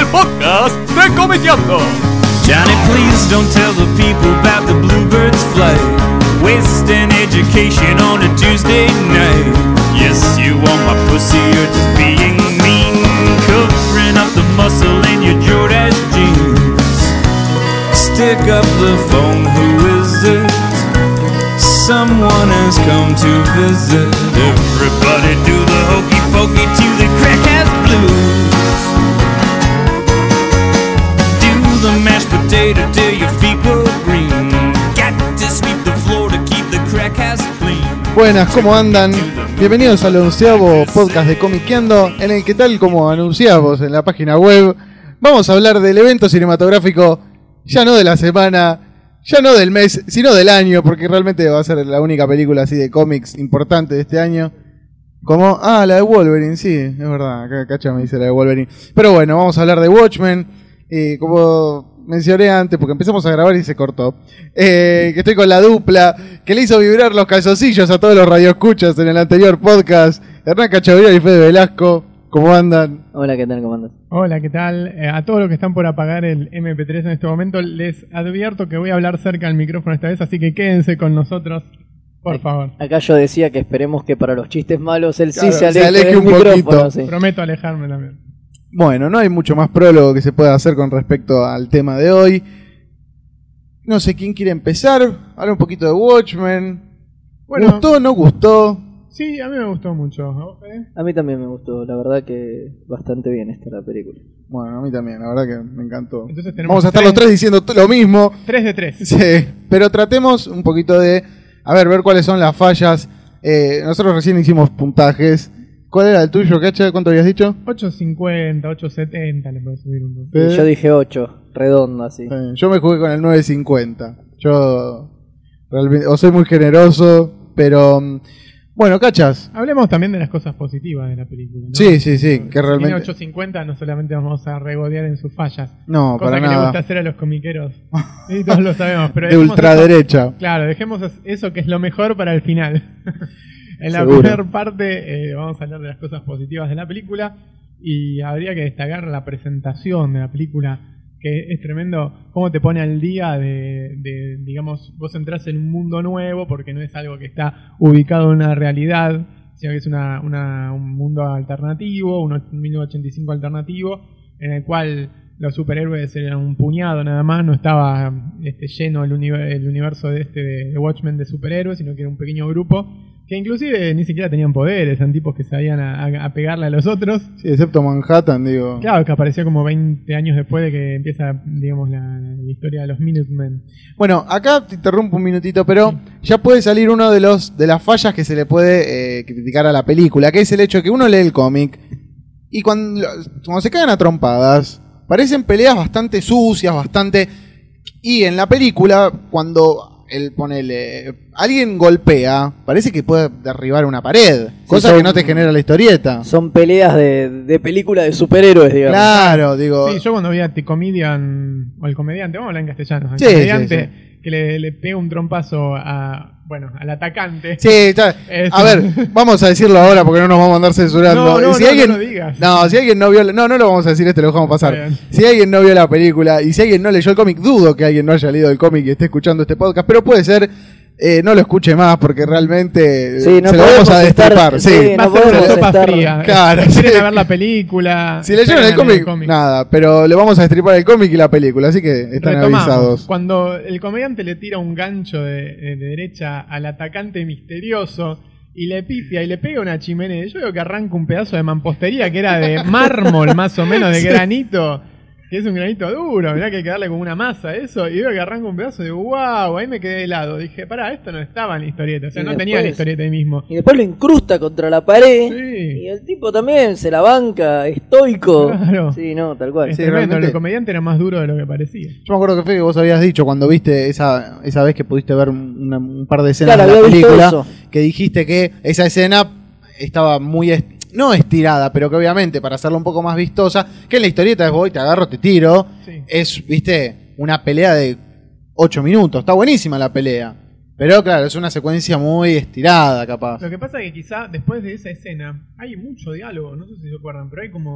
podcast de Comiqueando. Johnny, please don't tell the people about the bluebird's flight. Wasting education on a Tuesday night. Yes, you want my pussy, you're just being mean. Covering up the muscle in your Jordache jeans. Stick up the phone, who is it? Someone has come to visit. Everybody do the hokey pokey to the crack ass blues. Do the mashed potato till your feet go green. Got to sweep the floor to keep the crack ass clean. Buenas, ¿cómo andan? Bienvenidos al 11º podcast de Comiqueando, en el que, tal como anunciamos en la página web, vamos a hablar del evento cinematográfico, ya no de la semana, ya no del mes, sino del año, porque realmente va a ser la única película así de cómics importante de este año. Como, la de Wolverine, sí, es verdad, acá Cacha me dice la de Wolverine. Pero bueno, vamos a hablar de Watchmen, como mencioné antes, porque empezamos a grabar y se cortó, que estoy con la dupla, que le hizo vibrar los calzoncillos a todos los radioescuchas en el anterior podcast, Hernán Cachavera y Fede Velasco. ¿Cómo andan? Hola, ¿qué tal? ¿Cómo andas? Hola, ¿qué tal? A todos los que están por apagar el MP3 en este momento, les advierto que voy a hablar cerca del micrófono esta vez, así que quédense con nosotros, por favor. Acá yo decía que esperemos que para los chistes malos él Claro, sí se se aleje aleje del un micrófono. poquito. Sí. Prometo alejarme también. Bueno, no hay mucho más prólogo que se pueda hacer con respecto al tema de hoy. No sé quién quiere empezar. Habla un poquito de Watchmen. Bueno, ¿Gustó? ¿No gustó? sí, a mí me gustó mucho. ¿A vos, Fede? A mí también me gustó, la verdad que bastante bien está la película. Bueno, a mí también, la verdad que me encantó. Entonces tenemos Vamos a estar los tres diciendo lo mismo. 3 de 3. Sí, pero tratemos un poquito de, ver cuáles son las fallas. Nosotros recién hicimos puntajes. ¿Cuál era el tuyo, Cacha? ¿Cuánto habías dicho? 8.50, 8.70 le puedo subir un poco. Sí. Yo dije 8, redondo así. Yo me jugué con el 9.50. Yo realmente, soy muy generoso, pero bueno, Cachas. Hablemos también de las cosas positivas de la película, ¿no? Sí, que Si realmente... tiene 8.50, no solamente vamos a regodear en sus fallas. No, Cosa para que le nada. gusta hacer a los comiqueros. Y todos lo sabemos. Pero De dejemos ultraderecha. Claro, dejemos eso que es lo mejor para el final. En la Seguro. primera parte vamos a hablar de las cosas positivas de la película y habría que destacar la presentación de la película, que es tremendo cómo te pone al día de digamos, vos entrás en un mundo nuevo porque no es algo que está ubicado en una realidad, sino que es un mundo alternativo, un 1985 alternativo, en el cual los superhéroes eran un puñado nada más, no estaba lleno el universo de Watchmen de superhéroes, sino que era un pequeño grupo que inclusive ni siquiera tenían poderes, eran tipos que sabían a pegarle a los otros. Sí, excepto Manhattan, digo. Claro, que apareció como 20 años después de que empieza, digamos, la historia de los Minutemen. Bueno, acá te interrumpo un minutito, pero ya puede salir uno de las fallas que se le puede criticar a la película, que es el hecho de que uno lee el cómic y cuando se caen a trompadas, parecen peleas bastante sucias, y en la película, cuando alguien golpea, parece que puede derribar una pared, cosa que no te genera la historieta. Son peleas de película de superhéroes, digamos. Claro, digo. Sí, yo cuando vi a The Comedian, o el comediante, vamos a hablar en castellano, el Sí, comediante sí. que le pega un trompazo al atacante. Sí, está. A ver, vamos a decirlo ahora porque no nos vamos a andar censurando. No, si no, alguien, no lo digas. No, si alguien no vio, no lo vamos a decir, lo dejamos pasar. Está bien. Si alguien no vio la película y si alguien no leyó el cómic, dudo que alguien no haya leído el cómic y esté escuchando este podcast, pero puede ser, no lo escuche más porque realmente Sí, no se lo vamos a podemos estar- destripar. sí, Sí. Va a no ser una podemos sopa estar- fría. Claro, Quieren sí. ver la película. Si leyeron el esperen a leer cómic, nada, pero le vamos a destripar el cómic y la película, así que están Retomamos. avisados. Cuando el comediante le tira un gancho de derecha al atacante misterioso y le pifia y le pega una chimenea, yo veo que arranca un pedazo de mampostería que era de mármol más o menos, de granito, que es un granito duro, mirá que hay que darle como una masa a eso, y veo que arranca un pedazo de wow, ahí me quedé helado, dije, pará, esto no estaba en la historieta, o sea, Y no después- tenía la historieta ahí mismo. Y después lo incrusta contra la pared. Sí. Y el tipo también se la banca, estoico. Claro. Sí, no, tal cual. Es Sí, tremendo, realmente. el comediante era más duro de lo que parecía. Yo me acuerdo que, Fede, que vos habías dicho cuando viste esa vez que pudiste ver un par de escenas Claro, de la había visto película, eso. que dijiste que esa escena estaba muy no estirada, pero que obviamente para hacerla un poco más vistosa, que en la historieta es voy, te agarro, te tiro, Sí. es, viste, una pelea de 8 minutos, está buenísima la pelea, pero claro, es una secuencia muy estirada capaz. Lo que pasa es que quizá después de esa escena hay mucho diálogo, no sé si se acuerdan, pero hay como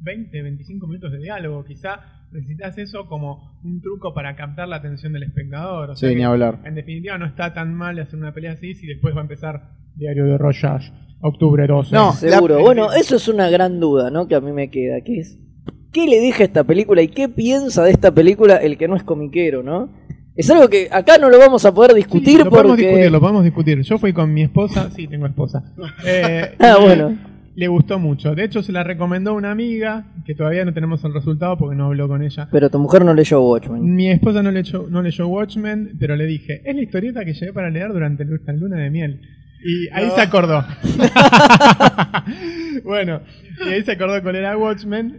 20, 25 minutos de diálogo. Quizá necesitas eso como un truco para captar la atención del espectador. O sea Sí, ni hablar. en definitiva no está tan mal hacer una pelea así si después va a empezar Diario de Rorschach, octubre 12. No, Seguro. Bueno, eso es una gran duda, ¿no? Que a mí me queda, que es ¿qué le deja esta película y qué piensa de esta película el que no es comiquero, ¿no? Es algo que acá no lo vamos a poder discutir Sí, porque... lo podemos discutir. Yo fui con mi esposa, sí, tengo esposa. Bueno. Le gustó mucho. De hecho, se la recomendó una amiga, que todavía no tenemos el resultado porque no habló con ella. Pero tu mujer no leyó Watchmen. Mi esposa no leyó Watchmen, pero le dije, es la historieta que llevé para leer durante la luna de miel. Y ahí se acordó. Bueno, y ahí se acordó cuál era Watchmen.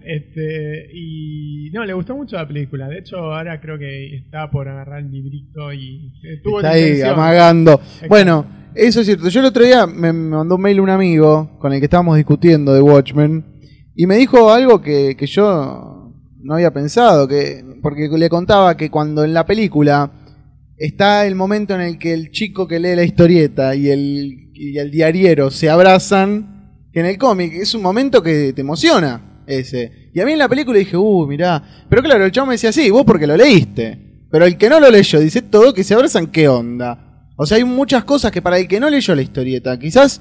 Y no, le gustó mucho la película. De hecho, ahora creo que está por agarrar el librito y tuvo Está la ahí intención. amagando. Exacto. Bueno, eso es cierto. Yo el otro día me mandó un mail un amigo con el que estábamos discutiendo de Watchmen y me dijo algo que yo no había pensado, porque le contaba que cuando en la película está el momento en el que el chico que lee la historieta y el diariero se abrazan, que en el cómic es un momento que te emociona ese. Y a mí en la película dije, mirá. Pero claro, el chavo me decía, sí, vos porque lo leíste. Pero el que no lo leyó dice todo que se abrazan, ¿qué onda? O sea, hay muchas cosas que para el que no leyó la historieta quizás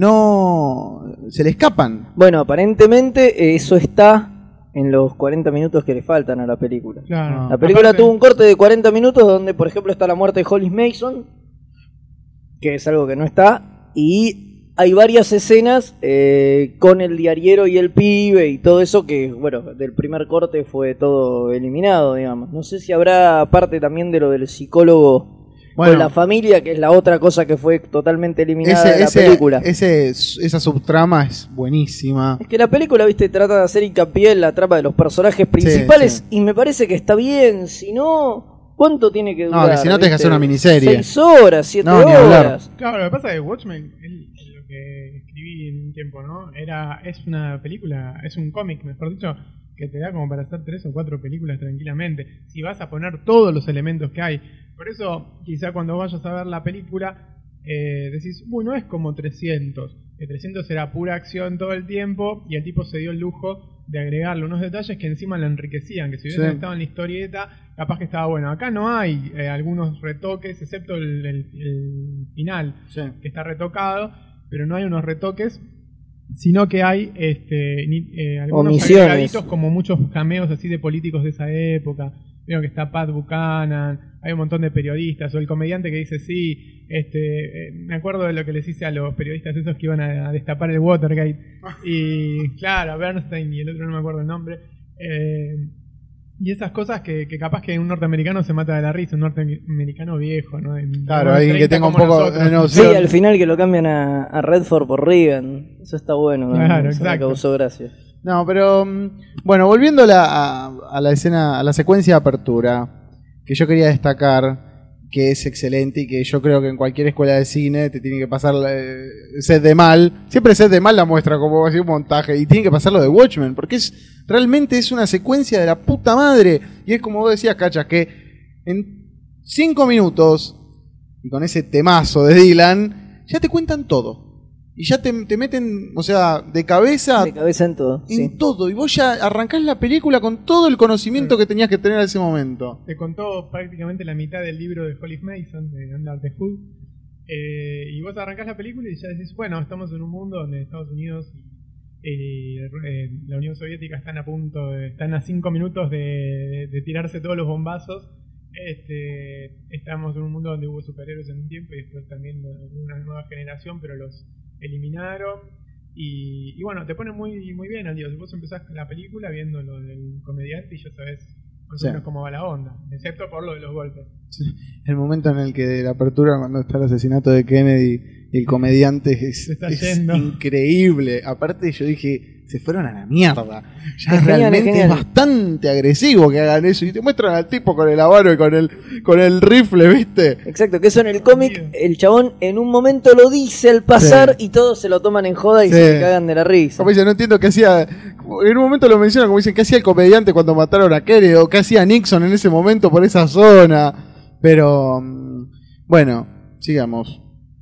no se le escapan. Bueno, aparentemente eso está en los 40 minutos que le faltan a la película. Claro. La película Aparte- tuvo un corte de 40 minutos donde, por ejemplo, está la muerte de Hollis Mason, que es algo que no está, y hay varias escenas con el diariero y el pibe y todo eso que, bueno, del primer corte fue todo eliminado, digamos. No sé si habrá parte también de lo del psicólogo Bueno. con la familia, que es la otra cosa que fue totalmente eliminada de la película. Esa subtrama es buenísima. Es que la película, viste, trata de hacer hincapié en la trama de los personajes principales sí. y me parece que está bien. Si no, ¿cuánto tiene que durar? No, que si no tenés que hacer una miniserie. 6 horas, 7 No, ni hablar. horas. Claro, lo que pasa es que Watchmen, lo que escribí en un tiempo, ¿no? Es una película, es un cómic, mejor dicho, que te da como para hacer 3 o 4 películas tranquilamente. Si vas a poner todos los elementos que hay. Por eso, quizá cuando vayas a ver la película, decís, no es como 300. Que 300 era pura acción todo el tiempo y el tipo se dio el lujo de agregarle unos detalles que encima lo enriquecían. Que si hubiesen Sí. estado en la historieta, capaz que estaba bueno. Acá no hay algunos retoques, excepto el final, que está retocado, pero no hay unos retoques, sino que hay algunos Omisiones. agregaditos, como muchos cameos así de políticos de esa época. Veo que está Pat Buchanan, hay un montón de periodistas, o el comediante que dice sí, me acuerdo de lo que les hice a los periodistas esos que iban a destapar el Watergate, y claro, Bernstein y el otro no me acuerdo el nombre, y esas cosas que capaz que un norteamericano se mata de la risa, un norteamericano viejo, ¿no? Claro, alguien que tenga un como poco nosotros. de Sí, noción. al final que lo cambian a Redford por Reagan. Eso está bueno. Claro, eso me exacto. causó gracia. No, pero bueno, volviendo a la escena, a la secuencia de apertura, que yo quería destacar, que es excelente y que yo creo que en cualquier escuela de cine te tiene que pasar Sed de Mal. Siempre Sed de Mal la muestra como así un montaje y tiene que pasar lo de Watchmen, porque realmente es una secuencia de la puta madre. Y es como vos decías, Cachas, que en 5 minutos, y con ese temazo de Dylan, ya te cuentan todo. Y ya te meten, o sea, de cabeza De cabeza en todo. en Sí. todo. Y vos ya arrancás la película con todo el conocimiento que tenías que tener en ese momento. Te contó prácticamente la mitad del libro de Hollis Mason, de Under the Hood. Y vos arrancás la película y ya decís, bueno, estamos en un mundo donde Estados Unidos y la Unión Soviética están a punto, están a 5 minutos de tirarse todos los bombazos. Estamos en un mundo donde hubo superhéroes en un tiempo y después también una nueva generación, pero los eliminaron. Y bueno, te pone muy, muy bien al día. Vos empezás la película viendo lo del comediante y ya sabés más o menos cómo va la onda, excepto por lo de los golpes. El momento en el que de la apertura, cuando está el asesinato de Kennedy y el comediante Se está es yendo. increíble. Aparte yo dije, se fueron a la mierda. Ya Es genial, realmente es genial. bastante agresivo que hagan eso. Y te muestran al tipo con el avaro y con el rifle, ¿viste? Exacto, que eso en el cómic, el chabón en un momento lo dice al pasar y todos se lo toman en joda y Sí. se cagan de la risa. Como dicen, no entiendo qué hacía. En un momento lo mencionan como dicen, ¿qué hacía el comediante cuando mataron a Kennedy? O qué hacía Nixon en ese momento por esa zona. Pero bueno, sigamos.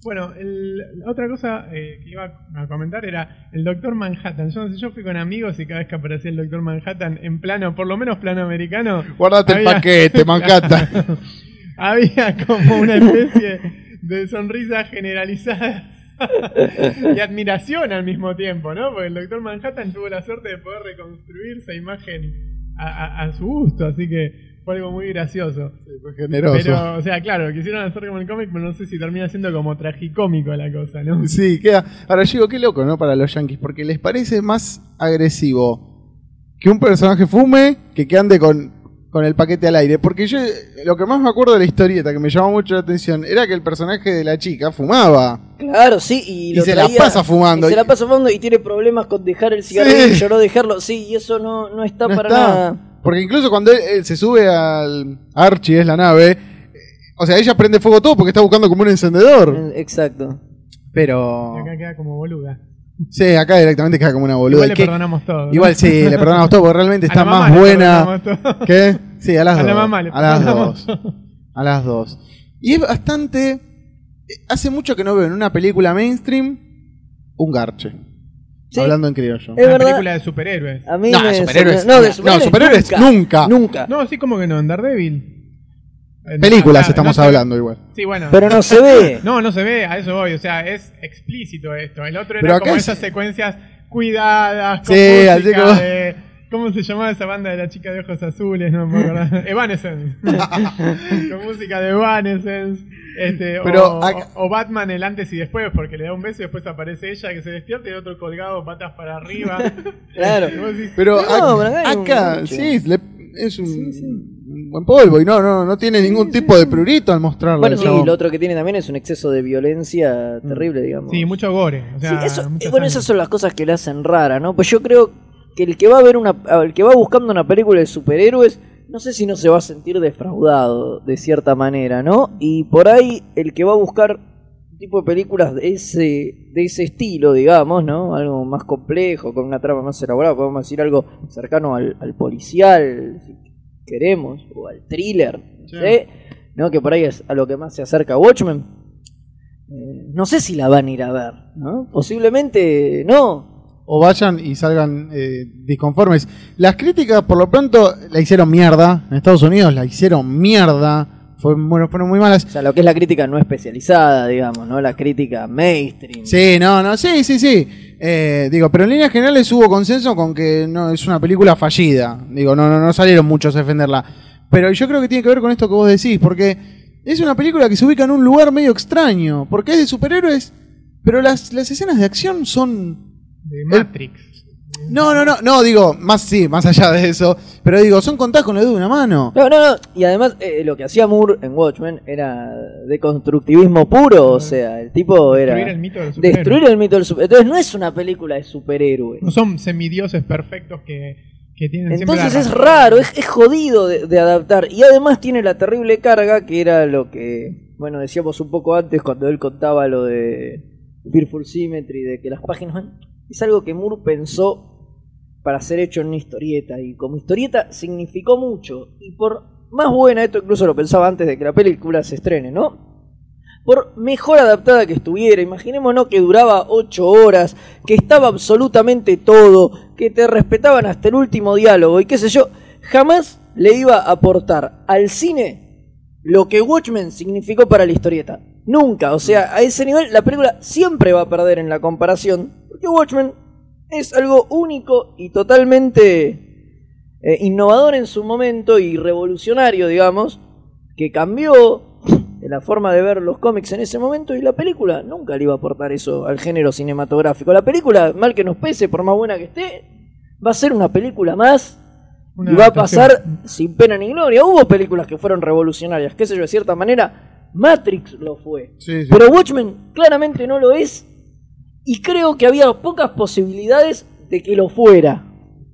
Bueno, la otra cosa que iba a comentar era el Doctor Manhattan. Yo fui con amigos y cada vez que aparecía el Doctor Manhattan en plano, por lo menos plano americano... Guárdate el paquete, Manhattan. Había como una especie de sonrisa generalizada y admiración al mismo tiempo, ¿no? Porque el Doctor Manhattan tuvo la suerte de poder reconstruir esa imagen a su gusto, así que... fue algo muy gracioso. Sí, fue generoso. Pero, o sea, claro, quisieron hacer como el cómic, pero no sé si termina siendo como tragicómico la cosa, ¿no? Sí, queda. Ahora yo digo, qué loco, ¿no? Para los yankees, porque les parece más agresivo que un personaje fume que ande con el paquete al aire. Porque yo, lo que más me acuerdo de la historieta, que me llamó mucho la atención, era que el personaje de la chica fumaba. Claro, sí, y se la pasa fumando. Se la pasa fumando y tiene problemas con dejar el cigarrillo, no dejarlo. Sí, y eso no está para nada. Porque incluso cuando él se sube al Archie, es la nave, o sea, ella prende fuego todo porque está buscando como un encendedor. Exacto. Pero... acá queda como boluda. Sí, acá directamente queda como una boluda. Igual le perdonamos todo, ¿no? Igual sí, le perdonamos todo porque realmente está más buena. ¿Qué? Sí, a las dos. A la mamá le a las perdonamos dos. A las dos. Y es bastante... Hace mucho que no veo en una película mainstream un garche. Sí. Hablando en criollo. Es una película de superhéroes. A mí superhéroes. De superhéroes nunca. No, sí, como que no, en Daredevil. Películas estamos hablando igual. Sí, bueno. Pero no se ve. No se ve, a eso voy. O sea, es explícito esto. El otro pero era como esas secuencias cuidadas, con música de... ¿Cómo se llamaba esa banda de la chica de ojos azules? No me acuerdo. Evanescence. Con música de Evanescence. O Batman el antes y después, porque le da un beso y después aparece ella que se despierta y el otro colgado patas para arriba. Claro. Pero acá sí, es un buen polvo y no tiene ningún tipo de prurito al mostrarlo. Bueno, sí, lo otro que tiene también es un exceso de violencia terrible, digamos. Sí, mucho gore. O sea, sí, esas son las cosas que le hacen rara, ¿no? Pues yo creo que el que va a ver el que va buscando una película de superhéroes, no sé si no se va a sentir defraudado de cierta manera, ¿no? Y por ahí el que va a buscar un tipo de películas de ese estilo, digamos, ¿no? Algo más complejo, con una trama más elaborada, podemos decir algo cercano al policial, si queremos, o al thriller, ¿sí? ¿No? Que por ahí es a lo que más se acerca a Watchmen. No sé si la van a ir a ver, ¿no? Posiblemente no. O vayan y salgan disconformes. Las críticas, por lo pronto, la hicieron mierda. En Estados Unidos la hicieron mierda. Fueron muy malas. O sea, lo que es la crítica no especializada, digamos, ¿no? La crítica mainstream. Sí, sí. Pero en líneas generales hubo consenso con que no es una película fallida. No salieron muchos a defenderla. Pero yo creo que tiene que ver con esto que vos decís, porque es una película que se ubica en un lugar medio extraño. Porque es de superhéroes, pero las escenas de acción son... de Matrix. No, digo, más allá de eso, pero digo, son contadas con el dedo de una mano. No, y además lo que hacía Moore en Watchmen era de constructivismo puro, o sea, el tipo era destruir el mito del superhéroe. Entonces no es una película de superhéroes. No son semidioses perfectos que tienen entonces siempre es raro, es jodido de adaptar, y además tiene la terrible carga que era lo que, bueno, decíamos un poco antes cuando él contaba lo de Fearful Symmetry, de que las páginas... Es algo que Moore pensó para ser hecho en una historieta, y como historieta significó mucho, y por más buena, esto incluso lo pensaba antes de que la película se estrene, ¿no? Por mejor adaptada que estuviera, imaginémonos que duraba 8 horas, que estaba absolutamente todo, que te respetaban hasta el último diálogo, y qué sé yo, jamás le iba a aportar al cine lo que Watchmen significó para la historieta. Nunca, o sea, a ese nivel la película siempre va a perder en la comparación, porque Watchmen es algo único y totalmente innovador en su momento y revolucionario, digamos, que cambió la forma de ver los cómics en ese momento, y la película nunca le iba a aportar eso al género cinematográfico. La película, mal que nos pese, por más buena que esté, va a ser una película más y va a pasar sin pena ni gloria. Hubo películas que fueron revolucionarias, qué sé yo, de cierta manera Matrix lo fue, sí. Pero Watchmen claramente no lo es, y creo que había pocas posibilidades de que lo fuera.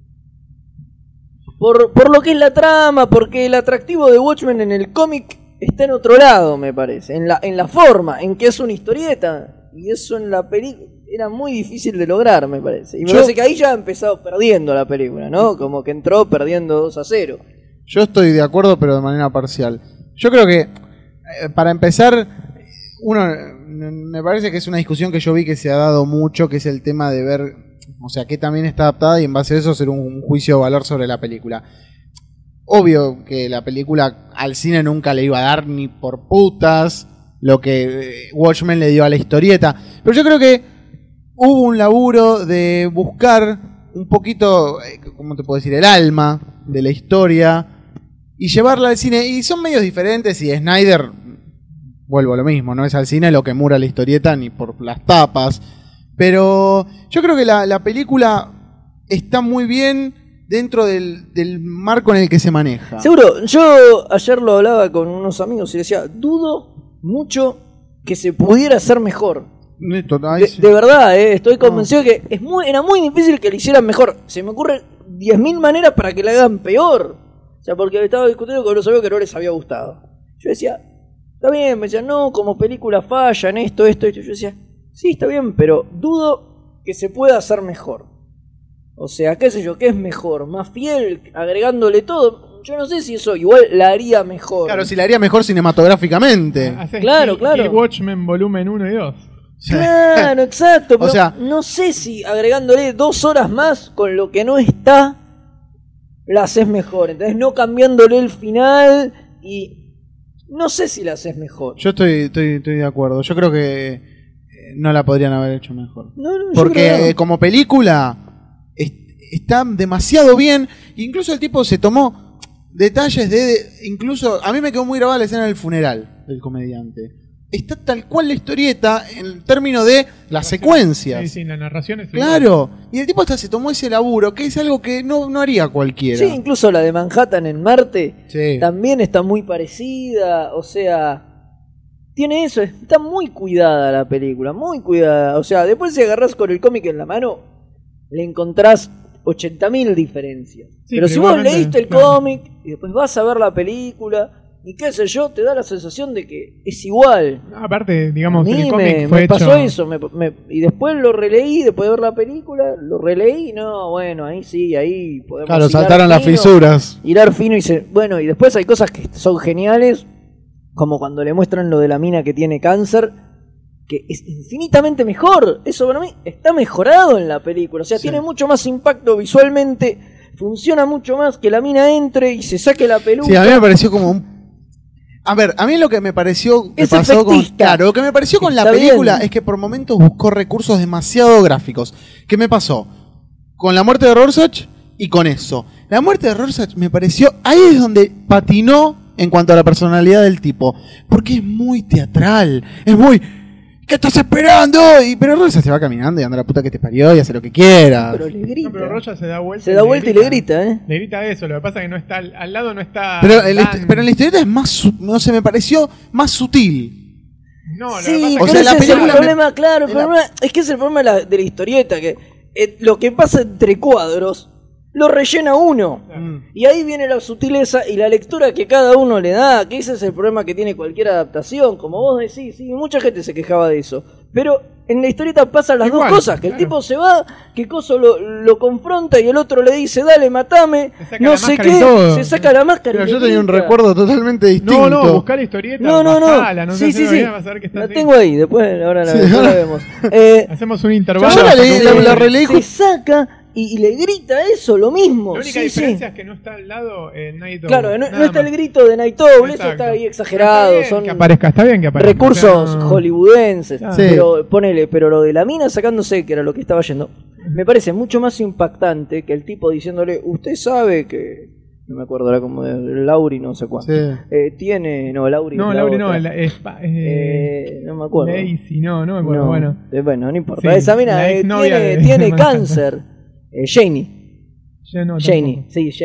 Por lo que es la trama, porque el atractivo de Watchmen en el cómic está en otro lado, me parece, en la forma, en que es una historieta, y eso en la película era muy difícil de lograr, me parece. Y me parece que ahí ya ha empezado perdiendo la película, ¿no? Como que entró perdiendo 2-0. Yo estoy de acuerdo, pero de manera parcial. Yo creo que, para empezar, uno me parece que es una discusión que yo vi que se ha dado mucho, que es el tema de ver, o sea, que también está adaptada y en base a eso hacer un juicio de valor sobre la película. Obvio que la película al cine nunca le iba a dar ni por putas lo que Watchmen le dio a la historieta, pero yo creo que hubo un laburo de buscar un poquito, ¿cómo te puedo decir?, el alma de la historia y llevarla al cine, y son medios diferentes, y Snyder, vuelvo a lo mismo, no es al cine lo que mura la historieta ni por las tapas, pero yo creo que la película está muy bien dentro del marco en el que se maneja. Seguro, yo ayer lo hablaba con unos amigos y decía, dudo mucho que se pudiera hacer mejor. De verdad, estoy convencido de que era muy difícil que lo hicieran mejor. Se me ocurren 10.000 maneras para que la hagan peor. O sea, porque estaba discutiendo con los amigos que no les había gustado. Yo decía, está bien, me decían, no, como película falla en esto. Yo decía, sí, está bien, pero dudo que se pueda hacer mejor. O sea, qué sé yo, ¿qué es mejor? ¿Más fiel? Agregándole todo. Yo no sé si eso igual la haría mejor. Claro, si la haría mejor cinematográficamente. Claro. Y Watchmen volumen 1 y 2. Claro, exacto. Pero o sea, no sé si agregándole 2 horas más con lo que no está, la haces mejor. Entonces no cambiándole el final y no sé si la haces mejor. Yo estoy de acuerdo. Yo creo que no la podrían haber hecho mejor. No, porque como película está demasiado bien. Incluso el tipo se tomó detalles incluso a mí me quedó muy grabada la escena del funeral del comediante. Está tal cual la historieta en términos de las secuencias. Sí, la narración es claro. Igual. Y el tipo hasta se tomó ese laburo, que es algo que no haría cualquiera. Sí, incluso la de Manhattan en Marte también está muy parecida. O sea, tiene eso. Está muy cuidada la película, muy cuidada. O sea, después si agarrás con el cómic en la mano, le encontrás 80.000 diferencias. Pero si vos leíste el cómic y después vas a ver la película... Y qué sé yo, te da la sensación de que es igual. Aparte, digamos, a mí el cómic me pasó eso. Y después lo releí, después de ver la película, lo releí. No, bueno, ahí sí, ahí podemos. Claro, saltaron las fisuras. Hilar fino y bueno, y después hay cosas que son geniales, como cuando le muestran lo de la mina que tiene cáncer, que es infinitamente mejor. Eso para mí está mejorado en la película. O sea, tiene mucho más impacto visualmente. Funciona mucho más que la mina entre y se saque la peluca. Sí, a mí me pareció como un... A ver, a mí lo que me pareció es efectista. Lo que me pareció con la película es que por momentos buscó recursos demasiado gráficos. ¿Qué me pasó? Con la muerte de Rorschach y con eso. La muerte de Rorschach me pareció... Ahí es donde patinó en cuanto a la personalidad del tipo. Porque es muy teatral. Es muy... ¿Qué estás esperando? Pero Rorschach se va caminando y anda la puta que te parió y hace lo que quiera. Pero le grita. No, pero Rorschach se da vuelta. Se da vuelta y le grita, Le grita eso, lo que pasa es que no está al lado, no está. Pero en la historieta es más, no sé, me pareció más sutil. No, lo sí, que pasa es que ese es el problema, claro, es que es el problema de la historieta, que lo que pasa entre cuadros lo rellena uno. Y ahí viene la sutileza y la lectura que cada uno le da, que ese es el problema que tiene cualquier adaptación, como vos decís, sí, mucha gente se quejaba de eso. Pero en la historieta pasan las dos cosas, que el tipo se va, que Coso lo confronta y el otro le dice, dale, matame, no sé qué, se saca la máscara. Pero yo tenía un recuerdo totalmente distinto. No, buscar historieta, no, sí, la tengo ahí, después ahora la vemos. Hacemos un intervalo. Yo la releí. Se saca y le grita eso, lo mismo. La única diferencia es que no está al lado Night Owl. Claro, no está el grito de Night Owl, eso está ahí exagerado. Está bien que aparezca. Recursos hollywoodenses. Pero lo de la mina sacándose, que era lo que estaba yendo, me parece mucho más impactante que el tipo diciéndole, usted sabe que... No me acuerdo ahora como de Lauri, no sé cuánto. Tiene... No, Lauri no. No, no me acuerdo. Lacy, no me acuerdo. Bueno, no importa. Esa mina tiene cáncer. Janie. Janie.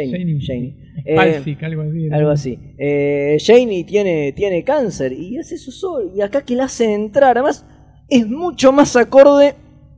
Palsic, algo así. Janie tiene cáncer y hace eso solo. Y acá que la hace entrar, además, es mucho más acorde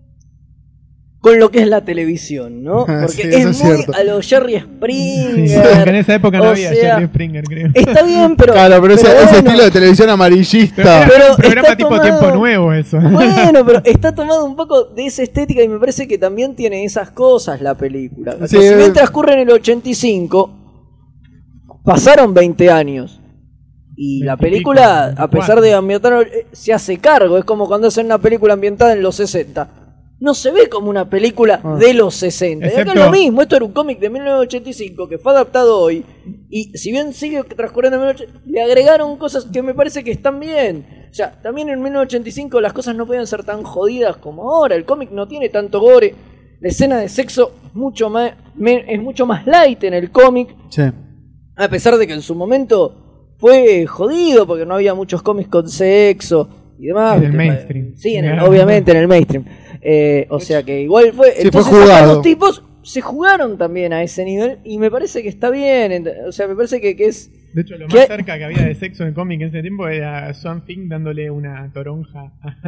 con lo que es la televisión, ¿no? Porque es muy a lo Jerry Springer. Sí, en esa época no había Jerry Springer, creo. Está bien, pero... Claro, pero ese estilo de televisión amarillista. Pero era tipo Tiempo Nuevo eso. Bueno, pero está tomado un poco de esa estética y me parece que también tiene esas cosas la película. Sí, si bien transcurre en el 85, pasaron 20 años. Y la película, 24. a pesar de ambientar, se hace cargo. Es como cuando hacen una película ambientada en los 60. No se ve como una película de los 60. Y acá es lo mismo. Esto era un cómic de 1985 que fue adaptado hoy. Y si bien sigue transcurriendo en 1985, le agregaron cosas que me parece que están bien. O sea, también en 1985 las cosas no podían ser tan jodidas como ahora. El cómic no tiene tanto gore. La escena de sexo es mucho más light en el cómic. Sí. A pesar de que en su momento fue jodido porque no había muchos cómics con sexo y demás. En el mainstream. Sí, obviamente en el mainstream. O sea que igual fue. Sí, entonces fue jugado. los tipos se jugaron también a ese nivel y me parece que está bien. O sea, me parece que es. De hecho, lo más cerca que había de sexo en el cómic en ese tiempo era Swamp Thing dándole una toronja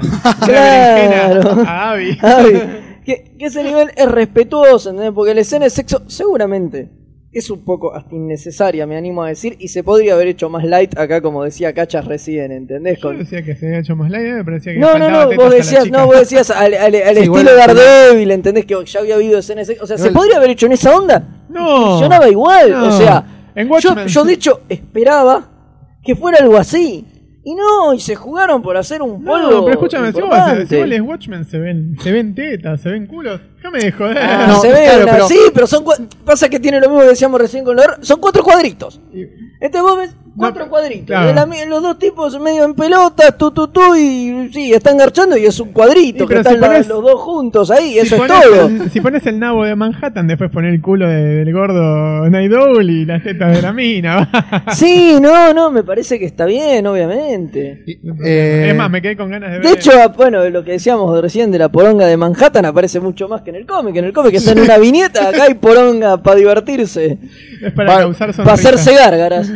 Claro. a Abby. Que ese nivel es respetuoso, ¿entendés? Porque la escena de sexo seguramente es un poco hasta innecesaria, me animo a decir, y se podría haber hecho más light acá, como decía Cachas recién, ¿entendés? Yo decía que se había hecho más light, me parecía que No, vos decías al estilo igual, Daredevil, ¿entendés? Que ya había habido escenas de sexo. O sea, ¿se podría haber hecho en esa onda? No. Funcionaba igual, No. o sea, En Watchmen, yo de hecho esperaba que fuera algo así. Y no, y se jugaron por hacer un polvo. No, pero escúchame, si importante. vos lees Watchmen se ven tetas, se ven culos. Déjame de joder. No, se ve claro, pero- sí, pero pasa que tiene lo mismo que decíamos recién con son 4 cuadritos. Entonces vos ves 4 cuadritos. claro. Los dos tipos medio en pelota, y sí, están garchando y es un cuadrito. Sí, que pero están si pones- los dos juntos ahí, eso es pones todo. si pones el nabo de Manhattan, después poner el culo del gordo Night Owl y las tetas de la mina. Sí, no, me parece que está bien, obviamente. Es más, me quedé con ganas de ver. De hecho, bueno, lo que decíamos recién de la poronga de Manhattan aparece mucho más que en el cómic. En el cómic está en una viñeta, acá hay poronga para divertirse, es para causar para sonrisa. hacerse gárgaras.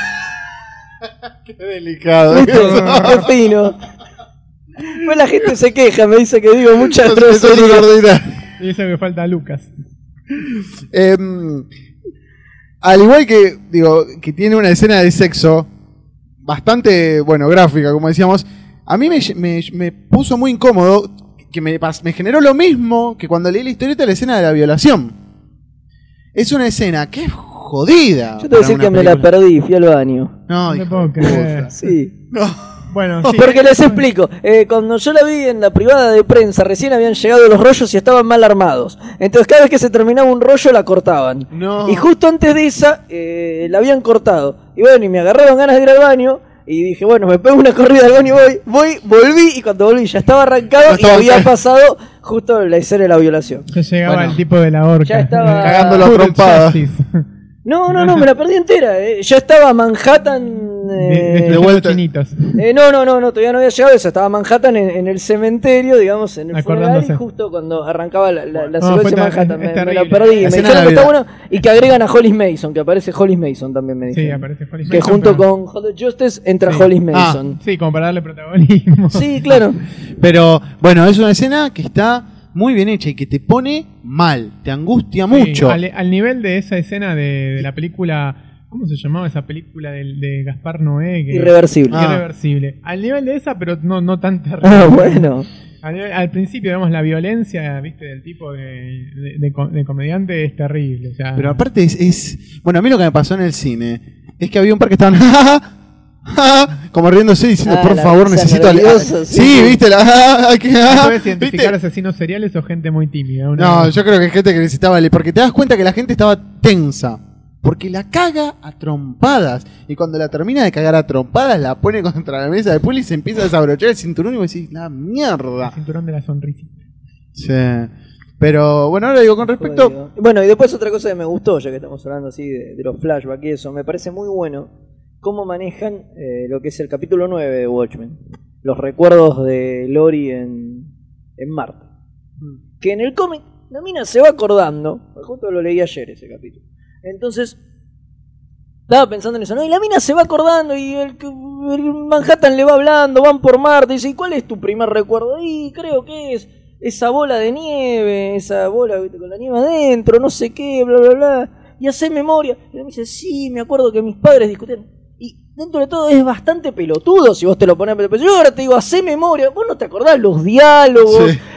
Qué delicado. ¿Viste? Qué fino. Pues la gente se queja, me dice que digo muchas groserías. Y eso que falta a Lucas. Al igual que, digo, que tiene una escena de sexo bastante, bueno, gráfica, como decíamos, a mí me puso muy incómodo, que me generó lo mismo que cuando leí la historieta de la escena de la violación. Es una escena que es jodida. Yo te voy a decir que me la perdí, fui al baño. No, No hijo te puedo de creer. puta. Sí. No. Bueno, sí. Porque les explico, cuando yo la vi en la privada de prensa, recién habían llegado los rollos y estaban mal armados. Entonces cada vez que se terminaba un rollo la cortaban. No. Y justo antes de esa, la habían cortado. Y bueno, y me agarraron ganas de ir al baño. Y dije, bueno, me pego una corrida al baño y volví. Y cuando volví ya estaba arrancado y había pasado justo la escena de la violación. Ya llegaba Bueno. el tipo de la horca. Ya estaba- Cagándolo a Puro trompadas. chasis. No, me la perdí entera. Ya estaba Manhattan... De vuelta. chinitos. No, todavía no había llegado eso. Estaba Manhattan en el cementerio, digamos, en el funeral, Acordándose. y justo cuando arrancaba la No, secuencia fue de Manhattan. es Me terrible. la perdí. La Me escena dijeron de que está Navidad. bueno y que agregan a Hollis Mason, que aparece Hollis Mason también, me Sí, dijeron. aparece Hollis Que Mason, junto pero- con Hot Justice entra Sí. Hollis Mason. Sí, como para darle protagonismo. Sí, claro. Pero, bueno, es una escena que está muy bien hecha y que te pone mal, te angustia Sí, mucho. al nivel de esa escena de la película. ¿Cómo se llamaba esa película de Gaspar Noé? Irreversible. Ah. Irreversible. Al nivel de esa, pero no tan terrible. Ah, bueno. Al principio, digamos, la violencia, viste, del tipo de comediante es terrible. O sea, Pero aparte bueno, a mí lo que me pasó en el cine es que había un par que estaban como riéndose diciendo, por la favor, risa necesito nerviosa, sí, sí. viste la ¿no puedes identificar ¿viste? asesinos seriales o gente muy tímida? No, yo creo que hay gente que necesitaba porque te das cuenta que la gente estaba tensa. Porque la caga a trompadas. Y cuando la termina de cagar a trompadas, la pone contra la mesa de pool y se empieza a desabrochar el cinturón y vos decís, la mierda. El cinturón de la sonrisita. Sí. Pero bueno, ahora digo, con respecto. Bueno, y después otra cosa que me gustó, ya que estamos hablando así de los flashbacks y eso, me parece muy bueno cómo manejan lo que es el capítulo 9 de Watchmen. Los recuerdos de Lori en Marte. Que en el cómic la mina se va acordando, justo lo leí ayer ese capítulo. Entonces, estaba pensando en eso, ¿no? Y la mina se va acordando y el Manhattan le va hablando, van por Marte, y dice, ¿y cuál es tu primer recuerdo? Y creo que es esa bola de nieve, esa bola con la nieve adentro, no sé qué, bla, bla, bla. Y hace memoria. Y él me dice, sí, me acuerdo que mis padres discutían. Y dentro de todo es bastante pelotudo si vos te lo pones. Pero yo ahora te digo, hace memoria. Vos no te acordás los diálogos, Sí.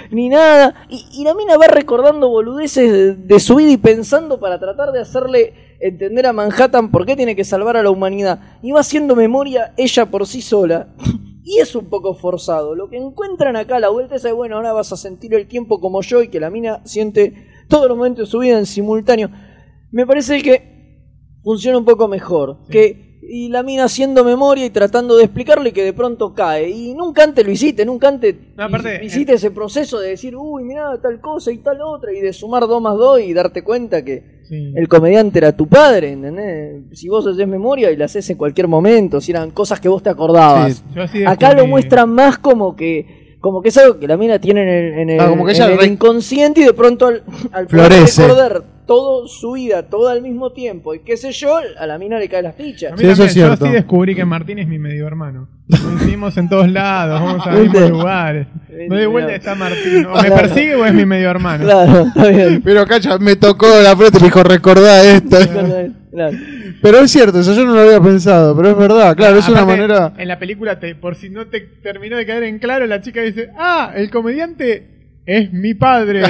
ni nada. Y la mina va recordando boludeces de su vida y pensando para tratar de hacerle entender a Manhattan por qué tiene que salvar a la humanidad. Y va haciendo memoria ella por sí sola. Y es un poco forzado. Lo que encuentran acá a la vuelta es de, bueno, ahora vas a sentir el tiempo como yo y que la mina siente todos los momentos de su vida en simultáneo. Me parece que funciona un poco mejor. Sí. Y la mina haciendo memoria y tratando de explicarle que de pronto cae. Y nunca antes lo hiciste, nunca antes hiciste ese proceso de decir, uy, mirá, tal cosa y tal otra, y de sumar 2 más 2 y darte cuenta que el comediante era tu padre, ¿entendés? Si vos haces memoria y la haces en cualquier momento, si eran cosas que vos te acordabas. Sí. Acá lo muestran más como que es algo que la mina tiene en el inconsciente y de pronto al poder recordar toda su vida, todo al mismo tiempo y qué sé yo, a la mina le cae la ficha. Sí, eso es cierto. Yo sí descubrí que Martín es mi medio hermano. Coincidimos en todos lados, vamos a los mismos lugares. No de vuelta está Martín. O me persigue o es mi medio hermano. Claro, está bien. Pero Cacha me tocó la frente y me dijo, recordá esto. Claro. Pero es cierto, eso yo no lo había pensado, pero es verdad, claro, es una manera... En la película, por si no te terminó de caer en claro, la chica dice, el comediante es mi padre.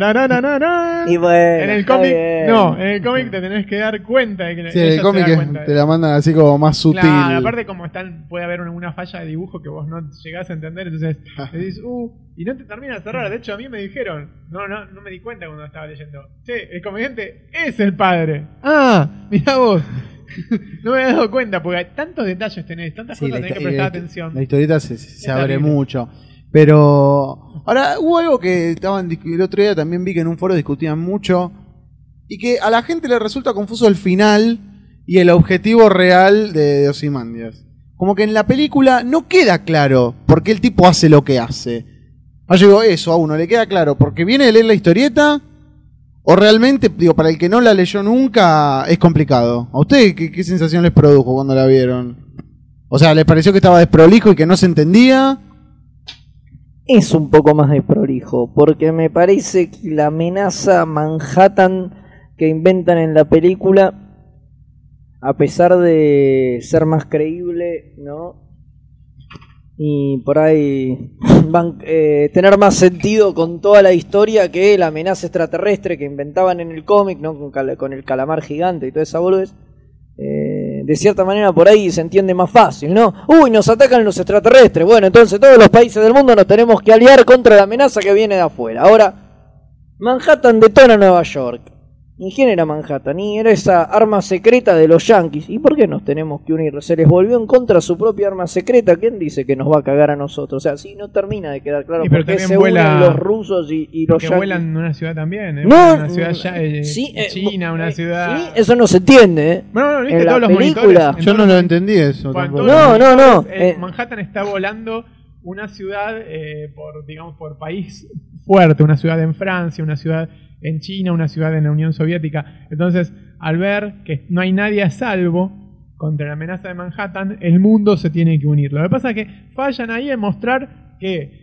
Y bueno, en el cómic, no, en el cómic te tenés que dar cuenta de que sí, en el cómic te la mandan así como más sutil. Claro, aparte como puede haber una falla de dibujo que vos no llegás a entender, entonces te dices, y no te termina de cerrar. De hecho, a mí me dijeron, no me di cuenta cuando estaba leyendo, che, el comediante es el padre. Mirá vos. No me había dado cuenta, porque tantos detalles tenés, tantas cosas tenés que prestar atención. La historieta se abre mucho. Pero ahora hubo algo que el otro día también vi que en un foro discutían mucho y que a la gente le resulta confuso el final y el objetivo real de Ozymandias. Como que en la película no queda claro por qué el tipo hace lo que hace. Yo digo, eso a uno le queda claro porque viene de leer la historieta o realmente, digo, para el que no la leyó nunca es complicado. ¿A ustedes qué sensación les produjo cuando la vieron? O sea, ¿les pareció que estaba desprolijo y que no se entendía? Es un poco más desprolijo, porque me parece que la amenaza Manhattan que inventan en la película, a pesar de ser más creíble, ¿no? Y por ahí tener más sentido con toda la historia que la amenaza extraterrestre que inventaban en el cómic, ¿no? Con el calamar gigante y toda esa boludez. De cierta manera por ahí se entiende más fácil, ¿no? Nos atacan los extraterrestres. Bueno, entonces todos los países del mundo nos tenemos que aliar contra la amenaza que viene de afuera. Ahora, Manhattan detona Nueva York. ¿Y quién era Manhattan? Y era esa arma secreta de los yanquis. ¿Y por qué nos tenemos que unir? Se les volvió en contra su propia arma secreta. ¿Quién dice que nos va a cagar a nosotros? O sea, sí, no termina de quedar claro por qué se unen los rusos y los yanquis. Que vuelan en una ciudad también, ¿eh? No, una ciudad China, una ciudad... Sí, eso no se entiende, ¿eh? No, ¿viste en todos la los película? Monitores? Yo no lo entendí eso. No. Manhattan está volando una ciudad por país fuerte, una ciudad en Francia, una ciudad en China, una ciudad en la Unión Soviética. Entonces, al ver que no hay nadie a salvo contra la amenaza de Manhattan, el mundo se tiene que unir. Lo que pasa es que fallan ahí en mostrar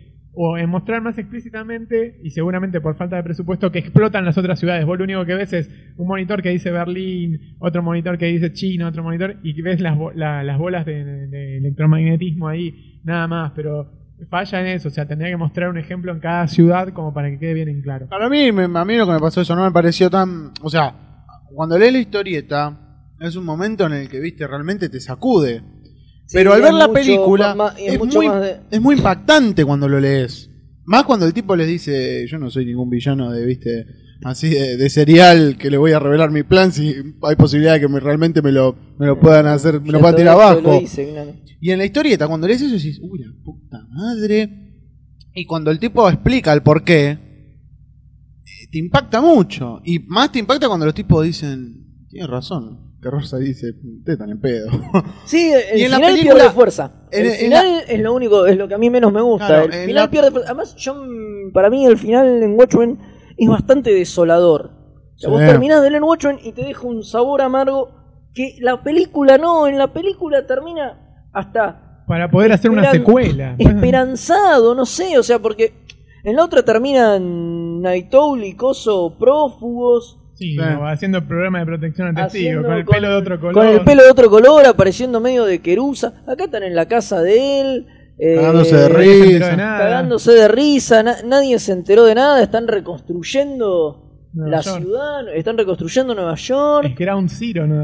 más explícitamente, y seguramente por falta de presupuesto, que explotan las otras ciudades. Vos lo único que ves es un monitor que dice Berlín, otro monitor que dice China, otro monitor, y ves las bolas de electromagnetismo ahí, nada más, pero falla en eso. O sea, tendría que mostrar un ejemplo en cada ciudad como para que quede bien en claro. A mí lo que me pasó eso no me pareció tan... O sea, cuando lees la historieta es un momento en el que, viste, realmente te sacude. Sí, pero al ver la película es muy impactante cuando lo lees. Más cuando el tipo les dice, yo no soy ningún villano de, viste, así de serial, que le voy a revelar mi plan si hay posibilidad de que realmente me lo puedan hacer, me lo puedan tirar abajo. Y en la historieta, cuando lees eso, decís, uy, la puta madre. Y cuando el tipo explica el porqué, te impacta mucho. Y más te impacta cuando los tipos dicen, tienes razón. Que Rosa dice, ustedes están en pedo. Sí, el final pierde fuerza. El final es lo único, es lo que a mí menos me gusta. Claro, el final pierde fuerza. Además, para mí el final en Watchmen es bastante desolador. O sea, vos terminás de leer Watchmen y te deja un sabor amargo que la película no. En la película termina hasta... Para poder hacer una secuela. Esperanzado, no sé, o sea, porque en la otra terminan Night Owl y Coso prófugos. Sí, haciendo programa de protección al testigo, con el pelo de otro color. Con el pelo de otro color, apareciendo medio de querusa. Acá están en la casa de él, Cagándose de Nadie se enteró risa. de nada. Cagándose de risa, nadie se enteró de nada, están reconstruyendo Nueva la York. ciudad, están reconstruyendo Nueva York. Es que era un Ciro, ¿no?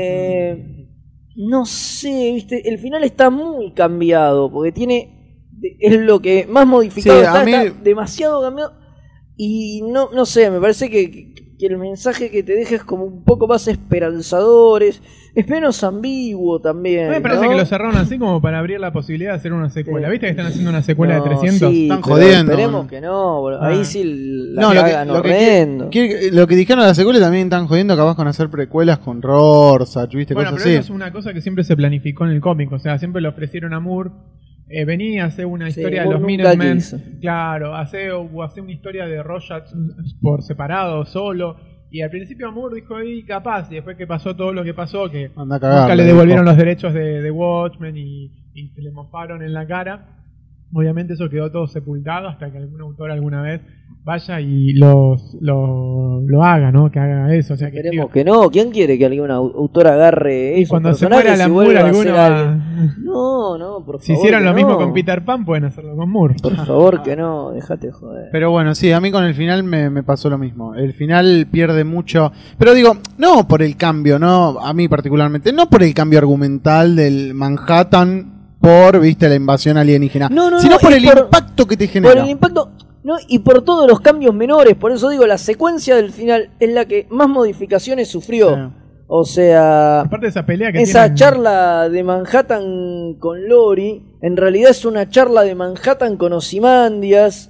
No sé, viste, el final está muy cambiado, porque es lo que más modificado Sí, está, a mí- está demasiado cambiado. Y no sé, me parece que el mensaje que te deja es como un poco más esperanzador, es menos ambiguo también. A mí me parece ¿no? que lo cerraron así como para abrir la posibilidad de hacer una secuela. Sí. ¿Viste que están haciendo una secuela No, de 300? sí, Están pero jodiendo. Esperemos que no, boludo. Ahí sí la No, cagan horrendo. lo que dijeron a la secuela también están jodiendo capaz con hacer precuelas con Rorschach, ¿viste? Bueno, Cosas pero eso así. es una cosa que siempre se planificó en el cómic. O sea, siempre le ofrecieron a Moore. Venía a hacer una Sí, historia de Moore los nunca Minutemen. quiso. Claro, hacer una historia de Rorschach por separado, solo. Y al principio Moore dijo ahí capaz. Y después que pasó todo lo que pasó, que Anda a cagar, nunca le dijo. devolvieron los derechos de Watchmen y se le mofaron en la cara. Obviamente eso quedó todo sepultado hasta que algún autor alguna vez vaya y lo haga, ¿no? Que haga eso. O sea, que Esperemos que no. ¿Quién quiere que algún autor agarre y esos cuando se personajes muera y la vuelva Moore, a alguno hacer algo? No, por favor. si hicieran que lo no. mismo con Peter Pan, pueden hacerlo con Moore. Por favor que no, déjate de joder. Pero bueno, sí, a mí con el final me pasó lo mismo. El final pierde mucho. Pero digo, no por el cambio, no, a mí particularmente, no por el cambio argumental del Manhattan por, viste, la invasión alienígena, No, sino por y el impacto que te Por genera. el impacto, no, y por todos los cambios menores. Por eso digo, la secuencia del final es la que más modificaciones sufrió. Sí. O sea, Aparte de esa pelea que esa tienen- charla de Manhattan con Lori, en realidad es una charla de Manhattan con Ozymandias.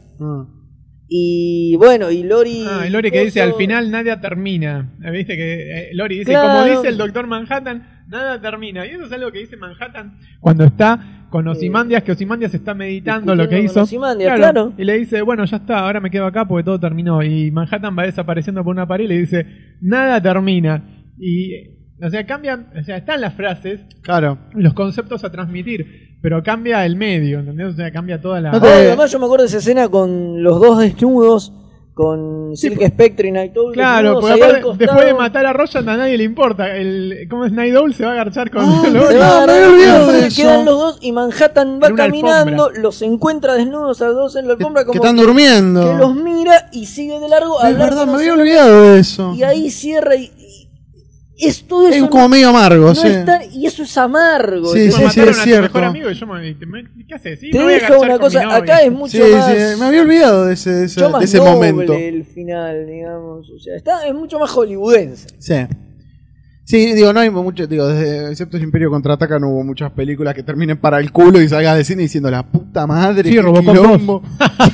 Y bueno, y Lori... Ah, y Lori que dice, coso- al final nada termina. ¿Viste que Lori dice, Claro. como dice el Doctor Manhattan, nada termina. Y eso es algo que dice Manhattan cuando está con Ozymandias, que Ozymandias está meditando lo que Discutiendo hizo. con Ozymandias, claro. Y le dice, bueno, ya está, ahora me quedo acá porque todo terminó. Y Manhattan va desapareciendo por una pared y le dice, nada termina. Y, o sea, cambian, o sea, están las frases, Claro. los conceptos a transmitir, pero cambia el medio, ¿entendés? O sea, cambia toda la... No Ah, te- además yo me acuerdo de esa escena con los dos desnudos, con Sí, Silk Spectre y Night Owl. Claro, desnudos porque ahí al aparte, costado. después de matar a Rorschach a nadie le importa. ¿Cómo es Night Owl? Se va a agarchar con Ah, Lori. Se va a me había agarrar, olvidado de quedan eso. los dos y Manhattan va En una caminando, alfombra. los encuentra desnudos a los dos en la alfombra Que como están durmiendo. que los mira y sigue de largo a Es hablar verdad, con me había nosotros, olvidado de eso. y ahí cierra y es todo eso Es como medio amargo, no sí. está, y eso es amargo. Sí, ¿entendés? Después mataron es a tu cierto. mejor amigo y yo ¿qué haces? Sí, Te me voy a deja agarchar una con mi cosa, novia. acá es mucho Sí, más sí, me había olvidado de ese mucho más de ese noble momento. el final, digamos, o sea, es mucho más hollywoodense. Sí. Sí, digo, no hay mucho, digo, excepto el Imperio Contraataca no hubo muchas películas que terminen para el culo y salgas de cine diciendo la puta madre, Sí, qué Robocop quilombo".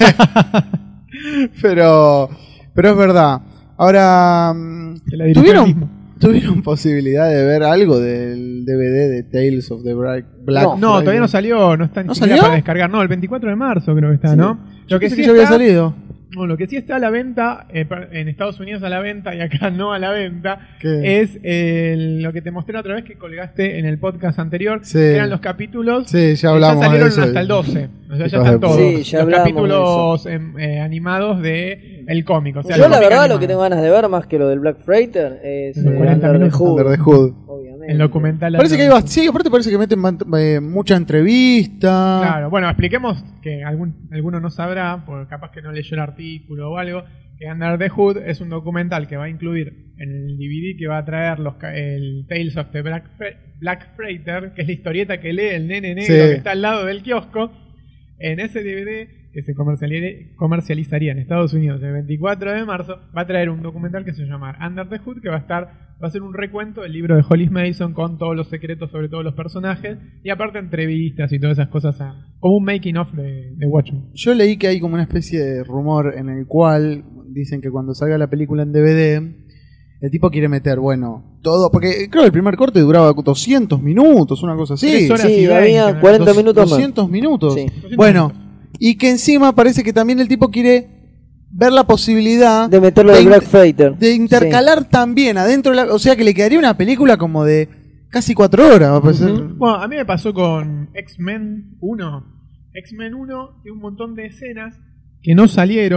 pero es verdad. Ahora, Se la dirigió él mismo. ¿tuvieron posibilidad de ver algo del DVD de Tales of the Black No, No, todavía no salió, no está ni ¿No siquiera salió? para descargar. No, el 24 de marzo creo que está, ¿no? Lo que Pensé sí que ya había está, salido. no, lo que sí está a la venta, en Estados Unidos a la venta y acá no a la venta, ¿Qué? es lo que te mostré la otra vez que colgaste en el podcast anterior, Sí. que eran los capítulos. Sí, ya hablamos ya salieron de eso. hasta el 12. O sea, ya Hijos de están todos. puta. Sí, ya los hablamos capítulos animados de el cómic. O sea, Yo el la cómic verdad animado. lo que tengo ganas de ver más que lo del Black Freighter es Los 40 Under the minutos. Hood, Under the Hood. obviamente. El documental. Parece que hay sí, aparte parece que meten mucha entrevista. Claro, bueno, expliquemos que alguno no sabrá, porque capaz que no leyó el artículo o algo, que Under the Hood es un documental que va a incluir en el DVD que va a traer el Tales of the Black Freighter, que es la historieta que lee el nene negro Sí. que está al lado del kiosco. En ese DVD que se comercializaría en Estados Unidos el 24 de marzo, va a traer un documental que se llama Under the Hood, que va a ser un recuento del libro de Hollis Mason con todos los secretos sobre todos los personajes y aparte entrevistas y todas esas cosas, como un making of de Watchmen. Yo leí que hay como una especie de rumor en el cual dicen que cuando salga la película en DVD, el tipo quiere meter, bueno, todo, porque creo que el primer corte duraba 200 minutos, una cosa así. 3 horas y Sí, 20, había ¿no? 40 minutos más. 200 minutos. Sí. Bueno, y que encima parece que también el tipo quiere ver la posibilidad De meterlo de del in- Black Freighter. de intercalar también adentro, o sea que le quedaría una película como de casi 4 horas, va a parecer. Bueno, a mí me pasó con X-Men 1. X-Men 1 tiene un montón de escenas que no salieron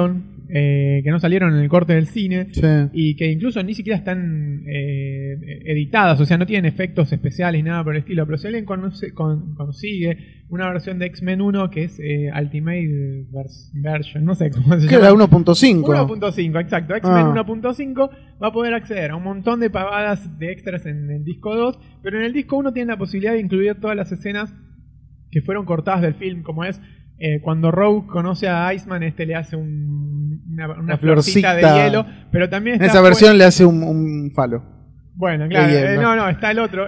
que no salieron en el corte del cine Sí. y que incluso ni siquiera están editadas, o sea, no tienen efectos especiales ni nada por el estilo, pero si alguien consigue una versión de X-Men 1 que es Ultimate Version, no sé cómo se Que llama. era 1.5. 1.5, exacto. X-Men 1.5 va a poder acceder a un montón de pavadas de extras en el disco 2, pero en el disco 1 tiene la posibilidad de incluir todas las escenas que fueron cortadas del film, como es cuando Rogue conoce a Iceman, le hace una florcita de hielo, pero también En está esa versión le hace un falo. bueno, claro, de hielo. no, está el otro,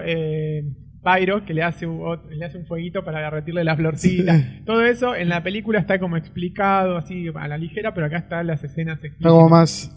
Pyro, que le hace un fueguito para derretirle la florcita. Todo eso en la película está como explicado así a la ligera, pero acá están las escenas Está explícitas. como más.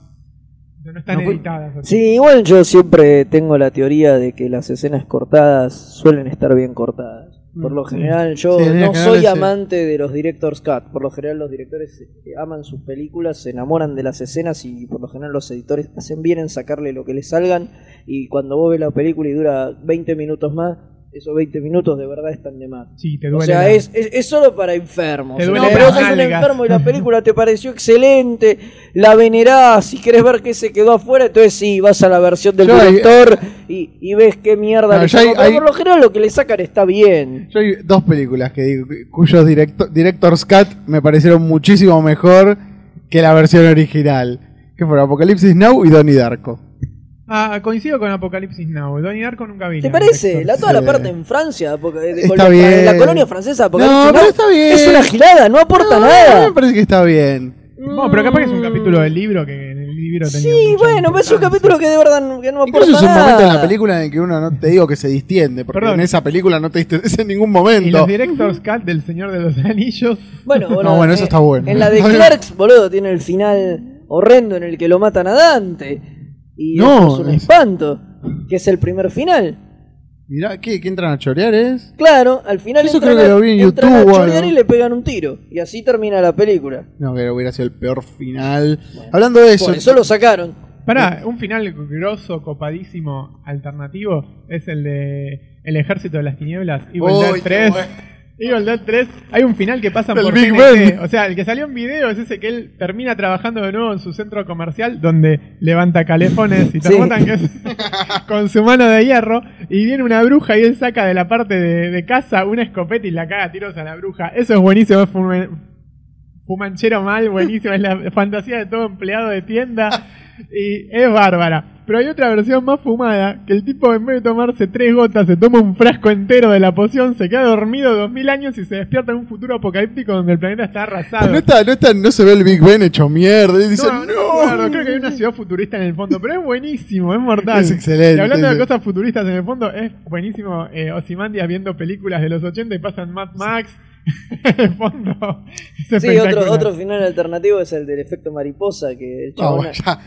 No están editadas. Así. Sí, igual yo siempre tengo la teoría de que las escenas cortadas suelen estar bien cortadas. Por lo general, yo Sí, en no general soy ese- amante de los director's cut. Por lo general, los directores aman sus películas, se enamoran de las escenas y por lo general los editores hacen bien en sacarle lo que les salgan. Y cuando vos ves la película y dura 20 minutos más, esos 20 minutos de verdad están de más. Sí, te O duele. sea, es solo para enfermos. Te No, duele pero las vos sos un nalgas. enfermo y la película te pareció excelente, la venerás, si querés ver qué se quedó afuera, entonces sí, vas a la versión del Yo director y ves qué mierda No, le yo sacó. hay- Pero por lo general lo que le sacan está bien. Yo hay dos películas que digo, cuyos Director's Cut me parecieron muchísimo mejor que la versión original. Que fueron Apocalipsis Now y Donnie Darko. Coincido con Apocalipsis Now. Donnie Darko nunca vi. ¿Te parece? Toda la Sí. parte en Francia, Está bien. la colonia francesa, No, Apocalipsis pero Now, está bien. es una gilada, no aporta No, nada. me parece que está bien. No, pero capaz que es un capítulo del libro que en el libro tenía. Sí, mucha bueno, pero es un importancia. capítulo que de verdad no aporta Incluso es un nada. momento en la película en el que uno no te digo que se distiende, porque Perdón. en esa película no te distendes en ningún Y momento. los Director's Cut del Señor de los Anillos. Bueno, No, bueno, eso está bueno. En la de Clerks, boludo, tiene el final horrendo en el que lo matan a Dante. Y No, eso es un es- espanto, que es el primer final. Mirá, ¿qué entran a chorear es? Claro, al final Eso entran, creo que lo vi en entran a YouTube o chorear algo. y le pegan un tiro. Y así termina la película. No, que hubiera sido el peor final. Hablando de eso, Por eso lo sacaron. Pará, un final grosso, copadísimo, alternativo es el de El Ejército de las Tinieblas, Evil Uy, Dead qué 3. bueno. Evil Dead 3, hay un final que pasa Del por Big TNT. Ben. O sea, el que salió en video es ese que él termina trabajando de nuevo en su centro comercial donde levanta calefones y Sí. termotan que es con su mano de hierro y viene una bruja y él saca de la parte de casa una escopeta y la caga a tiros a la bruja. Eso es buenísimo, es fumanchero mal, buenísimo, es la fantasía de todo empleado de tienda y es bárbara. Pero hay otra versión más fumada, que el tipo en vez de tomarse 3 gotas se toma un frasco entero de la poción, se queda dormido 2000 años y se despierta en un futuro apocalíptico donde el planeta está arrasado. no se ve el Big Ben hecho mierda. Y dicen, No, me acuerdo, creo que hay una ciudad futurista en el fondo, pero es buenísimo, es mortal. Es excelente. Y hablando de cosas futuristas en el fondo, es buenísimo Ozymandias viendo películas de los 80 y pasan Mad Max en el fondo. Es Sí, espectacular. otro final alternativo es el del efecto mariposa, que el chabón... No, ya.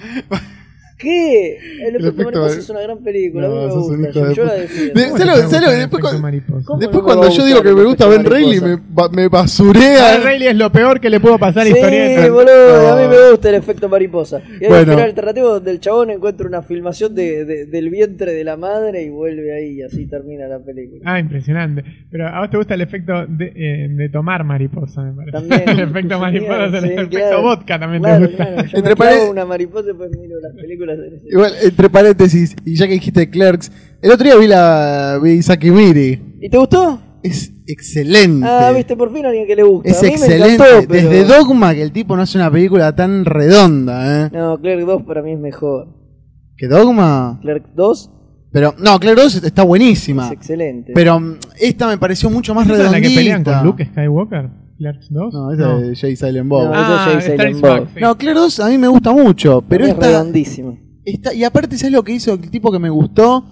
¿Qué? El efecto efecto mariposa mari- es una gran película, No, a mí me sos un gusta, hijo de yo la puta. defiendo. De- ¿Cómo ¿sabes te lo- puede sabes lo- gustar el después efecto cuando- mariposa? ¿Cómo Después no me va cuando a yo gustar digo que el me gusta efecto Ben Reilly mariposa? me basurea. Ben Reilly es lo peor que le pudo pasar a Sí, historieta. boludo, No. a mí me gusta el efecto mariposa. Y hay Bueno. un final alternativo donde el chabón encuentra una filmación del vientre de la madre y vuelve ahí y así termina la película. Ah, impresionante. Pero a vos te gusta el efecto de tomar mariposa, me parece. También. El efecto mariposa es el Sí, efecto claro. vodka también te Claro, gusta. claro. Yo Entre me clavo pare- una mariposa y después miro las películas de ese. Igual, entre paréntesis, y ya que dijiste Clerks, el otro día vi Saki Miri. ¿Y te gustó? Es excelente. Ah, viste, por fin a alguien que le gusta. Es a mí me excelente. encantó, pero... Desde Dogma, que el tipo no hace una película tan redonda, ¿eh? No, Clerk 2 para mí es mejor. ¿Que Dogma? Clerk 2 Pero, no, Clerks 2 está buenísima. es excelente. Pero esta me pareció mucho más ¿Esa es la redondita. que pelean con Luke Skywalker? ¿Clerks 2? No, esa es Jay Silent Bob. No, No, esa es Jay Star Silent is Bob. Back, sí. Clerks 2 a mí me gusta mucho, pero es esta, redondísimo. y aparte, ¿sabes lo que hizo el tipo que me gustó?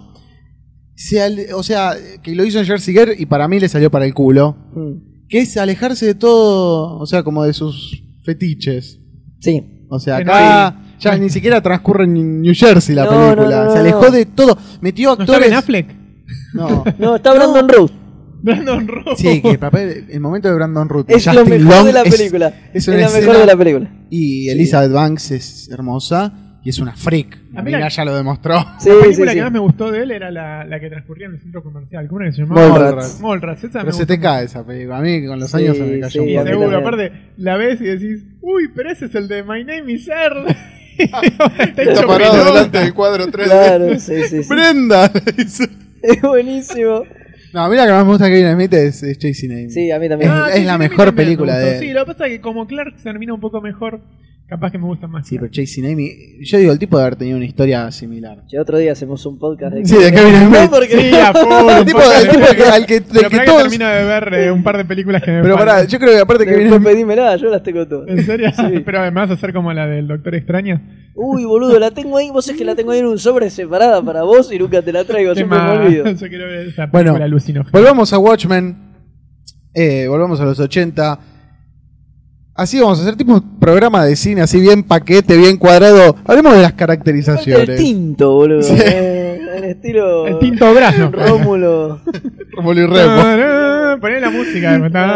O sea, que lo hizo en Jersey Girl y para mí le salió para el culo. Que es alejarse de todo, o sea, como de sus fetiches. Sí. O sea, Que no acá ya ni siquiera transcurre en New Jersey la No, película. no, Se alejó no. de todo. Metió ¿No está actores. Ben Affleck? No. No, está Brandon Root. Brandon Rowe. Sí, que el papel, el momento de Brandon Root. Es lo Justin mejor Long de la es- película. es Es una la escena- mejor de la película. Y Elizabeth Banks es hermosa. y es una freak. La mina ya lo demostró. Sí, La película sí, que sí. más me gustó de él era la que transcurría en el centro comercial. ¿Cómo era que se llamaba? Mallrats. Mallrats. Esa Pero me se gustó te cae mucho. esa película. A mí con los años se me cayó sí, un a poco. mí Seguro, también. aparte la ves y decís, uy, pero ese es el de My Name is Earl. Está Está hecho parado pelota. delante del cuadro 3D. Claro, sí, sí, sí. ¡Brenda! Es buenísimo. No, a mí la que más me gusta de Kevin Smith es Chasing Amy. Sí, a mí también. Es sí, la a mí mejor también película me gustó. de él. Sí, lo que pasa es que como Clark se termina un poco mejor, capaz que me gusta más. Sí, pero Clark. Chasing Amy, yo digo, el tipo de haber tenido una historia similar. Ya otro día hacemos un podcast de Sí, de Kevin Smith. No, porque Sí, a full, El un tipo, poco. el tipo al que, del Pero que para que todos... termino de ver un par de películas que me Pero pará, faltan. yo creo que aparte Kevin después Smith... pedímela, yo las tengo todas. ¿En serio? Sí. Pero además vas a hacer como la del Doctor Extraño. Uy, boludo, la tengo ahí. Vos es que la tengo ahí en un sobre separada para vos y nunca te la traigo. Qué Siempre me mal. olvido. Yo quiero ver esa Bueno, película alucinógena. volvamos a Watchmen. Volvamos a los 80. Así vamos a hacer tipo un programa de cine, así bien paquete, bien cuadrado. Hablemos de las El caracterizaciones. tinto, boludo. Sí. En estilo. El tinto Brasno. Rómulo. Rómulo y Remo. Poné la música.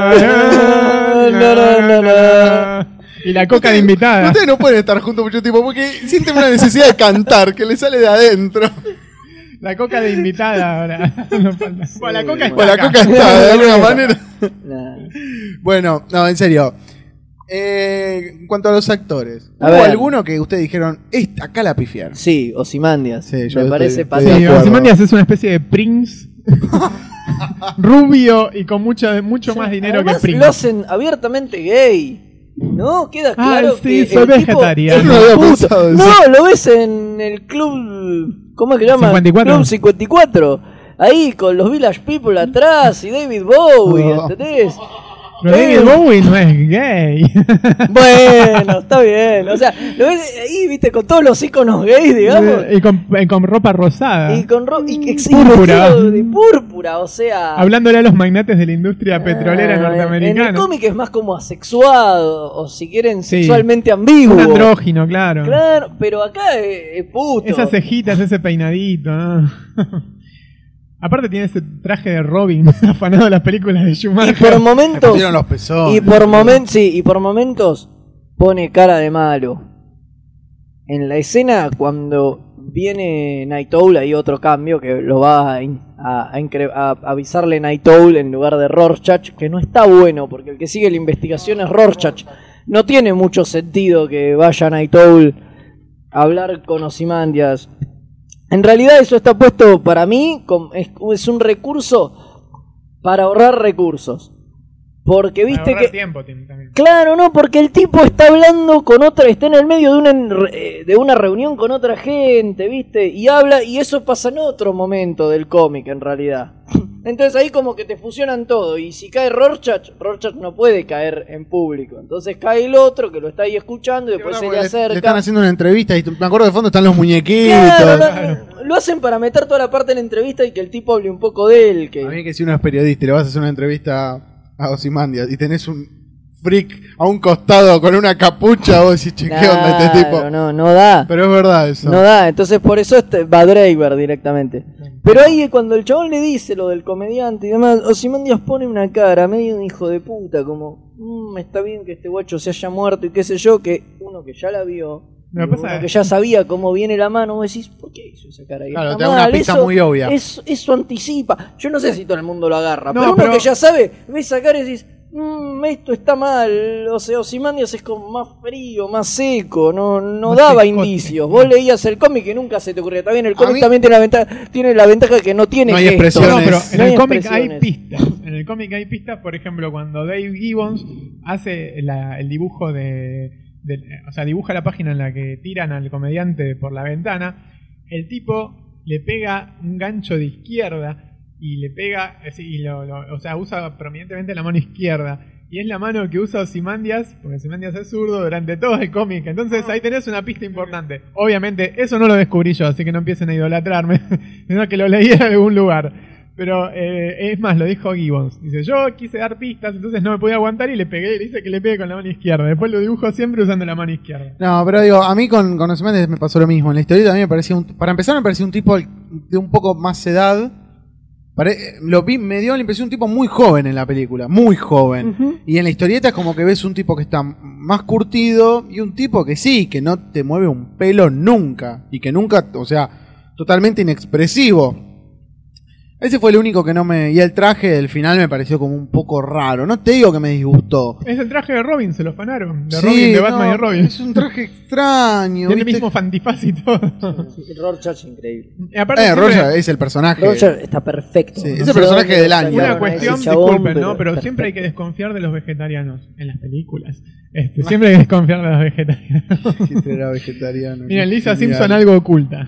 Y la coca de invitada. Ustedes no pueden estar juntos mucho tiempo porque sienten una necesidad de cantar que les sale de adentro. La coca de invitada ahora. No falta. Bueno, la coca está Bueno, la acá. coca está de alguna manera. Nah. Bueno, no, en serio. En cuanto a los actores, A ¿hubo ver. alguno que ustedes dijeron, acá la pifiaron? Sí, Ozymandias. Sí, yo me parece estoy patético. de Sí, acuerdo. Ozymandias es una especie de Prince. Rubio y con mucho más dinero Además, que Prince. lo hacen abiertamente gay. ¿No? Queda claro sí, que soy el tipo vegetariano. es No había puto. pensado eso. No, lo ves en el club... ¿Cómo es que se llama? 54. Club 54. Ahí con los Village People atrás y David Bowie, No. ¿entendés? Pero David Bowie no es gay. Bueno, está bien. O sea, lo ves ahí, viste, con todos los iconos gays, digamos. y con ropa rosada. Y con Púrpura. vestido de púrpura, o sea... Hablándole a los magnates de la industria petrolera En el norteamericana. cómic es más como asexuado, o si quieren, Sí. sexualmente ambiguo. Un andrógino, claro. Claro, pero acá es puto. Esas cejitas, ese peinadito, ¿no? Aparte tiene ese traje de Robin afanado de las películas de Y Schumacher. por Le momentos... pusieron los pezones. Y por momentos pone cara de malo. En la escena cuando viene Night Owl hay otro cambio que lo va a avisarle Night Owl en lugar de Rorschach, que no está bueno porque el que sigue la investigación es Rorschach. No tiene mucho sentido que vaya Night Owl a hablar con Ozymandias. En realidad eso está puesto para mí, es un recurso para ahorrar recursos. Porque viste Ahorrar que... tiempo tiene también. Claro, no, porque el tipo está hablando con otra, está en el medio de una reunión con otra gente, ¿viste? Y habla, y eso pasa en otro momento del cómic, en realidad. Entonces ahí como que te fusionan todo, y si cae Rorschach no puede caer en público. Entonces cae el otro que lo está ahí escuchando y después se le acerca. Le están haciendo una entrevista y me acuerdo de fondo están los muñequitos. Claro, lo hacen para meter toda la parte de la entrevista y que el tipo hable un poco de él. A mí que si uno es periodista y le vas a hacer una entrevista a Ozymandias y tenés un freak a un costado con una capucha, vos decís, che, ¿qué onda este tipo? No da. Pero es verdad eso. No da, entonces por eso va Draver directamente. Pero ahí cuando el chabón le dice lo del comediante y demás, Ozymandias pone una cara medio de hijo de puta, como, está bien que este guacho se haya muerto y qué sé yo, que uno que ya la vio, Lo y que pasa uno es- que ya sabía cómo viene la mano, vos decís, ¿por qué hizo esa cara ahí? Claro, Está te da una mal, pista eso- muy obvia. Eso anticipa. Yo no sé si todo el mundo lo agarra, No, pero uno pero- que ya sabe, ves esa cara y decís, esto está mal. O sea, Ozymandias es como más frío, más seco, no Más daba secote. indicios. Vos leías el cómic y nunca se te ocurría. También el A cómic mí- también tiene la ventaja que no tiene No hay gestos. expresiones. No, pero en No hay el cómic hay expresiones. pistas. En el cómic hay pistas, por ejemplo, cuando Dave Gibbons hace el dibujo o sea, dibuja la página en la que tiran al comediante por la ventana, el tipo le pega un gancho de izquierda y le pega, o sea, usa prominentemente la mano izquierda. Y es la mano que usa Ozymandias, porque Ozymandias es zurdo durante todo el cómic. Entonces ahí tenés una pista importante. Obviamente, eso no lo descubrí yo, así que no empiecen a idolatrarme, sino que lo leí en algún lugar. Pero es más, lo dijo Gibbons. Dice, yo quise dar pistas, entonces no me podía aguantar y le pegué, le hice que le pegue con la mano izquierda. Después lo dibujo siempre usando la mano izquierda. No, pero digo, a mí con Ozymandias me pasó lo mismo. En la historieta a mí me parecía, para empezar me parecía un tipo de un poco más edad Me dio la impresión de un tipo muy joven en la película, muy joven. Y en la historieta es como que ves un tipo que está más curtido y un tipo que sí, que no te mueve un pelo nunca. Y que nunca, o sea, totalmente inexpresivo. Ese fue el único que no me... Y el traje del final me pareció como un poco raro. No te digo que me disgustó. Es el traje de Robin, se lo fanaron. De Robin, de Batman y Robin. Es un traje extraño. Tiene el mismo fantifaz y todo. Rorschach increíble. Rorschach es el personaje. Rorschach está perfecto. Sí, es el personaje del año. Una cuestión, disculpen, ¿no? Pero siempre hay que desconfiar de los vegetarianos en las películas. Siempre hay que desconfiar de los vegetarianos. Hitler era vegetariano. Mira, Lisa Simpson algo oculta.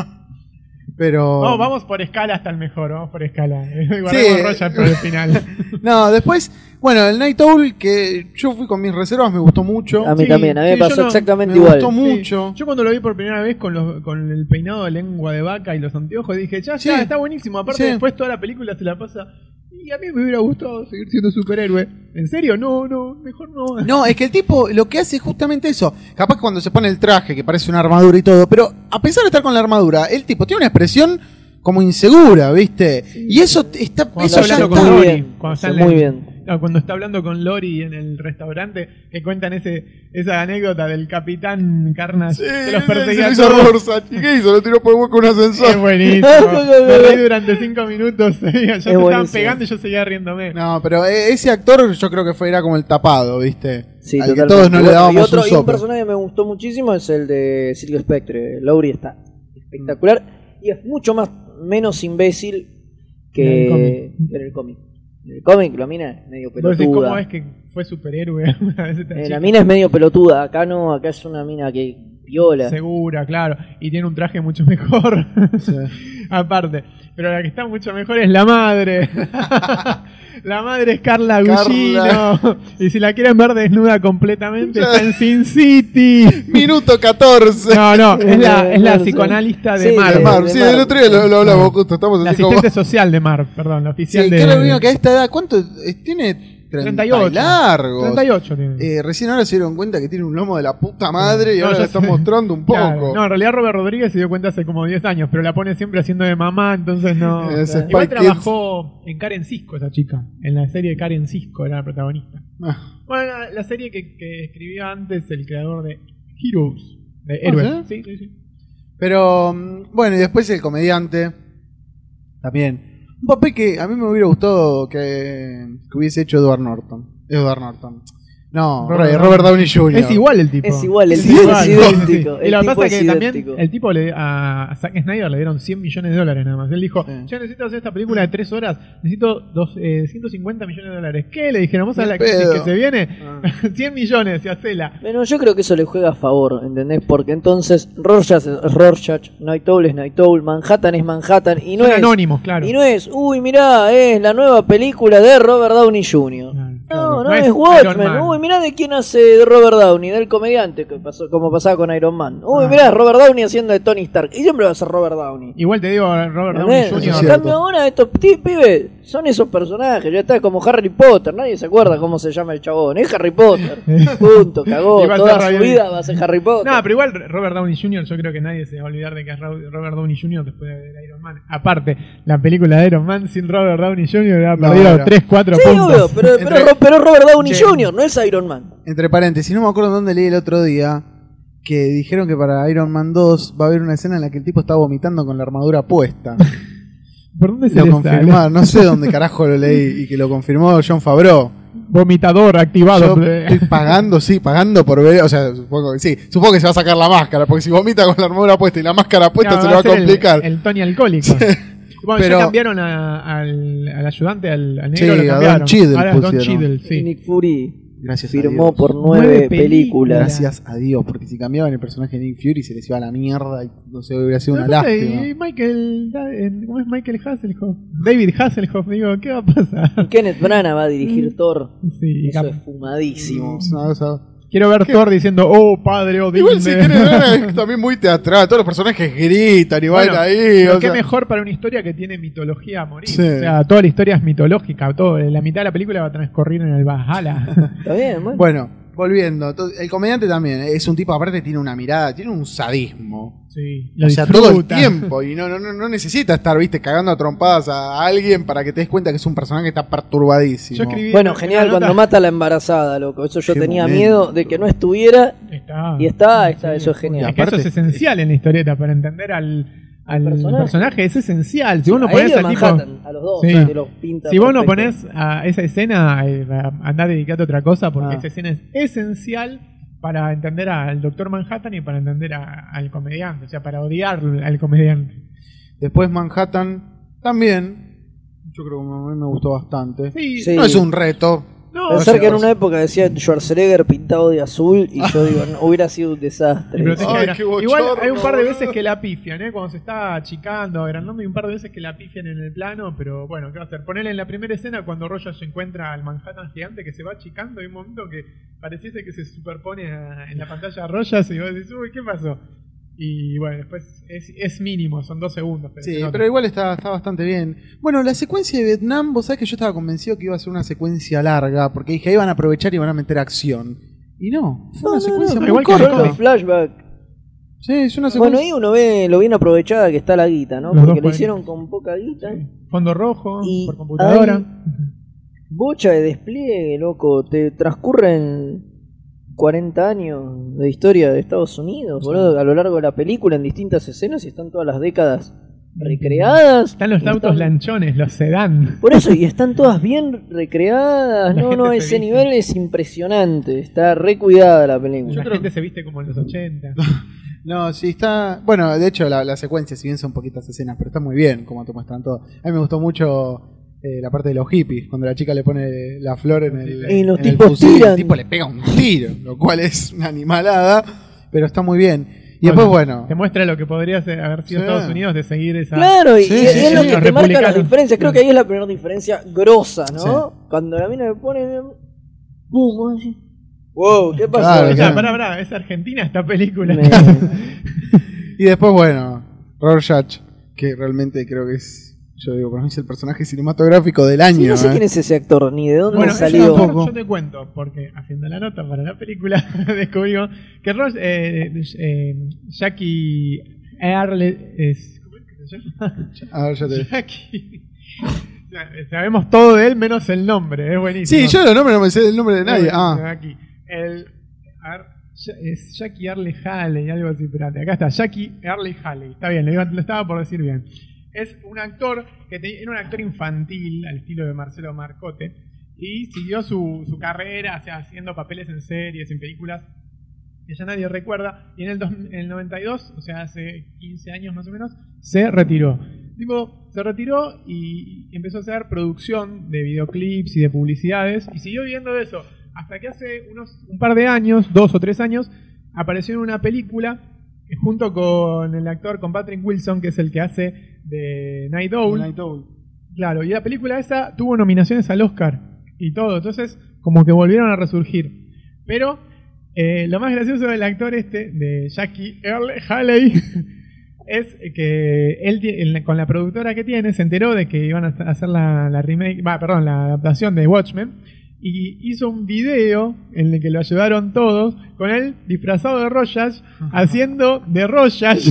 Pero... No, vamos por escala hasta el mejor, vamos por escala. Guardemos Roger por el final. No, después, bueno, el Night Owl, que yo fui con mis reservas, me gustó mucho. A mí también, a mí me pasó exactamente igual. Me gustó mucho. Yo cuando lo vi por primera vez con el peinado de lengua de vaca y los anteojos, dije, ya está buenísimo. Aparte, después toda la película se la pasa... Y a mí me hubiera gustado seguir siendo superhéroe. ¿En serio? No, mejor no. No, es que el tipo lo que hace es justamente eso. Capaz que cuando se pone el traje, que parece una armadura y todo, pero a pesar de estar con la armadura, el tipo tiene una expresión como insegura, ¿viste? Sí. Y eso está... Cuando eso ya está con Lori, bien. Muy bien. Cuando está hablando con Lori en el restaurante, que cuentan esa anécdota del capitán Carnage que los perseguía a todos. ¿Y qué hizo? Lo tiró por el hueco un ascensor. Es buenísimo. Me reí durante 5 minutos. Ya se estaban pegando y yo seguía riéndome. No, pero ese actor yo creo que era como el tapado, ¿viste? Sí, al que todos no le dábamos un y un personaje que me gustó muchísimo es el de Silvio Spectre. Lori está espectacular y es mucho menos imbécil que en el cómic. En el cómic la mina es medio pelotuda. ¿Cómo es que fue superhéroe? La mina es medio pelotuda, acá no, acá es una mina que viola. Segura, claro, y tiene un traje mucho mejor. Sí. Aparte, pero la que está mucho mejor es la madre. La madre es Carla Gugino. Y si la quieren ver desnuda completamente, está en Sin City. Minuto 14. No, es la psicoanalista de Marv. Sí, del otro día lo hablamos justo. Estamos la asistente social de Marv, perdón, la oficial de... Carla Gugino, que a esta edad, ¿cuánto tiene? 38 largos. 38 tiene. Recién ahora se dieron cuenta que tiene un lomo de la puta madre y ahora la están mostrando un poco. Claro. No, en realidad Robert Rodríguez se dio cuenta hace como 10 años, pero la pone siempre haciendo de mamá, entonces no. Igual trabajó en Karen Cisco esa chica, en la serie de Karen Cisco era la protagonista. Bueno, la serie que escribía antes el creador de Heroes, de Héroes. ¿Sí? Sí. Pero bueno, y después el comediante también. Un papel que a mí me hubiera gustado que hubiese hecho Edward Norton. No, Robert Downey Jr. Es igual el tipo. Es idéntico. Y lo que pasa es que también el tipo a Zack Snyder le dieron $100 millones nada más. Él dijo, yo necesito hacer esta película de 3 horas, necesito 150 millones de dólares. ¿Qué? Le dijeron, vamos a la crisis que se viene, 100 millones y hacela. Bueno, yo creo que eso le juega a favor, ¿entendés? Porque entonces Rorschach es Rorschach, Night Owl es Night Owl, Manhattan es Manhattan y no son es anónimos, claro. Y no es, mirá, es la nueva película de Robert Downey Jr. No es Watchmen. Mirá de quién hace de Robert Downey, del comediante, como pasaba con Iron Man. Mirá, Robert Downey haciendo de Tony Stark. Y siempre va a ser Robert Downey. Igual te digo, Robert Downey Jr. En cambio ahora estos pibes son esos personajes. Ya está como Harry Potter. Nadie se acuerda cómo se llama el chabón. Es Harry Potter. Punto, cagó. Toda su vida va a ser Harry Potter. No, pero igual Robert Downey Jr. yo creo que nadie se va a olvidar de que es Robert Downey Jr. después de Iron Man. Aparte, la película de Iron Man sin Robert Downey Jr. ha perdido 3-4 puntos. Sí, obvio, pero Robert Downey Jr. no es Iron Man. Entre paréntesis, no me acuerdo dónde leí el otro día que dijeron que para Iron Man 2 va a haber una escena en la que el tipo está vomitando con la armadura puesta. ¿Por dónde se lo confirmaron? No sé dónde carajo lo leí y que lo confirmó Jon Favreau. Vomitador activado. Yo estoy pagando por ver, o sea, supongo que se va a sacar la máscara, porque si vomita con la armadura puesta y la máscara puesta se le va a complicar. El Tony alcohólico. Bueno, pero ya cambiaron al ayudante, al negro, lo cambiaron. Don Cheadle ahora Don Cheadle, sí. Nick Fury Gracias firmó por 9 películas. Gracias a Dios, porque si cambiaban el personaje de Nick Fury se les iba a la mierda y no sé, hubiera sido una lástima. Y ¿cómo es Michael Hasselhoff? David Hasselhoff, digo, ¿qué va a pasar? Kenneth Branagh va a dirigir Thor. Sí, eso es fumadísimo. Quiero ver Thor diciendo, padre, Odín. Igual si es también muy teatral, todos los personajes gritan y bailan ahí. Qué mejor para una historia que tiene mitología a morir. Sí. O sea, toda la historia es mitológica, la mitad de la película va a transcurrir en el Valhalla. Está bien, Bueno, volviendo. El comediante también es un tipo, aparte tiene una mirada, tiene un sadismo. Sí, lo O sea, disfruta. todo el tiempo. Y no necesita estar, viste, cagando a trompadas a alguien para que te des cuenta que es un personaje que está perturbadísimo. Yo escribí Bueno, en genial, la nota- cuando mata a la embarazada, loco. Eso yo Qué tenía momento. miedo de que no estuviera. Y Está, eso es genial. Es que eso Aparte- es esencial en la historieta para entender al personaje. personaje. Es esencial. Si vos no A ponés él y a al tipo. Manhattan, a los dos, Sí. te los pinta Si vos no perfecto. ponés a esa escena, andá a dedicarte a otra cosa porque Ah. esa escena es esencial para entender al Doctor Manhattan y para entender al comediante, o sea, para odiar al comediante. Después Manhattan también. Yo creo que a mí me gustó bastante. Sí, Sí. No es un reto. no, Pensar o sea, que en una época decía Schwarzenegger pintado de azul y yo digo, no, hubiera sido un desastre. pero tenés que Ay, ver- qué igual bochorno, hay un par de boludo. veces que la pifian, cuando se está achicando, agrandando, hay un par de veces que la pifian en el plano, pero bueno, ¿qué va a hacer? Ponerle en la primera escena cuando Rogers se encuentra al Manhattan gigante que se va achicando, hay un momento que pareciese que se superpone en la pantalla a Rogers y vos decís, uy, ¿qué pasó? Y bueno, después es mínimo, son 2 segundos. Pero Sí, se nota. pero igual está bastante bien. Bueno, la secuencia de Vietnam, vos sabés que yo estaba convencido que iba a ser una secuencia larga, porque dije, ahí van a aprovechar y van a meter acción. Y no, fue una secuencia muy igual que corta. Solo Los flashback. Sí, es una Bueno, secuencia. ahí uno ve lo bien aprovechada que está la guita, ¿no? Los Porque dos le pueden- hicieron con poca guita. Fondo rojo, Y por computadora. Bocha de despliegue, loco. Te transcurren 40 años de historia de Estados Unidos, boludo, a lo largo de la película en distintas escenas y están todas las décadas recreadas. Están los Y autos están- lanchones, los sedán. Por eso, y están todas bien recreadas. La No, gente no, se ese viste. nivel es impresionante. Está recuidada la película. La gente se viste como en los 80. No, sí está... Bueno, de hecho la secuencia, si bien son poquitas escenas, pero está muy bien como te muestran todo. A mí me gustó mucho la parte de los hippies, cuando la chica le pone la flor en el, Y los en el tipos fusil, y tiran. el tipo le pega un tiro, lo cual es una animalada, pero está muy bien. Y después, bueno... Te muestra lo que podría haber sido Sí. Estados Unidos de seguir esa. Claro, y Sí, es sí, lo sí, que los te marca la republicanos. diferencia. Creo que ahí es la primera diferencia grosa, ¿no? Sí. Cuando la mina le pone. ¡Pum! Así. ¡Wow! ¿Qué pasó? Claro, O sea, claro. pará, es Argentina esta película. Me- Y después, bueno, Rorschach, que realmente creo que es... Yo digo, para mí es el personaje cinematográfico del año. Sí, no sé quién es ese actor, ni de dónde Bueno, eso salió. tampoco. yo te cuento, porque haciendo la nota para la película descubrimos que Jackie Earle es. ¿Cómo es que se llama? A ver, ya te... Jackie. Sabemos todo de él menos el nombre, es buenísimo. Sí, yo los nombres no me sé el nombre de nadie. A Ah, ver, es Jackie Earle Haley, algo así, espérate, acá está, Jackie Earle Haley, está bien, lo estaba por decir bien. Es un actor que era un actor infantil, al estilo de Marcelo Marcote, y siguió su carrera, o sea, haciendo papeles en series, en películas que ya nadie recuerda, y en el 92, o sea, hace 15 años más o menos, se retiró. Tipo, se retiró y empezó a hacer producción de videoclips y de publicidades, y siguió viviendo de eso, hasta que hace un par de años, 2 o 3 años, apareció en una película junto con el actor, con Patrick Wilson, que es el que hace de Night Owl. Night Owl. Claro, y la película esa tuvo nominaciones al Oscar y todo, entonces como que volvieron a resurgir. Pero lo más gracioso del actor de Jackie Earle Haley, es que él con la productora que tiene se enteró de que iban a hacer la adaptación de Watchmen, y hizo un video en el que lo ayudaron todos con él disfrazado de Rorschach, haciendo de Rorschach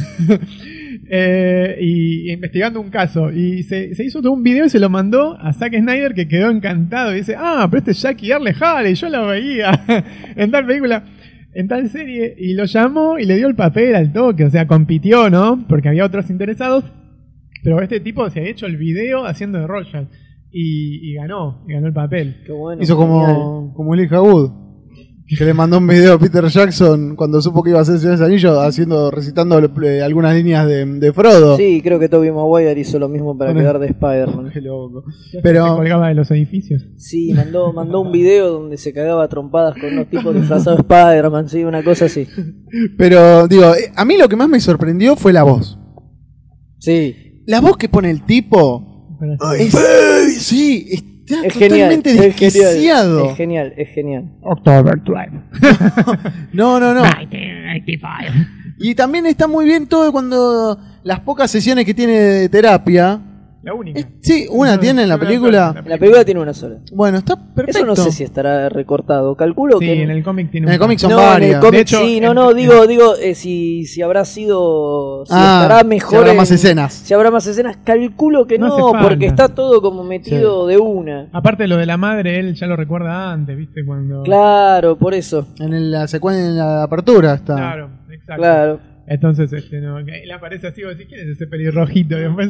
y investigando un caso, y se hizo todo un video y se lo mandó a Zack Snyder, que quedó encantado y dice, pero este es Jackie Earle Haley, yo lo veía en tal película, en tal serie, y lo llamó y le dio el papel al toque, o sea, compitió, ¿no? Porque había otros interesados, pero este tipo se ha hecho el video haciendo de Rorschach y ganó el papel. Qué bueno, Hizo genial. como Elijah Wood, que le mandó un video a Peter Jackson cuando supo que iba a hacer Señor de los Anillos, recitando algunas líneas de Frodo. Sí, creo que Tobey Maguire hizo lo mismo para Bueno. quedar de Spider-Man. Qué loco. Se Pero, colgaba de los edificios. Sí, mandó un video donde se cagaba a trompadas con unos tipos disfrazados de Spider-Man, sí, una cosa así. pero digo, a mí lo que más me sorprendió fue la voz. Sí, La voz que pone el tipo es, sí, está es genial. totalmente Es desquiciado. genial, es genial. October 12. No. 1985. Y también está muy bien todo cuando las pocas sesiones que tiene de terapia, La única. Sí, una tiene en la película. La película tiene una sola. Bueno, está perfecto. Eso no sé si estará recortado. Calculo Sí, que en el cómic tiene En el cómic son no, en el varias. cómic De hecho, sí, digo si habrá sido, si Ah, estará mejor, si habrá más escenas. Si habrá más escenas, calculo que No no, hace falta. porque está todo como metido de una. Aparte lo de la madre, él ya lo recuerda antes, ¿viste? Cuando... Claro, por eso. La secuencia, en la apertura está. Claro, exacto. Claro. Entonces, no, él aparece así, vos decís, ¿quién es ese pelirrojito? Y después...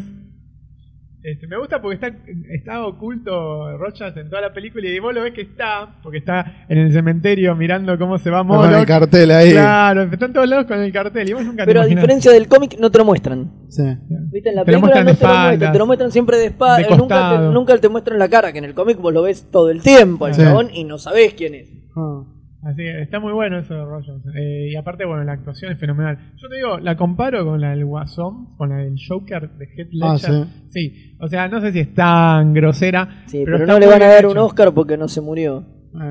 me gusta porque está oculto Rochas en toda la película y vos lo ves que está, porque está en el cementerio mirando cómo se va Moloch. Con el cartel ahí. Claro, están todos lados con el cartel y vos nunca Pero te a imaginás. diferencia del cómic, no te lo muestran. Sí. ¿Viste? En la Te lo película muestran no de te lo muestran, espaldas, te lo muestran siempre de de espaldas. costado. Nunca te muestran la cara, que en el cómic vos lo ves todo el tiempo al Sí. chabón y no sabés quién es. Ah. Así que está muy bueno eso de Rogers. Y aparte, bueno, la actuación es fenomenal. Yo te digo, la comparo con la del Guasón, con la del Joker de Heath Ledger. Sí, o sea, no sé si es tan grosera. Sí, pero pero está no le muy van a bien dar hecho. un Oscar porque no se murió.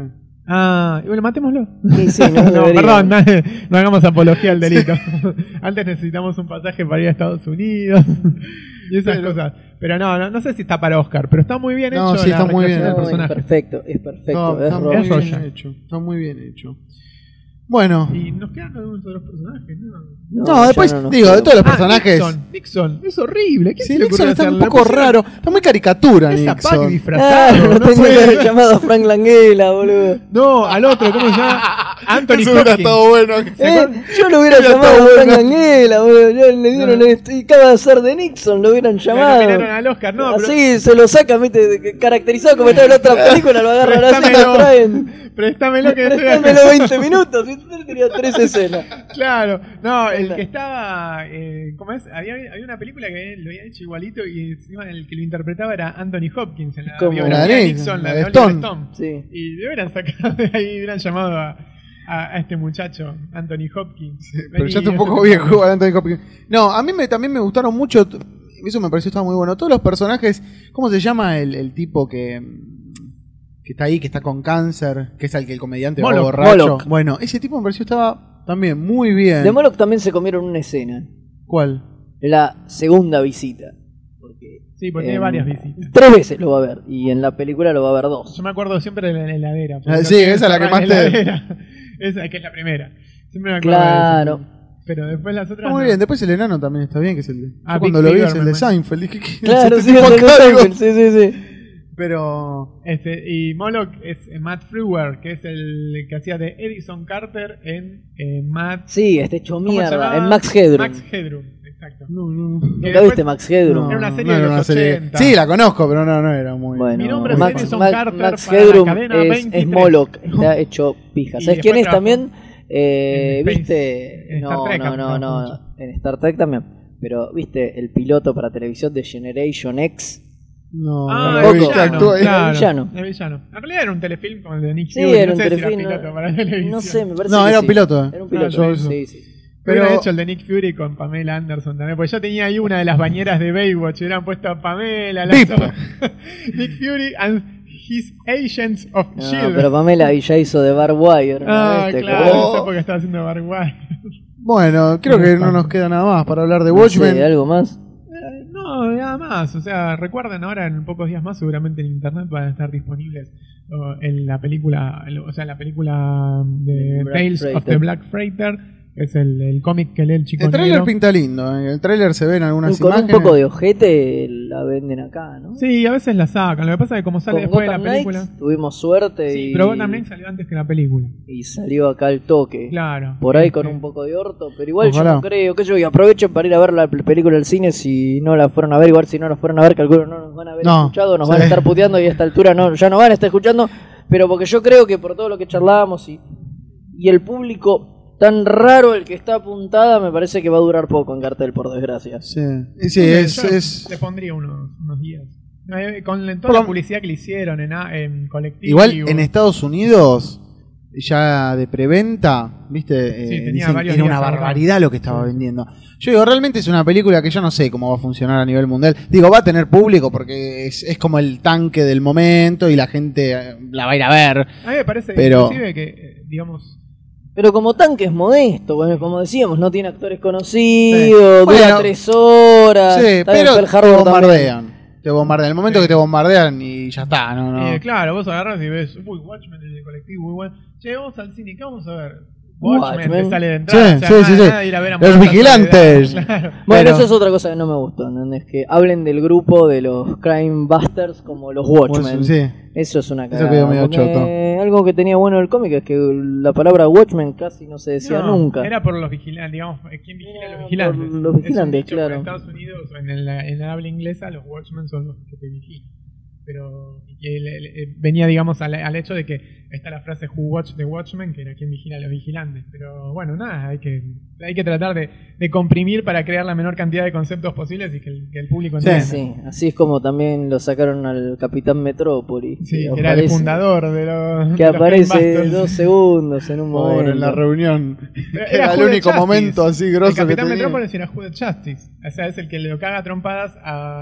Ah, y bueno, matémoslo. Sí, sí, no, No, debería. perdón, no hagamos apología al delito. Antes necesitamos un pasaje para ir a Estados Unidos y esas cosas. Pero no sé si está para Oscar, pero está muy bien No, hecho sí, la está muy recreación bien. del No, es personaje. perfecto, es perfecto. No, está muy Roger. Roger. bien hecho. Está muy bien hecho. Bueno. Y nos quedan algunos otros personajes, ¿no? No, después, ya no nos digo, de queda. todos los personajes. Nixon, es horrible. ¿Quién Sí, se le Nixon ocurrió está un hacerlo? poco Le pusieron raro. Está muy caricatura, Esa Pac Nixon. disfrazado. Lo no tenía que haber sé. llamado Frank Langella, boludo. No, al otro, ¿cómo se llama? Anthony Eso hubiera Hopkins. estado bueno. Yo lo hubiera Hubiera llamado estado Frank bueno. Langella, boludo. Ya le dieron esto. Y acaba de ser de Nixon, lo hubieran Lo llamado. nominaron al Oscar, no, pero- Así se lo sacan, viste, caracterizado como está en la otra película, lo agarran así y lo traen. Préstamelo que estoy Préstamelo 20 minutos, y usted tenía 3 escenas. Claro, no, el que estaba, ¿cómo es? Había una película que lo había hecho igualito y encima el que lo interpretaba era Anthony Hopkins en la ¿Cómo? biografía La de de Nixon, la de Stone. Oliver Stone. Sí. Y le hubieran sacado de ahí, hubieran llamado a este muchacho, Anthony Hopkins. Pero ya está un Vení, poco viejo Anthony Hopkins. No, a mí también me gustaron mucho. Eso me pareció estaba muy bueno. Todos los personajes. ¿Cómo se llama el tipo que está ahí, que está con cáncer? Que es el comediante va Moloch. borracho. Moloch. Bueno, ese tipo me pareció estaba también muy bien. De Moloch también se comieron una escena. ¿Cuál? La segunda visita. Porque Sí, porque tiene varias visitas. 3 veces lo va a ver. Y en la película lo va a ver 2. Yo me acuerdo siempre de la heladera. porque Ah, lo sí, tienen esa es la que cerrada en más te- heladera. Esa que es la primera. Siempre me acuerdo Claro. de eso. Pero después las otras. Está muy no. bien. Después el enano también está bien, que es el de. Ah, yo cuando Big lo vi Finger, es el me de imagino. Seinfeld. Dije, ¿qué Claro, es sí, este tipo el de cargo? Seinfeld, sí. Pero. Y Moloch es Matt Frewer, que es el que hacía de Edison Carter en Matt. Sí, está hecho ¿cómo se mierda. llamaba? En Max Headroom. Max Headroom, exacto. No, no. Que ¿Nunca después- viste Max Headroom? Era una No, serie no de era los una serie. 80. Sí, la conozco, pero no era muy. Bueno, Mi nombre es muy Edison fan. Carter Max para la Headroom cadena es 23. Moloch, está hecho pija. Y ¿Sabes quién después es trabajó también? en Space- ¿Viste? en Star No, Trek no, trabajó no. mucho. En Star Trek también. Pero, ¿viste el piloto para televisión de Generation X? No, Ah, no el la vi, Poco. que villano, actúa ahí. claro, El villano. el villano. En realidad era un telefilm con el de Nick Sí, Fury, era no un sé si telefilm. piloto para televisión. No sé, me parece No, que era sí. un piloto. Era un Claro, piloto, eso. sí, sí. Pero Pero- hecho el de Nick Fury con Pamela Anderson también, porque ya tenía ahí una de las bañeras de Baywatch, hubieran puesto a Pamela, la Vip. Nick Fury and his Agents of No, S.H.I.E.L.D. pero Pamela ahí ya hizo de Barbed Wire. Ah, ¿no? claro, ¿Cómo? no sé por qué estaba haciendo Barguay. Bueno, creo que no nos queda nada más para hablar de Watchmen. No sé, ¿algo más? No, nada más. O sea, recuerden ahora en pocos días más, seguramente en internet van a estar disponibles en la película, o sea, la película de Black Tales of Freighter. the Black Freighter, que es el cómic que lee el chico El tráiler negro. pinta lindo. En el tráiler se ven algunas Con imágenes. un poco de ojete la venden acá, ¿no? Sí, a veces la sacan. Lo que pasa es que como sale Con después de la Gotham película. Knights tuvimos suerte Sí, y, pero Gotham Knights salió antes que la película. y salió acá al toque. Claro. Por ahí Este, con un poco de orto, pero igual Ojalá. yo no creo que yo y aprovechen para ir a ver la película del cine si no la fueron a ver, igual si no la fueron a ver, calculo no nos van a haber No, escuchado, nos sí. van a estar puteando y a esta altura no, ya no van a estar escuchando, pero porque yo creo que por todo lo que charlábamos y el público tan raro el que está apuntada, me parece que va a durar poco en cartel, por desgracia. Sí, y sí, yo es. le pondría unos días. Con Por toda lo- la publicidad que le hicieron en colectivo. Igual en Estados Unidos, ya de preventa, ¿viste? Sí, tenía Dicen varios que era una días ahorrados. barbaridad lo que estaba vendiendo. Yo digo, realmente es una película que yo no sé cómo va a funcionar a nivel mundial. Digo, va a tener público porque es como el tanque del momento y la gente la va a ir a ver. A mí me parece Pero- inclusive que, digamos, Pero como tanque es modesto, bueno, como decíamos, no tiene actores conocidos, Sí. dura Bueno, 3 horas. Sí, está bien, pero Pearl te Harbor también. bombardean. te bombardean. El momento que te bombardean y ya está, no. Claro, vos agarras y ves, Watchmen en el colectivo, muy bueno. Che, vamos al cine, ¿qué vamos a ver? Watchmen te sale de entrada. Sí. De ir a ver a Los vigilantes. Claro. Bueno, eso es otra cosa que no me gustó, ¿no? Es que hablen del grupo de los Crime Busters como los Watchmen. Sí. Eso es una Eso cagada. quedó medio porque choto. algo que tenía bueno el cómic es que la palabra Watchmen casi no se decía nunca. Era por los vigilantes, digamos, ¿quién vigila a los vigilantes? Por los vigilantes, es un dicho, claro. En Estados Unidos, en la habla inglesa, los Watchmen son los que te vigilan. Pero venía, digamos, al hecho de que está la frase Who Watch the Watchmen, que era quien vigila a los vigilantes. Pero bueno, nada, hay que tratar de comprimir para crear la menor cantidad de conceptos posibles y que el público entienda. Sí, así es como también lo sacaron al Capitán Metrópolis. Sí, que era el fundador de los. Que de los aparece Gangbusters. 2 segundos en un momento. En la reunión. Era el Who the único Justice. momento así grosso El Capitán que tenía. Metrópolis era Who the Justice. O sea, es el que le caga trompadas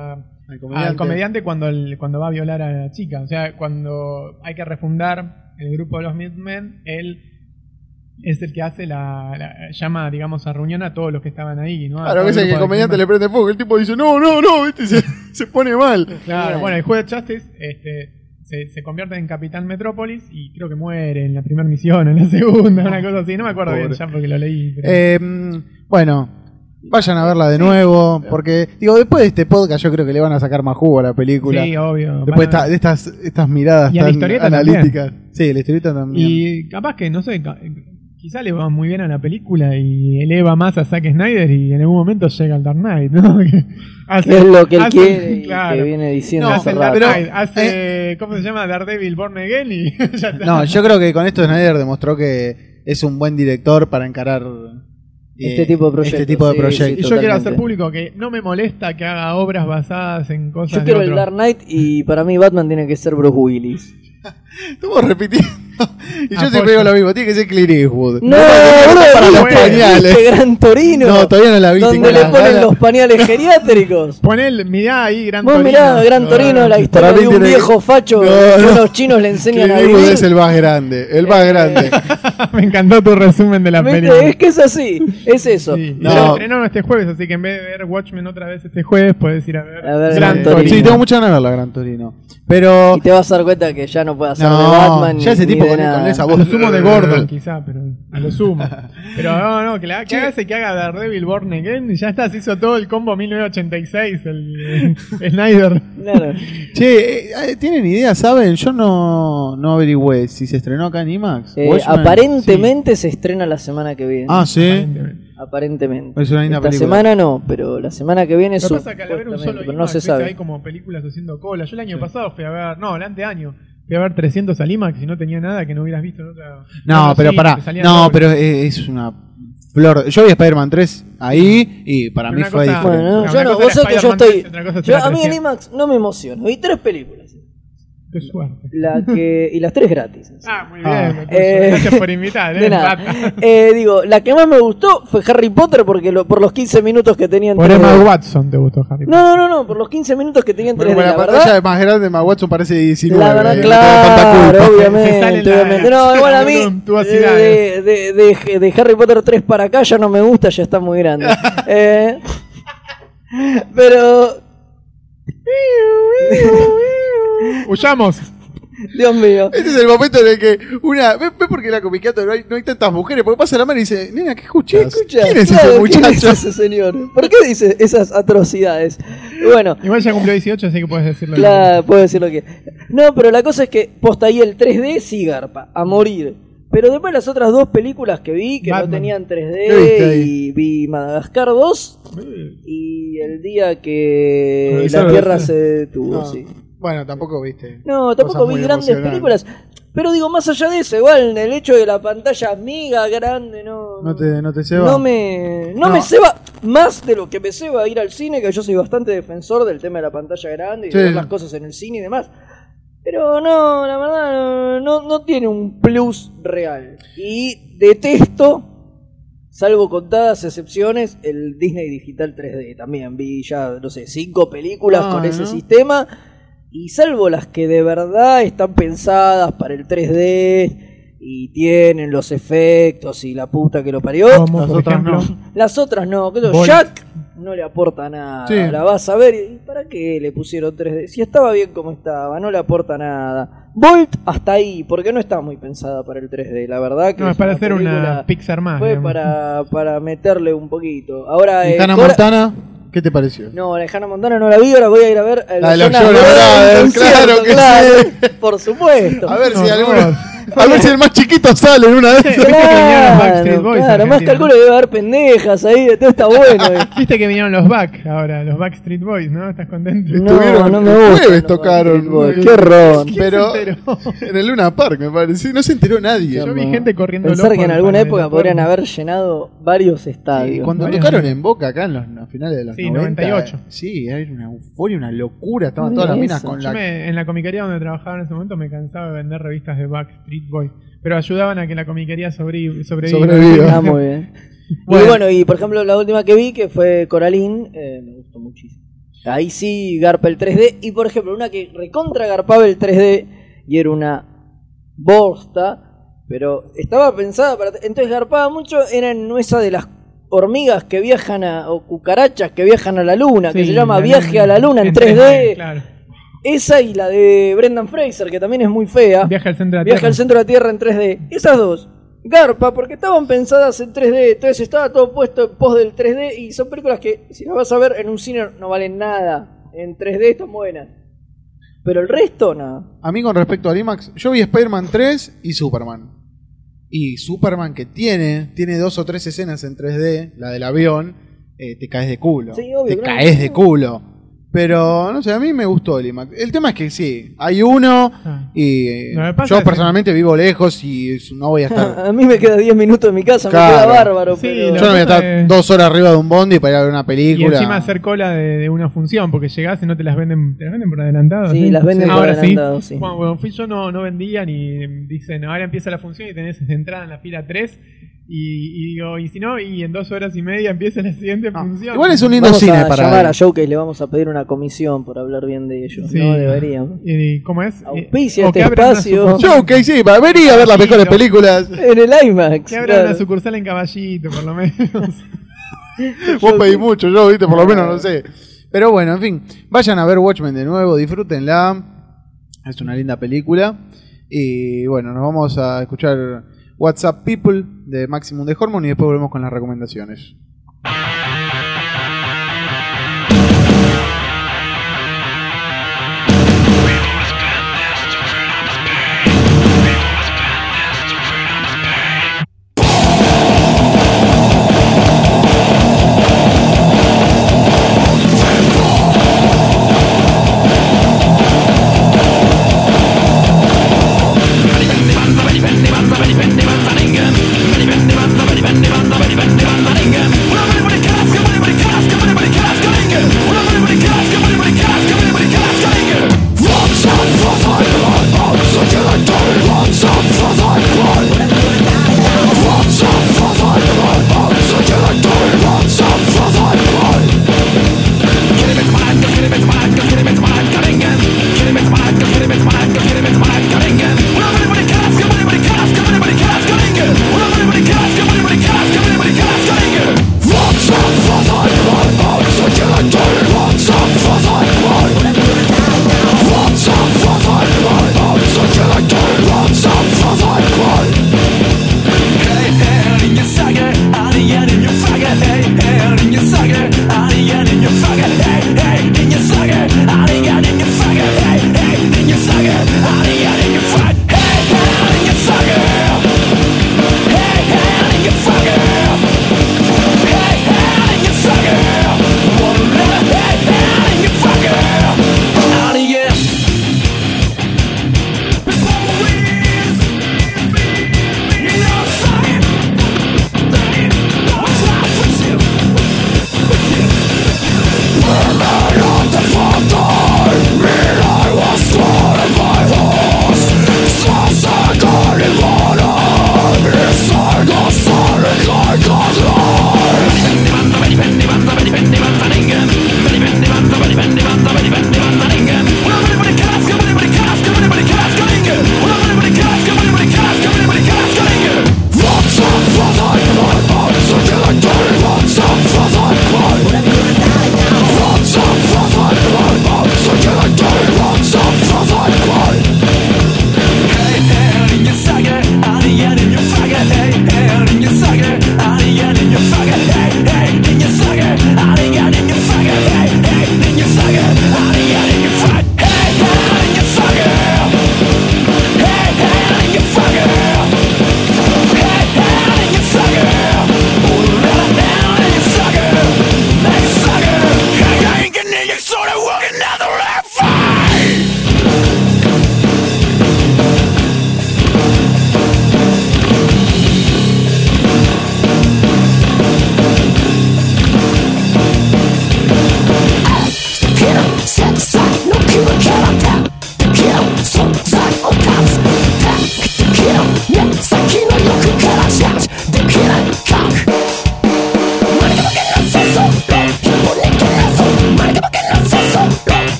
Al al comediante cuando va a violar a la chica. O sea, cuando hay que refundar el grupo de los Minutemen, él es el que hace llama, digamos, a reunión a todos los que estaban ahí, ¿no? Claro, que es el que el comediante le prende fuego. El tipo dice, no, ¿viste? Se pone mal. Claro, bueno, el Who the Justice se convierte en Capitán Metrópolis y creo que muere en la primera misión, en la segunda, una cosa así. No me acuerdo bien ya porque lo leí. Pero... Bueno, vayan a verla de nuevo, porque, digo, después de este podcast yo creo que le van a sacar más jugo a la película. Sí, obvio. Después de estas miradas Y a la tan historieta analíticas. Sí, la historieta también. Y capaz que, no sé, quizá le va muy bien a la película y eleva más a Zack Snyder y en algún momento llega al Dark Knight, ¿no? Que es lo que él quiere y claro. que viene diciendo No, hace hace el rato. Dark Knight, hace, ¿cómo se llama? Daredevil Born Again y ya está. No, yo creo que con esto Snyder demostró que es un buen director para encarar Este tipo de proyectos. Este tipo de sí, proyectos. Y yo totalmente. quiero hacer público que no me molesta que haga obras basadas en cosas Yo quiero de el otro. Dark Knight y para mí Batman tiene que ser Bruce Willis. Estamos repitiendo. Y yo Apoyo. siempre digo lo mismo, tiene que ser Clint Eastwood. No, para los ¿viste? pañales. ¿Viste Gran Torino? No, todavía no la vi. Donde tengo le las ponen ganas. los pañales geriátricos. Mirá ahí, Gran Vos Torino. mirá, Gran Torino, la historia Para mí de un tiene- viejo facho No, que no. unos chinos le enseñan Clint a Eastwood vivir. es el más grande. El más grande. Me encantó tu resumen de la ¿Viste? película. Es que es así, es eso. Sí. No. Ya estrenaron este jueves, así que en vez de ver Watchmen otra vez este jueves, puedes ir a ver, A ver Gran Gran Torino. Torino. Sí, tengo mucha ganas de verla, Gran Torino. Pero. Y te vas a dar cuenta que ya no puede hacer de No, Batman ya ni, ese ni tipo de con nada. esa A voz. lo sumo de Gordon, quizá, pero a lo sumo. Pero no, que haga ese que haga Daredevil Born Again y ya está, se hizo todo el combo 1986, el Snyder. Claro. Che, ¿tienen idea? ¿Saben? Yo no averigüé si se estrenó acá en IMAX. Watchmen. Aparentemente se estrena la semana que viene. Ah, sí. Aparentemente. Es una linda Esta película. semana no, pero la semana que viene Lo que pasa es que al haber un supuestamente, solo pero no IMAX, se viste, sabe. hay como películas haciendo cola. Yo el año pasado fui a ver, no, el anteaño, fui a ver 300 al IMAX y no tenía nada que no hubieras visto en otra. No, pero sí, pará. te salían No, dobles. pero es una flor. Yo vi Spider-Man 3 ahí y para Pero mí una fue cosa- diferente. Bueno, Una yo no, cosa vos era sabés que yo Spider-Man 3 y estoy. otra cosa Yo, era a mí el 300. IMAX no me emociona. Vi 3 películas. Qué suerte. Y las 3 gratis. Ah, muy Ah. bien. Eh, Gracias por invitar, De nada. Rata. Digo, la que más me gustó fue Harry Potter porque por los 15 minutos que tenía en Por 3D. Emma Watson te gustó Harry Potter. No, por los 15 minutos que tenía en 3D. Bueno, la la verdad, pantalla es más grande, más Watson parece 19. la verdad, no tengo tanta claro, culpa. Se sale obviamente, la- obviamente. No, igual a mí, tú vaciladas. de Harry Potter 3 para acá ya no me gusta, ya está muy grande. Pero, Huyamos. Dios mío. Este es el momento en el que ¿Ves por qué la comiqueando no hay tantas mujeres? Porque pasa la mano y dice, nena, ¿qué escuchas? Escucha, ¿Quién es claro, ese ¿quién muchacho? es ese señor? ¿Por qué dice esas atrocidades? Bueno, Igual ya cumplió 18, así que puedes decirlo. claro, puedo decir lo que. No, pero la cosa es que posta ahí el 3D sí garpa, a morir. Pero después las otras 2 películas que vi, que Batman. no tenían ¿Qué viste 3D, ahí? y vi Madagascar 2 y el día que Revisar la Tierra la- se detuvo, No. sí. Bueno, tampoco viste. No, tampoco Cosas vi muy grandes emocionantes. películas. Pero digo, más allá de eso, igual el hecho de la pantalla amiga, grande, no te ceba. No me ceba más de lo que me ceba ir al cine, que yo soy bastante defensor del tema de la pantalla grande y Sí. de ver las cosas en el cine y demás. Pero no, la verdad, no tiene un plus real. Y detesto, salvo contadas excepciones, el Disney Digital 3D. También vi ya, no sé, 5 películas con ese ¿no? sistema. Y salvo las que de verdad están pensadas para el 3D, y tienen los efectos y la puta que lo parió. Como, Las por otras ejemplo, no. Las otras no, que Bolt. Jack no le aporta nada. Sí. La vas a ver y ¿para qué le pusieron 3D? Si estaba bien como estaba, no le aporta nada. Bolt hasta ahí, porque no está muy pensada para el 3D, la verdad que No, es para hacer una película- Pixar más. fue digamos. para meterle un poquito. Ahora ¿Y Hannah Cora- Montana? ¿Qué te pareció? No, la de Hannah Montana no la vi, ahora voy a ir a ver La de los Jonas Jonas Brothers, claro que sí. Por supuesto. A ver si No, alguno. A ver si el más chiquito sale en una de esas. Viste que vinieron los Backstreet Claro, Boys claro, más argentinos. calculo que debe haber pendejas ahí, de todo está bueno. Viste que vinieron los ahora, los Backstreet Boys, ¿no? ¿Estás contento? Estuvieron no me el gusta. jueves tocaron. Qué horror. Pero se enteró? en el Luna Park me pareció. No se enteró nadie. Yo vi gente corriendo Pensar loco que en al alguna panel época de podrían Torno. haber llenado varios Y estadios. cuando varios tocaron años. en Boca acá en los finales de los Sí, 90, 98. Sí, era una euforia, una locura. Estaban todas las Eso. minas con Yo la. en la comiquería donde trabajaba en ese momento me cansaba de vender revistas de Backstreet Boys, pero ayudaban a que la comiquería sobreviva. Sobreviva. Ah, muy bien. Bueno. Y bueno, y por ejemplo, la última que vi, que fue Coraline, me gustó muchísimo. Ahí sí garpa el 3D. Y por ejemplo, una que recontra garpaba el 3D y era una bosta, pero estaba pensada para. Entonces garpaba mucho, era en esa de las hormigas que viajan o cucarachas que viajan a la luna, que Sí, se llama la Viaje a la Luna en 3D. Claro. Esa y la de Brendan Fraser, que también es muy fea. Viaje al centro de la Viaje Tierra. al centro de la Tierra en 3D. Esas dos, garpa, porque estaban pensadas en 3D, entonces estaba todo puesto en pos del 3D y son películas que si las vas a ver en un cine no valen nada. En 3D están buenas. Pero el resto, no. A mí con respecto al IMAX, yo vi Spider-Man 3 y Superman. Y Superman que tiene 2 o 3 escenas en 3D, la del avión, te caes de culo. Sí, obvio, te claro. caes de culo. Pero, no sé, a mí me gustó el IMAX. El tema es que sí, hay uno Ah. y Lo que pasa yo es que- personalmente vivo lejos y no voy a estar... A mí me queda 10 minutos de mi casa, Claro. me queda bárbaro. Sí, pero... Yo no voy a estar es- 2 horas arriba de un bondi para ir a ver una Y película. encima hacer cola de una función, porque llegás y no te las venden por adelantado. Sí, las venden por Ahora adelantado, sí. Cuando fui yo no vendían y dicen, ahora empieza la función y tenés entrada en la fila 3 y digo, y si no, y en 2 horas y media empieza la siguiente función. Igual es un lindo Vamos cine a para llamar ver. a Showcase y le vamos a pedir una comisión por hablar bien de ellos. Sí. No deberíamos. ¿Y cómo es? Auspicia O que este abran una espacio. sucursal- Yo, que sí, para venir a ver las mejores películas. En el IMAX. Que abran claro. una sucursal en Caballito, por lo menos. Vos pedís mucho, yo, viste, por lo menos no sé. Pero bueno, en fin, vayan a ver Watchmen de nuevo, disfrútenla. Es una linda película. Y bueno, nos vamos a escuchar WhatsApp People de Maximum de Hormone y después volvemos con las recomendaciones. Well,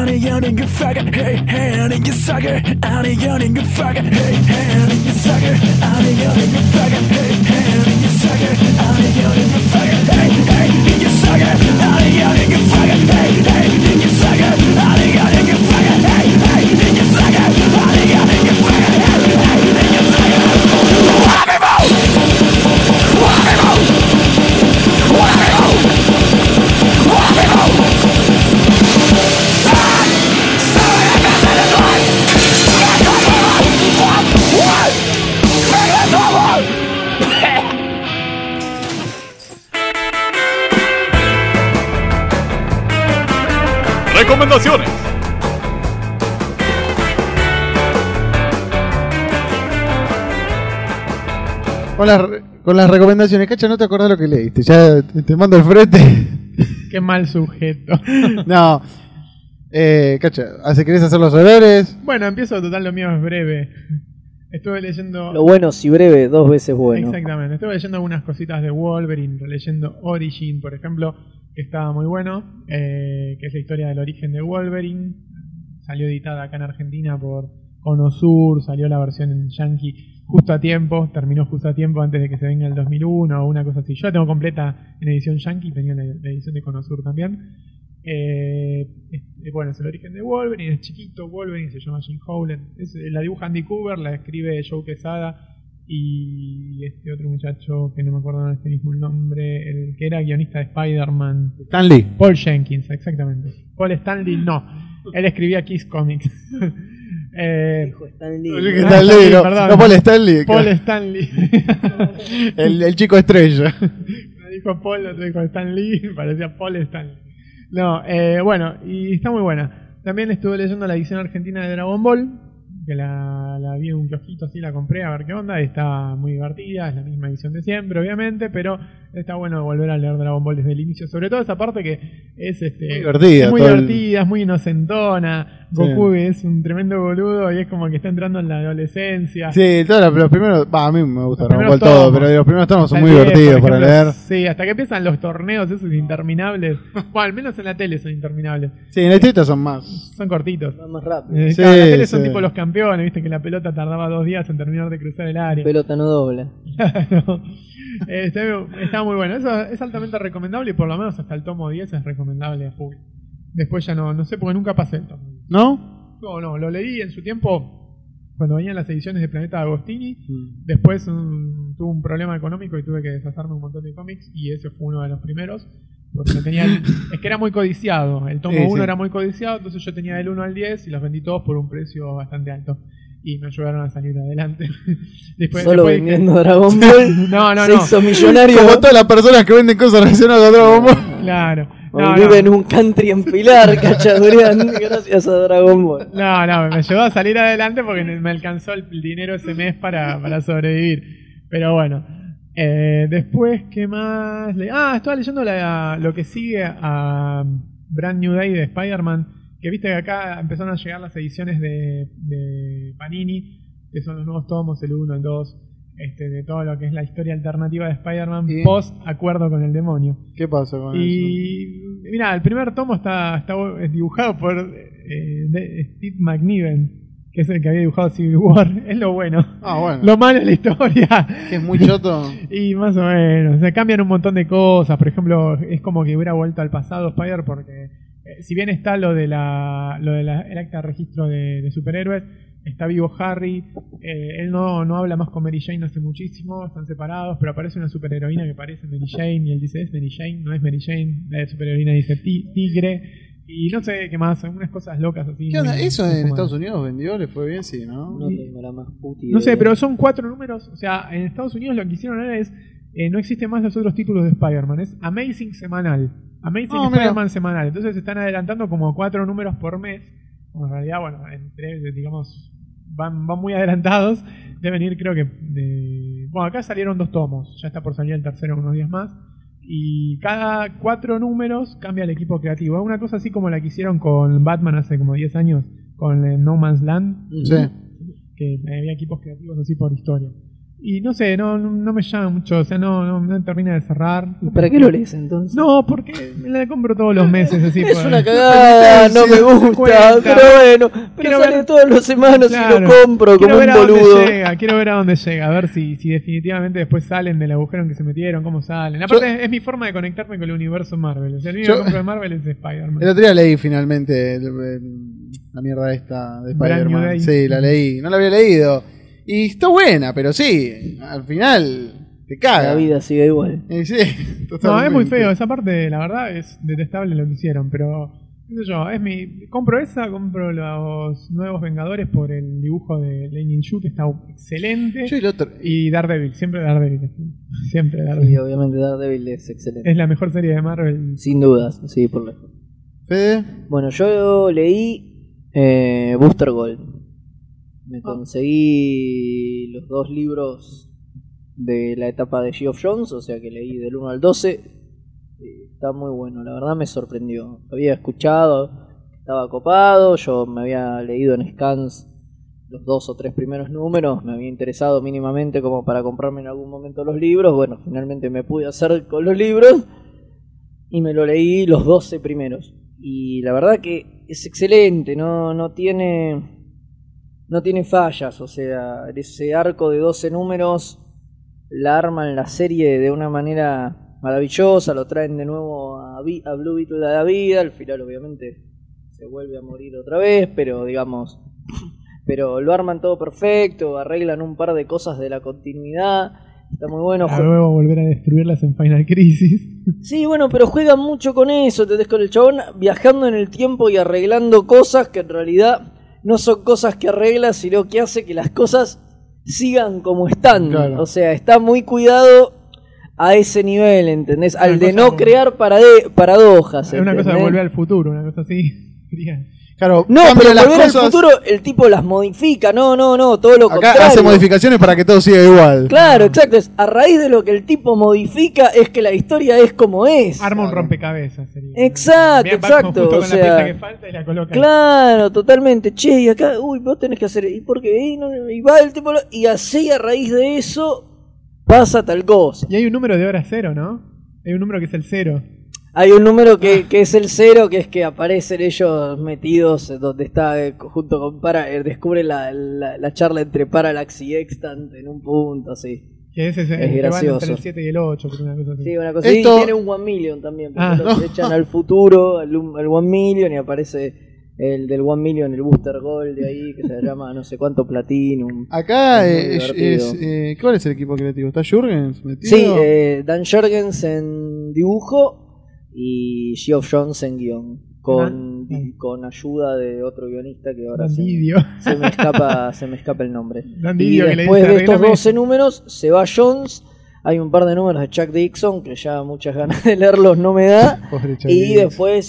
Recomendaciones. Con las recomendaciones, Cacha, no te acordás lo que leíste. Ya te mando el frente. Qué mal sujeto. No. Cacha, ¿querés hacer los honores? Bueno, empiezo, total, lo mío es breve. Estuve leyendo... Lo bueno, si breve, 2 veces bueno. Exactamente. Estuve leyendo algunas cositas de Wolverine, leyendo Origin, por ejemplo, que estaba muy bueno, que es la historia del origen de Wolverine. Salió editada acá en Argentina por Cono Sur, salió la versión en Yankee justo a tiempo, terminó justo a tiempo antes de que se venga el 2001 o una cosa así. Yo la tengo completa en edición Yankee, tenía la edición de Cono Sur también. Bueno, es el origen de Wolverine, es chiquito, Wolverine se llama Jim Howland, la dibuja Andy Kubert, la escribe Joe Quesada y este otro muchacho que no me acuerdo este mismo el nombre, el que era guionista de Spider-Man, Stan Lee. Paul Jenkins, exactamente. Paul Stanley no, él escribía Kiss Comics. Dijo Stan Lee. Stan Lee, no, perdón. no Paul Stanley. Paul Stanley. el chico estrella. Lo dijo Paul, lo dijo Stan Lee, parecía Paul Stanley. No, bueno, y está muy buena. También estuve leyendo la edición argentina de Dragon Ball, que la vi en un kiosquito así, la compré a ver qué onda, y está muy divertida, es la misma edición de siempre, obviamente, pero está bueno volver a leer Dragon Ball desde el inicio, sobre todo esa parte que es muy divertida, es muy inocentona. Goku es un tremendo boludo y es como que está entrando en la adolescencia. Sí, todos los primeros, a mí me gusta Dragon Ball tomos, todo, pero los primeros tomos son muy divertidos para leer. Sí, hasta que empiezan los torneos esos interminables. Bueno, al menos en la tele son interminables. Sí, en la historia son más. Son cortitos. Va más rápido. Sí, Claro, en la tele son sí. tipo los campeones, viste que la pelota tardaba 2 días en terminar de cruzar el área. Pelota no dobla. Claro. Está muy bueno. Eso es altamente recomendable y por lo menos hasta el tomo 10 es recomendable a full. Después ya no sé porque nunca pasé el tomo. ¿No? No, lo leí en su tiempo cuando venían las ediciones de Planeta Agostini. Después tuve un problema económico y tuve que deshacerme un montón de cómics y ese fue uno de los primeros. Porque es que era muy codiciado. El tomo 1 era muy codiciado, entonces yo tenía del 1 al 10 y los vendí todos por un precio bastante alto. Y me ayudaron a salir adelante. después vendiendo Dragon Ball. No. Se hizo millonario. Como todas las personas que venden cosas relacionadas a Dragon Ball. Claro. Vive en un country en Pilar, Cachadurian, gracias a Dragon Ball. No, me ayudó a salir adelante porque me alcanzó el dinero ese mes para sobrevivir. Pero bueno. Después, ¿qué más? Estaba leyendo lo que sigue a Brand New Day de Spider-Man. Que viste que acá empezaron a llegar las ediciones de Panini, que son los nuevos tomos, el 1, el 2, de todo lo que es la historia alternativa de Spider-Man post acuerdo con el demonio. ¿Qué pasa con eso? Y mira, el primer tomo está dibujado por Steve McNiven, que es el que había dibujado Civil War. Es lo bueno. Bueno. Lo malo es la historia. Que es muy choto. Y más o menos. O sea, cambian un montón de cosas. Por ejemplo, es como que hubiera vuelto al pasado Spider porque si bien está lo de el acta de registro de superhéroes, está vivo Harry, él no habla más con Mary Jane hace muchísimo, están separados, pero aparece una superheroína que parece Mary Jane y él dice es Mary Jane, no es Mary Jane, la superheroína dice tigre y no sé qué más, algunas cosas locas así. ¿Qué onda? ¿Eso en Estados Unidos vendió? ¿Le fue bien? Sí, ¿no? No tengo la más puta idea. No sé, pero son 4 números, o sea, en Estados Unidos lo que hicieron ahora es no existen más los otros títulos de Spider-Man, es Amazing semanal. Amazing Spider-Man semanal. Entonces están adelantando como 4 números por mes. En realidad, bueno, digamos, van muy adelantados. Deben ir, creo que. Bueno, acá salieron 2 tomos. Ya está por salir el tercero unos días más. Y cada 4 números cambia el equipo creativo. Es una cosa así como la que hicieron con Batman hace como 10 años. Con No Man's Land. Sí. Que había equipos creativos así por historia. Y no sé, no me llama mucho, o sea, no termina de cerrar. ¿Para qué lo lees entonces? No, porque me la compro todos los meses, así. Es una cagada, no me gusta, pero bueno, pero sale todas las semanas y lo compro como un boludo. Quiero ver a dónde llega, a ver si definitivamente después salen del agujero en que se metieron, cómo salen. Aparte es mi forma de conectarme con el universo Marvel. O sea, el único que compro de Marvel es Spider-Man. El otro día leí finalmente la mierda esta de Spider-Man. Sí, la leí, no la había leído. Y está buena, pero sí, al final te caga. La vida sigue igual. Sí, no, es muy feo. Esa parte, la verdad, es detestable lo que hicieron. Pero, qué sé yo, compro los nuevos Vengadores por el dibujo de Lenin Yu, que está excelente. Y Daredevil, siempre Daredevil. Sí, obviamente Daredevil es excelente. Es la mejor serie de Marvel. Sin dudas, sí, por lejos. ¿Fede? Bueno, yo leí Booster Gold. Me conseguí los 2 libros de la etapa de Geoff Johns, o sea que leí del 1 al 12. Está muy bueno, la verdad me sorprendió. Había escuchado, estaba copado, yo me había leído en scans los 2 o 3 primeros números, me había interesado mínimamente como para comprarme en algún momento los libros. Bueno, finalmente me pude hacer con los libros y me lo leí los 12 primeros. Y la verdad que es excelente, no tiene fallas, o sea, ese arco de 12 números la arman la serie de una manera maravillosa, lo traen de nuevo a Blue Beetle a la vida, al final obviamente se vuelve a morir otra vez, pero digamos, pero lo arman todo perfecto, arreglan un par de cosas de la continuidad, está muy bueno. Para luego volver a destruirlas en Final Crisis. Sí, bueno, pero juegan mucho con eso, ¿entendés? Con el chabón viajando en el tiempo y arreglando cosas que en realidad no son cosas que arregla, sino que hace que las cosas sigan como están. Claro. O sea, está muy cuidado a ese nivel, ¿entendés? Al de no crear paradojas. Es una cosa de volver al futuro, una cosa así. Claro, no, pero volver al futuro el tipo las modifica, no, todo lo contrario. Acá hace modificaciones para que todo siga igual. Claro, exacto, a raíz de lo que el tipo modifica es que la historia es como es. Arma un rompecabezas. Sería. Exacto, o sea, la pieza que falta y la coloca. Claro, totalmente, che, y acá, vos tenés que hacer, ¿y por qué? Y va el tipo, y así a raíz de eso pasa tal cosa. Y hay un número de hora cero, ¿no? Hay un número que es el 0. Hay un número que es el 0, que es que aparecen ellos metidos donde está junto con descubre la charla entre Parallax y Extant en un punto así. Que es gracioso. Entre el 7 y el 8, una cosa así. Sí, una cosa así. Y tiene un 1 million también, porque los echan al futuro, al 1 million, y aparece el del 1 million, el Booster Gold de ahí, que se llama no sé cuánto Platinum. Acá ¿cuál es el equipo creativo? ¿Está Jürgens metido? Sí, Dan Jürgens en dibujo y Geoff Johns en guión, con ayuda de otro guionista que ahora se me escapa el nombre. Y después de estos 12 números se va Johns, hay un par de números de Chuck Dixon que ya muchas ganas de leerlos no me da. Y después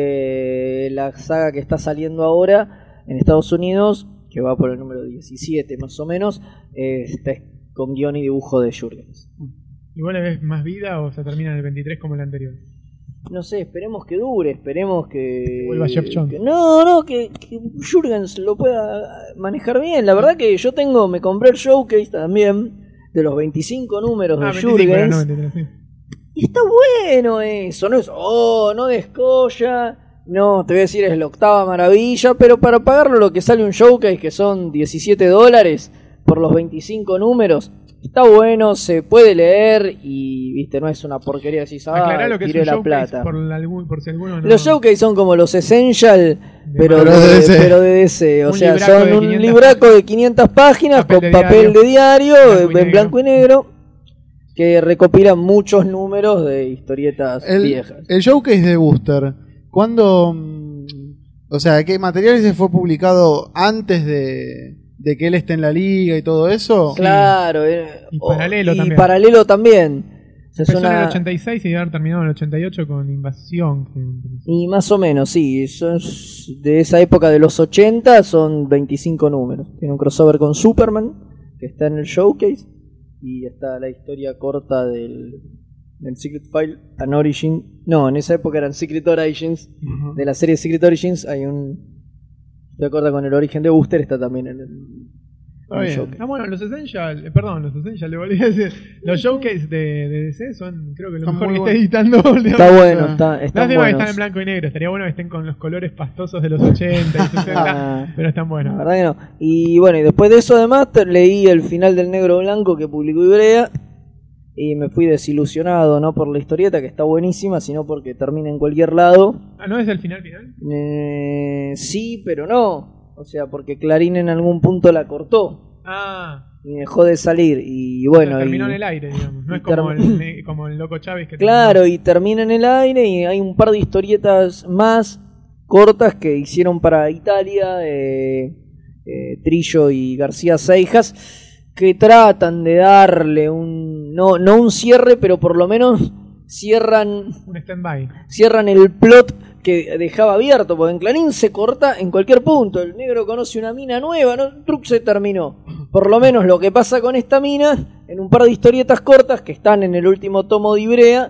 la saga que está saliendo ahora en Estados Unidos, que va por el número 17 más o menos, está con guión y dibujo de Jürgens. ¿Igual le ves más vida o se termina en el 23 como el anterior? No sé, esperemos que dure, esperemos que vuelva Geoff Johns. Que Jürgens lo pueda manejar bien. La verdad que yo me compré el showcase también de los 25 números de Jürgens. Y está bueno eso, no es no descolla, no, te voy a decir es la octava maravilla, pero para pagarlo lo que sale un showcase que son $17 por los 25 números. Está bueno, se puede leer y, viste, no es una porquería así, tiré la plata. Por si alguno no... Los showcase son como los Essential, pero de DC. O sea, son un libraco de 500 páginas con papel de diario, en blanco y negro, que recopilan muchos números de historietas viejas. El showcase de Booster, ¿cuándo? O sea, ¿qué material se fue publicado antes de que él esté en la liga y todo eso? Claro, y paralelo y paralelo también. Empezó en el 86 y debe haber terminado en el 88 con Invasión. Y más o menos, sí. Son de esa época de los 80 son 25 números. Tiene un crossover con Superman, que está en el showcase. Y está la historia corta del Secret File and Origin. No, en esa época eran Secret Origins. De la serie Secret Origins hay un... ¿Te acuerdas con el origen de Booster? Está también en el... Está bien. Showcase. Ah, bueno, los Essentials, le volví a decir. Los Showcase de DC son, creo que lo Están mejor muy que buenos. está editando. Está bueno, están Lástima que buenos. están en blanco y negro. Estaría bueno que estén con los colores pastosos de los 80 y 60, pero están La buenos. verdad que no. Y bueno, y después de eso además leí el final del Negro Blanco que publicó Ibrea y me fui desilusionado, no por la historieta que está buenísima, sino porque termina en cualquier lado. Ah, ¿no es el final? Sí, pero no. O sea, porque Clarín en algún punto la cortó Ah, y dejó de salir y bueno, terminó y, en el aire, digamos. No y es como el Loco Chávez que claro, y termina en el aire y hay un par de historietas más cortas que hicieron para Italia, Trillo y García Seijas, que tratan de darle no un cierre, pero por lo menos cierran un stand-by. el plot que dejaba abierto, porque en Clarín se corta en cualquier punto. El negro conoce una mina nueva, ¿no? Truc, se terminó. Por lo menos lo que pasa con esta mina, en un par de historietas cortas que están en el último tomo de Ibrea,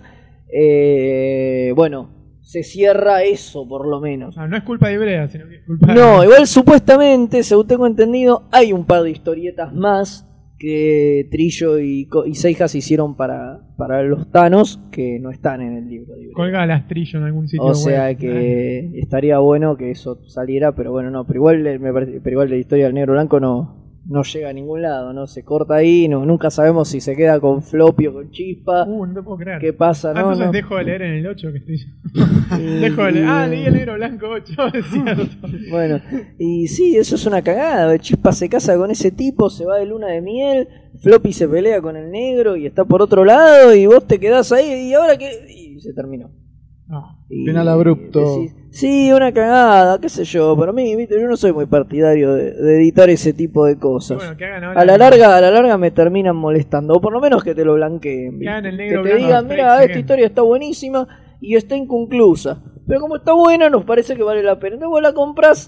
bueno, se cierra eso por lo menos. Ah, no es culpa de Ibrea, sino que es culpa No, igual supuestamente, según tengo entendido, hay un par de historietas más que Trillo y Seijas hicieron para los Thanos que no están en el libro de Ibrea. Colga las Trillo en algún sitio O sea web. que estaría bueno que eso saliera, pero bueno, no, pero igual pero igual la historia del Negro Blanco no llega a ningún lado, no se corta ahí, nunca sabemos si se queda con Floppy o con Chispa. No te puedo creer. ¿Qué pasa? No, Entonces no. dejo de leer en el 8 que estoy dejo de leer. Leí el Negro Blanco 8, es cierto. Bueno, y sí, eso es una cagada. Chispa se casa con ese tipo, se va de luna de miel, Floppy se pelea con el negro y está por otro lado y vos te quedás ahí y ahora que... y se terminó. No. Y Final abrupto. decís, sí, una cagada, qué sé yo, para mí, ¿viste? Yo no soy muy partidario de editar ese tipo de Y cosas. bueno, que hagan ahora A la larga me terminan molestando, o por lo menos que te lo blanqueen, Que hagan el ¿viste? Negro Que te Blanco digan, Strikes mira, esta Again. historia está buenísima y está inconclusa, pero como está buena nos parece que vale la pena. Entonces vos la compras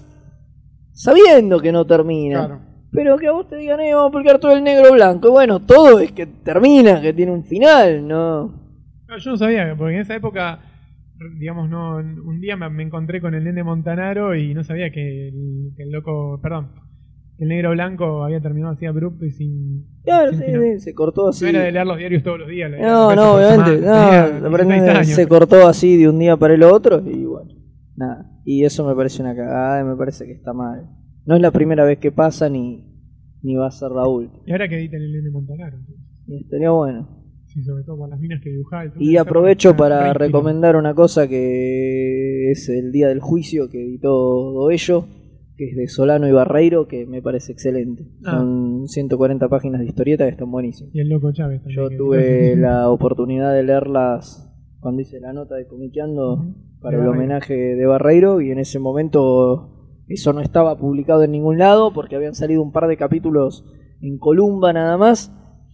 sabiendo que no termina. Claro. Pero que a vos te digan, vamos a publicar todo el Negro Blanco. Y bueno, todo es que termina, que tiene un final, ¿no? No, yo no sabía, porque en esa época, digamos, no, un día me encontré con el Nene Montanaro y no sabía que el loco, perdón, que el Negro Blanco había terminado así abrupto y sin... Claro, sin sí, final. sí, se cortó así. No era de leer los diarios todos los días. lo leía No, dos veces no, por obviamente, semana. no, Tenía aprendí, 16 años. se cortó así de un día para el otro y bueno, nada. Y eso me parece una cagada y me parece que está mal. No es la primera vez que pasa ni va a ser la última. Y ahora que editen el Nene Montanaro. Entonces. Y estaría bueno. Sí, sobre todo con las minas que dibujaba. todo Y eso, aprovecho era para re inspirado. recomendar una cosa que es el Día del Juicio que editó Doello, que es de Solano y Barreiro, que me parece excelente. Ah. Son 140 páginas de historieta que están buenísimas. Y el Loco Chávez también. Yo que tuve editó. la oportunidad de leerlas cuando hice la nota de Comiqueando para De el Barreiro. homenaje de Barreiro y en ese momento eso no estaba publicado en ningún lado porque habían salido un par de capítulos en Columba nada más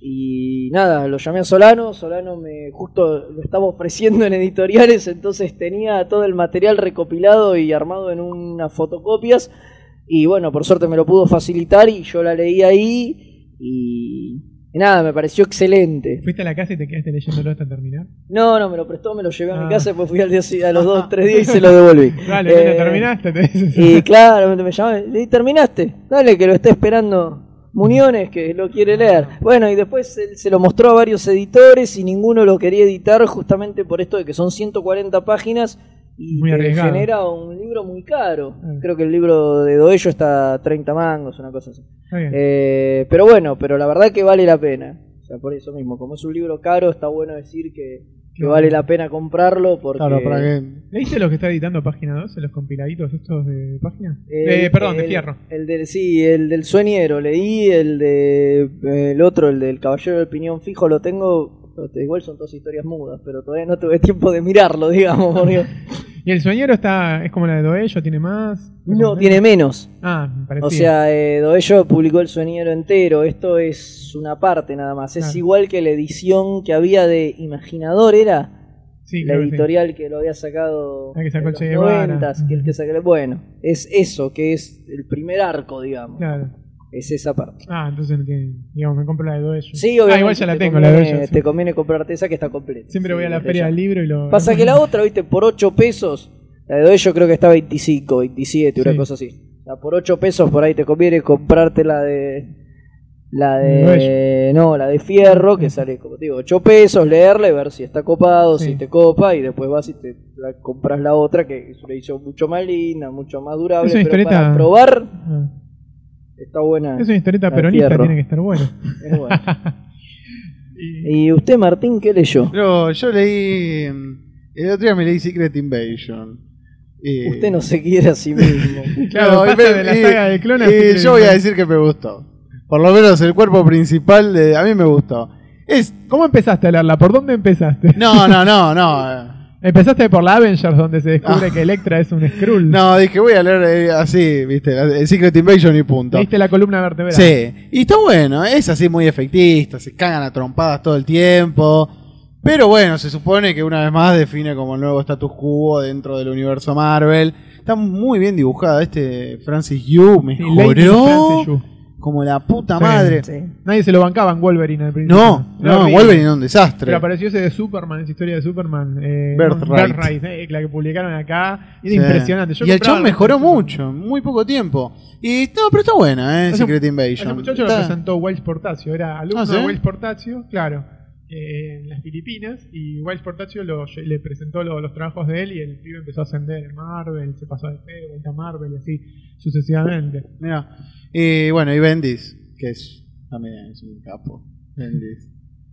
y nada, lo llamé a Solano me justo lo estaba ofreciendo en editoriales, entonces tenía todo el material recopilado y armado en unas fotocopias y bueno, por suerte me lo pudo facilitar y yo la leí ahí y nada, me pareció excelente. ¿Fuiste a la casa y te quedaste leyéndolo hasta terminar? No, me lo prestó, me lo llevé a mi Ah. casa, después fui al día siguiente, a los 2 3 días y se lo devolví. Dale, nene, terminaste. Te dices. Y claro, me llamaban, ¿y terminaste? Dale, que lo está esperando Muñones, que lo quiere leer. Bueno, y después él se lo mostró a varios editores y ninguno lo quería editar justamente por esto de que son 140 páginas y Muy te arriesgado. genera un libro muy caro. Ah. Creo que el libro de Doello está a 30 mangos, una cosa así. Está bien. Pero bueno, pero la verdad que vale la pena. O sea, por eso mismo, como es un libro caro, está bueno decir que vale la pena comprarlo porque... Claro, para que... ¿Leíste lo que está editando Página 2 en los compiladitos estos de página? El- de Fierro. El del Sueñero, leí el el otro, el del Caballero del Piñón Fijo, lo tengo, igual son todas historias mudas, pero todavía no tuve tiempo de mirarlo, digamos, porque ¿Y el Sueñero es como la de Doello? ¿Tiene más? no, tiene menos. Ah, me parecía. O sea, Doello publicó el Sueñero entero, esto es una parte nada más, es Claro. igual que la edición que había de Imaginador, ¿era? sí, La creo que sí. editorial que lo había sacado La que sacó en el Che los Guevara. 90s, que el que sacó, bueno, es eso, que es el primer arco, digamos. Claro. Es esa parte. Ah, entonces no tiene. Digamos, me compro la de Doello. Sí, obviamente. Igual ya la te tengo, la de conviene- Doello. sí. Te conviene comprarte esa que está completa. Siempre Sí, voy a la desde feria ya. del libro y lo. Pasa que la otra, viste, por 8 pesos, la de Doello creo que está 25, 27, una Sí. cosa así. O sea, por 8 pesos por ahí te conviene comprarte la de La de Fierro, que sale, como te digo, 8 pesos, leerle, ver si está copado, Sí. si te copa, y después vas y te compras la otra, que es una edición mucho más linda, mucho más durable, Es una pero historieta- para probar Ah. está buena. Es una historieta la de peronista, Fierro. tiene que estar bueno. Es buena. Y- ¿Y usted, Martín, qué leyó? Pero yo leí. El otro día me leí Secret Invasion. Usted no se quiere a sí mismo. Claro, pasa de la saga de Clone a Secret yo voy a Invasion. decir que me gustó. Por lo menos el cuerpo principal a mí me gustó. ¿Cómo empezaste a leerla? ¿Por dónde empezaste? No. Empezaste por la Avengers, donde se descubre que Elektra es un Skrull. No, dije voy a leer así, viste, el Secret Invasion y punto. Leíste la columna vertebral. Sí, y está bueno, es así muy efectista, se cagan a trompadas todo el tiempo. Pero bueno, se supone que una vez más define como el nuevo status quo dentro del universo Marvel. Está muy bien dibujada, Francis Yu Sí, Lady mejoró Francis Yu. como la puta Sí. madre. Sí. Nadie se lo bancaba en Wolverine al principio. No, horrible. Wolverine era un desastre. Pero apareció ese de Superman, esa historia de Superman. Birthright. La que publicaron acá. Era Sí. impresionante. Yo Y el compraba chabón la mejoró versión mucho, en muy poco tiempo. Y no, pero está buena, Ese- Secret Ese Invasion. muchacho lo Está- presentó Wiles Portacio. Era alumno ¿sí? de Wiles Portacio, claro, en las Filipinas. Y Wiles Portacio le presentó los trabajos de él. Y el pibe empezó a ascender en Marvel. Se pasó de fe, vuelta a Marvel y así sucesivamente. Mirá. Y bueno, y Bendis, que también es un capo. Bendis.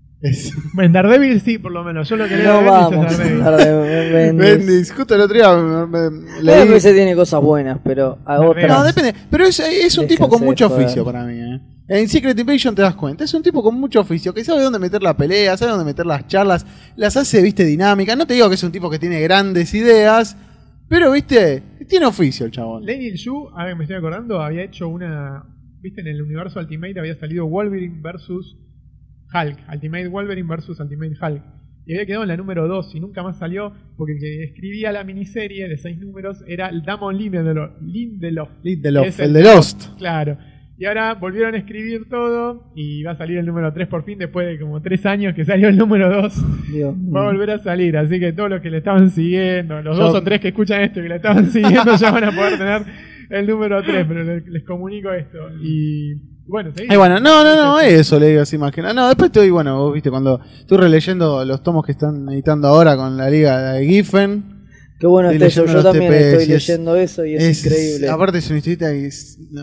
En Daredevil sí, por lo menos. Yo lo que leo No de Bendis vamos es a Daredevil. hablar de Bendis. Bendis, justo el otro día Leí. leí. Ese tiene cosas buenas, pero a No, otras. No, depende. Pero es un tipo con Déjense mucho de joder. oficio para mí. En Secret Invasion te das cuenta. Es un tipo con mucho oficio, que sabe dónde meter la pelea, sabe dónde meter las charlas, las hace, viste, dinámicas. No te digo que es un tipo que tiene grandes ideas, pero, viste, tiene oficio el chabón. Daniel Yu, a ver, me estoy acordando, había hecho una. ¿Viste? En el universo Ultimate había salido Wolverine versus Hulk. Ultimate Wolverine versus Ultimate Hulk. Y había quedado en la número 2 y nunca más salió porque el que escribía la miniserie de 6 números era el Damon Lindelof. Lindelof, Es el de Lost. Claro. Y ahora volvieron a escribir todo y va a salir el número 3 por fin después de como 3 años que salió el número 2. Digo, Va a volver a salir, así que todos los que le estaban siguiendo, los Yo- 2 o 3 que escuchan esto y que le estaban siguiendo ya van a poder tener el número 3, pero les comunico esto. Y bueno, seguí. Bueno, no, eso le digo así más que nada. No, después estoy, bueno, vos viste, cuando estoy releyendo los tomos que están editando ahora con la liga de Giffen. qué bueno Estoy está eso. leyendo Yo los también TPS estoy y es- leyendo eso y es increíble. Aparte es una historieta que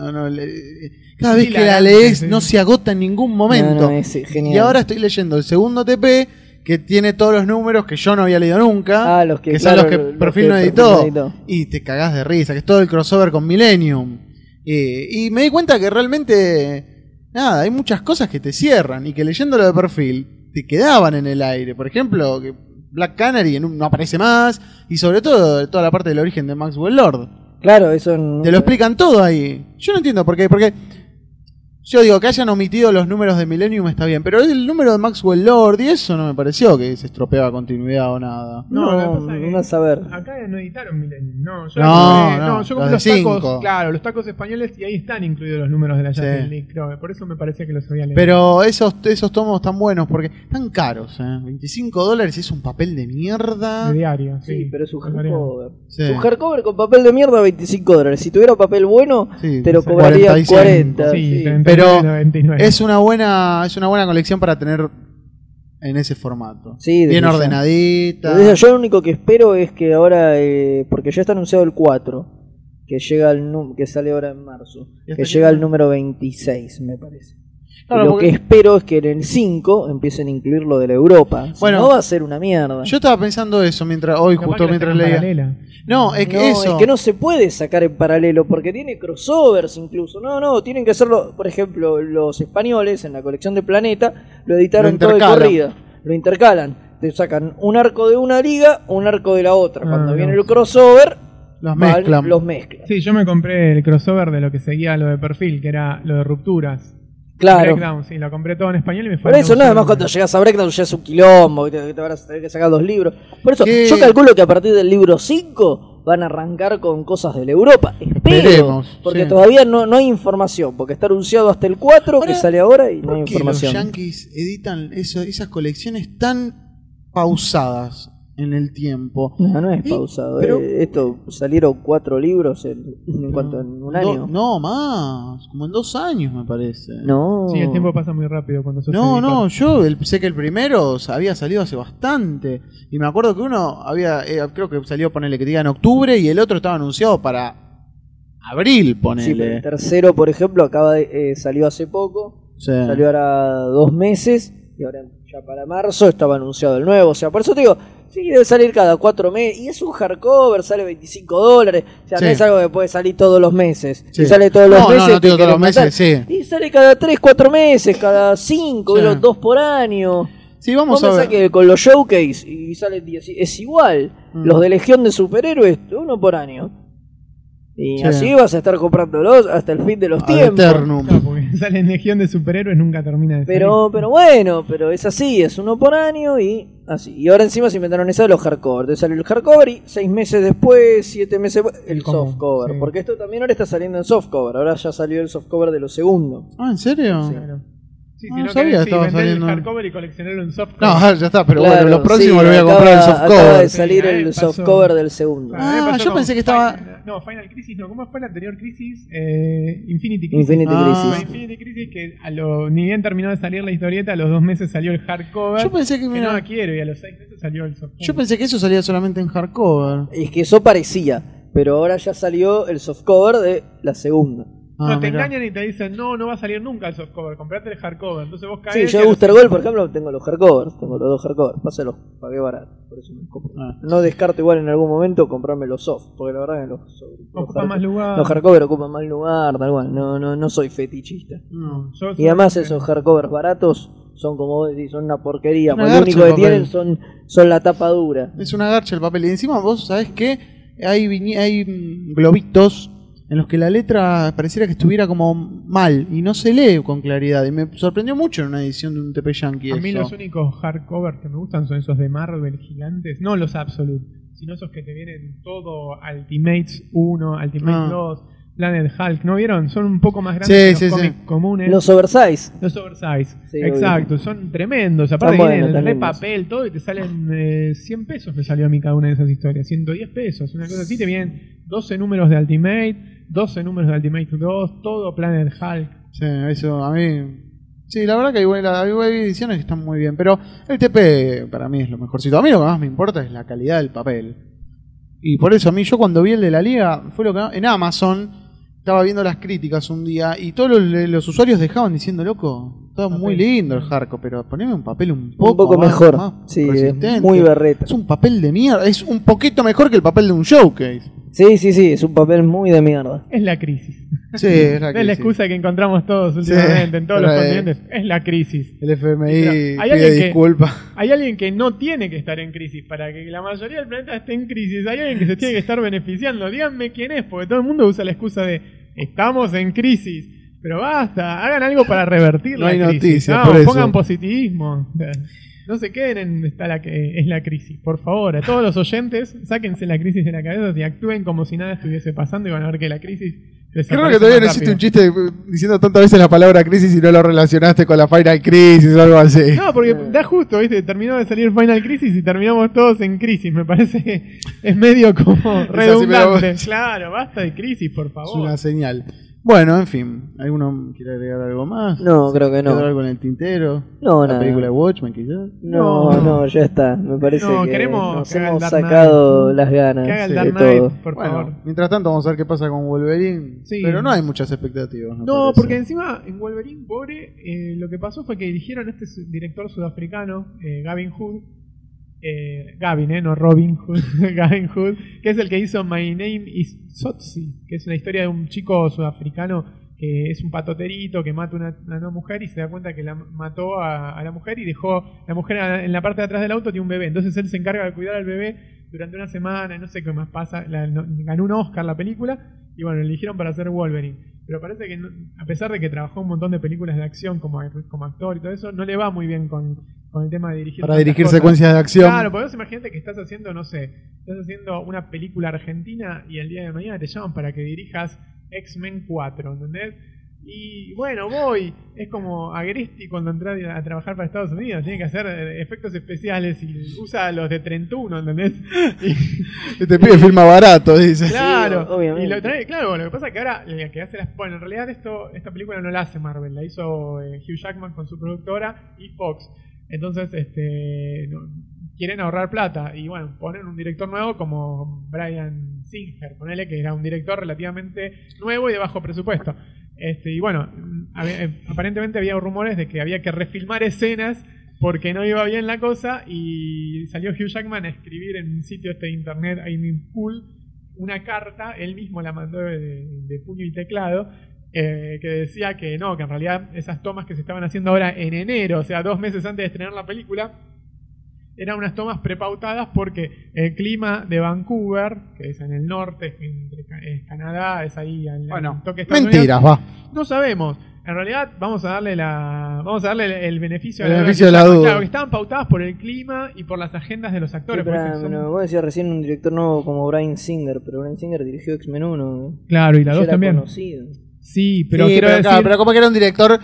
cada vez Sí, que la la lees sí. no se agota en ningún momento. No, es genial. Y ahora estoy leyendo el segundo TP que tiene todos los números que yo no había leído nunca. Los que, son claro, los que los Perfil que no Perfil editó. no editó. Y te cagás de risa, que es todo el crossover con Millennium. Y me di cuenta que realmente, nada, hay muchas cosas que te cierran y que leyéndolo de Perfil te quedaban en el aire. Por ejemplo, que Black Canary no aparece más y sobre todo toda la parte del origen de Maxwell Lord. Claro, eso no- Te lo explican todo ahí. Yo no entiendo por qué. Porque yo digo que hayan omitido los números de Millennium está bien, pero el número de Maxwell Lord y eso no me pareció que se estropeaba continuidad o nada. No, lo que No, pasa es que no a saber. acá no editaron Millennium. No, yo No, compré- no, yo los compré de los tacos, 5. claro, los tacos españoles y ahí están incluidos los números de la Sí. Justice League, creo. Por eso me parecía que los había leído. Pero esos tomos están buenos porque están caros. $25 es un papel de mierda. De diario, Sí, sí. pero es un de diario. hardcover. Sí. Un hardcover con papel de mierda, $25. Si tuviera papel bueno, Sí, te lo sí, cobraría 45. 40. Sí, sí. 39, Pero 99. es una buena colección para tener en ese formato. Sí, bien desde ya. ordenadita. Desde ya, yo lo único que espero es que ahora, porque ya está anunciado el 4, que llega que sale ahora en marzo, ¿Y que hasta llega qué? el número 26, me parece. Claro, Lo porque- que espero es que en el 5 empiecen a incluir lo de la Europa. Si Bueno, no va a ser una mierda. Yo estaba pensando eso hoy Capaz justo que la mientras sacan leía. paralela. No, es que No, eso. es que no se puede sacar en paralelo porque tiene crossovers incluso. No, tienen que hacerlo. Por ejemplo, los españoles en la colección de Planeta lo editaron Lo todo de intercalan. corrida. Lo intercalan. Te sacan un arco de una liga, un arco de la otra. Ah, Cuando no. viene el crossover, Los van, mezclan. los mezclan. Sí, yo me compré el crossover de lo que seguía lo de Perfil, que era lo de rupturas. Claro. Breakdown, sí, lo compré todo en español y me fue Por eso, nada más no, cuando llegas a Breakdown ya es un quilombo, que te van a tener que sacar 2 libros. Por eso, ¿Qué? yo calculo que a partir del libro 5 van a arrancar con cosas de la Europa. Espero, Esperemos, porque sí. todavía no hay información, porque está anunciado hasta el 4 Ahora, que sale ahora y no hay ¿Por qué los información. Yankees editan esas colecciones tan pausadas? en el tiempo. No es pausado. pero- Esto salieron 4 libros en un año. No, más. Como en 2 años, me parece. No. Sí, el tiempo pasa muy rápido cuando sos No, editor. yo sé que el primero había salido hace bastante. Y me acuerdo que uno había, creo que salió, ponele que diga en octubre, y el otro estaba anunciado para abril, Sí, pero el ponele. tercero, por ejemplo, salió hace poco. Sí. Salió ahora 2 meses. Y ahora ya para marzo estaba anunciado el nuevo. O sea, por eso te digo, sí, debe salir cada 4 meses. Y es un hardcover, sale $25. O sea, Sí. no es algo que puede salir todos los meses. Sí. Si sale todos los No, meses. no te digo todos los querés matar. meses, sí. Y sale cada 3, 4 meses, cada 5, Sí. 2 por año. Sí, vamos Vos a pensás ver. que con los showcase y salen 10, es igual. Los de Legión de Superhéroes, 1 por año. Y Sí. así vas a estar comprándolos hasta el fin de los Ad tiempos. eternum. No, porque sale en Legión de Superhéroes, nunca termina de salir. Pero bueno, pero es así, es 1 por año y así. Y ahora encima se inventaron eso de los hardcover. Entonces sale el hardcover y 6 meses después, 7 meses después, el Como, softcover. sí. Porque esto también ahora está saliendo en softcover. Ahora ya salió el softcover de los segundos. Ah, ¿en serio? Claro. Sí, No si no sabía querés, que estaba vender saliendo. el hardcover y coleccionarlo en softcover. No, ya está, pero Claro, bueno, los próximos sí, lo voy a comprar el acaba de softcover. salir Sí, a mí el me pasó. softcover del segundo. A mí me Ah, pasó yo con pensé que estaba- Final Crisis, no. ¿Cómo fue la anterior Crisis? Infinity Crisis. Infinity Ah. Fue Crisis. Infinity Crisis que ni bien terminó de salir la historieta, a los 2 meses salió el hardcover. Yo pensé que, que mira, no la quiero y a los 6 meses salió el softcover. yo pensé que eso salía solamente en hardcover. Es que eso parecía. Pero ahora ya salió el softcover de la segunda. Ah, No, te mirá. engañan y te dicen, no va a salir nunca el softcover, comprate el hardcover. Entonces vos caes. Sí, y yo a de los Booster 6 Gold, meses- por ejemplo, tengo los hardcovers. Tengo los 2 hardcovers. Pásalos, pagué barato. Por eso me compro. Ah. No descarto igual en algún momento comprarme los soft. Porque la verdad que Ocupa más lugar. los hardcovers ocupan más lugar, tal cual. No soy fetichista. No. Yo Y además soy- esos hardcovers baratos son como vos decís, son una porquería. Una Porque lo único garcha que el tienen son la tapa dura. Es una garcha el papel. Y encima vos sabés que hay globitos en los que la letra pareciera que estuviera como mal y no se lee con claridad. Y me sorprendió mucho en una edición de un TP Yankee A mí eso. los únicos hardcovers que me gustan son esos de Marvel gigantes, no los Absolute, sino esos que te vienen todo Ultimates 1, Ultimates Ah. 2, Planet Hulk, ¿no vieron? Son un poco más grandes Sí, que los sí, cómics comunes. Los oversize. Los oversize, Sí, exacto, son tremendos. Aparte Están vienen buenos, el re están lindos. papel, todo, y te salen 100 pesos me salió a mí cada una de esas historias, 110 pesos, una cosa así. Te vienen 12 números de Ultimate, 12 números de Ultimate 2, todo Planet Hulk. Sí, eso a mí. Sí, la verdad que hay ediciones que están muy bien. Pero el TP para mí es lo mejorcito. A mí lo que más me importa es la calidad del papel. Y por eso a mí, yo cuando vi el de la liga, fue lo que en Amazon estaba viendo las críticas un día y todos los usuarios dejaban diciendo, loco, está muy lindo el hardcore, pero poneme un papel un poco más, mejor. más Sí, es resistente. muy berreta. Es un papel de mierda, es un poquito mejor que el papel de un showcase. Sí, es un papel muy de mierda. Es la crisis. Sí, es la Es la crisis. excusa que encontramos todos últimamente en todos los pero, continentes. Es la crisis. El FMI Pero, ¿hay pide alguien que- disculpas. Hay alguien que no tiene que estar en crisis. Para que la mayoría del planeta esté en crisis, hay alguien que se tiene que estar beneficiando. Díganme quién es, porque todo el mundo usa la excusa de estamos en crisis. Pero basta, hagan algo para revertir No la hay crisis. noticias, No, por eso. pongan positivismo. No se queden en es la crisis. Por favor, a todos los oyentes, sáquense la crisis de la cabeza y actúen como si nada estuviese pasando y van a ver que la crisis Creo desaparece que todavía no más hiciste un rápido. chiste diciendo tantas veces la palabra crisis y no lo relacionaste con la Final Crisis o algo así. No, porque da justo, ¿viste? Terminó de salir Final Crisis y terminamos todos en crisis. Me parece que es medio como redundante. Claro, basta de crisis, por Es favor. una señal. Bueno, en fin, ¿alguno quiere agregar algo más? No, creo que no. ¿Quedó algo en el tintero? No, ¿La nada. película de Watchmen quizás? No, ya está. Me parece No, que queremos nos que haga hemos el Dark sacado Knight. las ganas Que haga el de Dark todo. Knight, por Bueno, favor. mientras tanto vamos a ver qué pasa con Wolverine. Sí. Pero no hay muchas expectativas. me No, parece. porque encima en Wolverine, pobre, lo que pasó fue que eligieron a este director sudafricano, Gavin Hood. Gavin, no Robin Hood, Gavin Hood, que es el que hizo My Name is Sotsi, que es una historia de un chico sudafricano que es un patoterito que mata a una mujer y se da cuenta que mató a la mujer y dejó la mujer en la parte de atrás del auto, tiene un bebé. Entonces él se encarga de cuidar al bebé durante una semana, no sé qué más pasa. Ganó un Oscar la película y bueno, lo eligieron para hacer Wolverine. Pero parece que a pesar de que trabajó un montón de películas de acción como actor y todo eso, no le va muy bien con el tema de dirigir. Para tantas dirigir cosas. secuencias de acción. Claro, porque vos imagínate que estás haciendo, no sé, estás haciendo una película argentina y el día de mañana te llaman para que dirijas X-Men 4, ¿entendés? Y bueno, voy. Es como Agresti cuando entró a trabajar para Estados Unidos. Tiene que hacer efectos especiales y usa los de 31, ¿entendés? Este pibe filma barato, dice. Claro, Sí, obviamente. y lo trae, claro, lo que pasa es que ahora que hace bueno, en realidad esta película no la hace Marvel, la hizo Hugh Jackman con su productora y Fox. Entonces, quieren ahorrar plata y bueno, ponen un director nuevo como Bryan Singer, ponele que era un director relativamente nuevo y de bajo presupuesto. Y bueno, aparentemente había rumores de que había que refilmar escenas porque no iba bien la cosa y salió Hugh Jackman a escribir en un sitio de internet, Cool, una carta, él mismo la mandó de puño y teclado, que decía que no, que en realidad esas tomas que se estaban haciendo ahora en enero, o sea 2 meses antes de estrenar la película, eran unas tomas prepautadas porque el clima de Vancouver, que es en el norte, es Canadá, es ahí al toque de Estados Mentiras, Unidos, va. no sabemos. En realidad vamos a darle el beneficio El de beneficio de la duda. Claro, que estaban pautadas por el clima y por las agendas de los actores. Sí, pero, porque son- bueno, vos decías recién un director nuevo como Bryan Singer, pero Bryan Singer dirigió X-Men 1. ¿no? Claro, y la Ya 2 era también. conocido. Sí, pero Sí, quiero decir... claro, pero como que era un director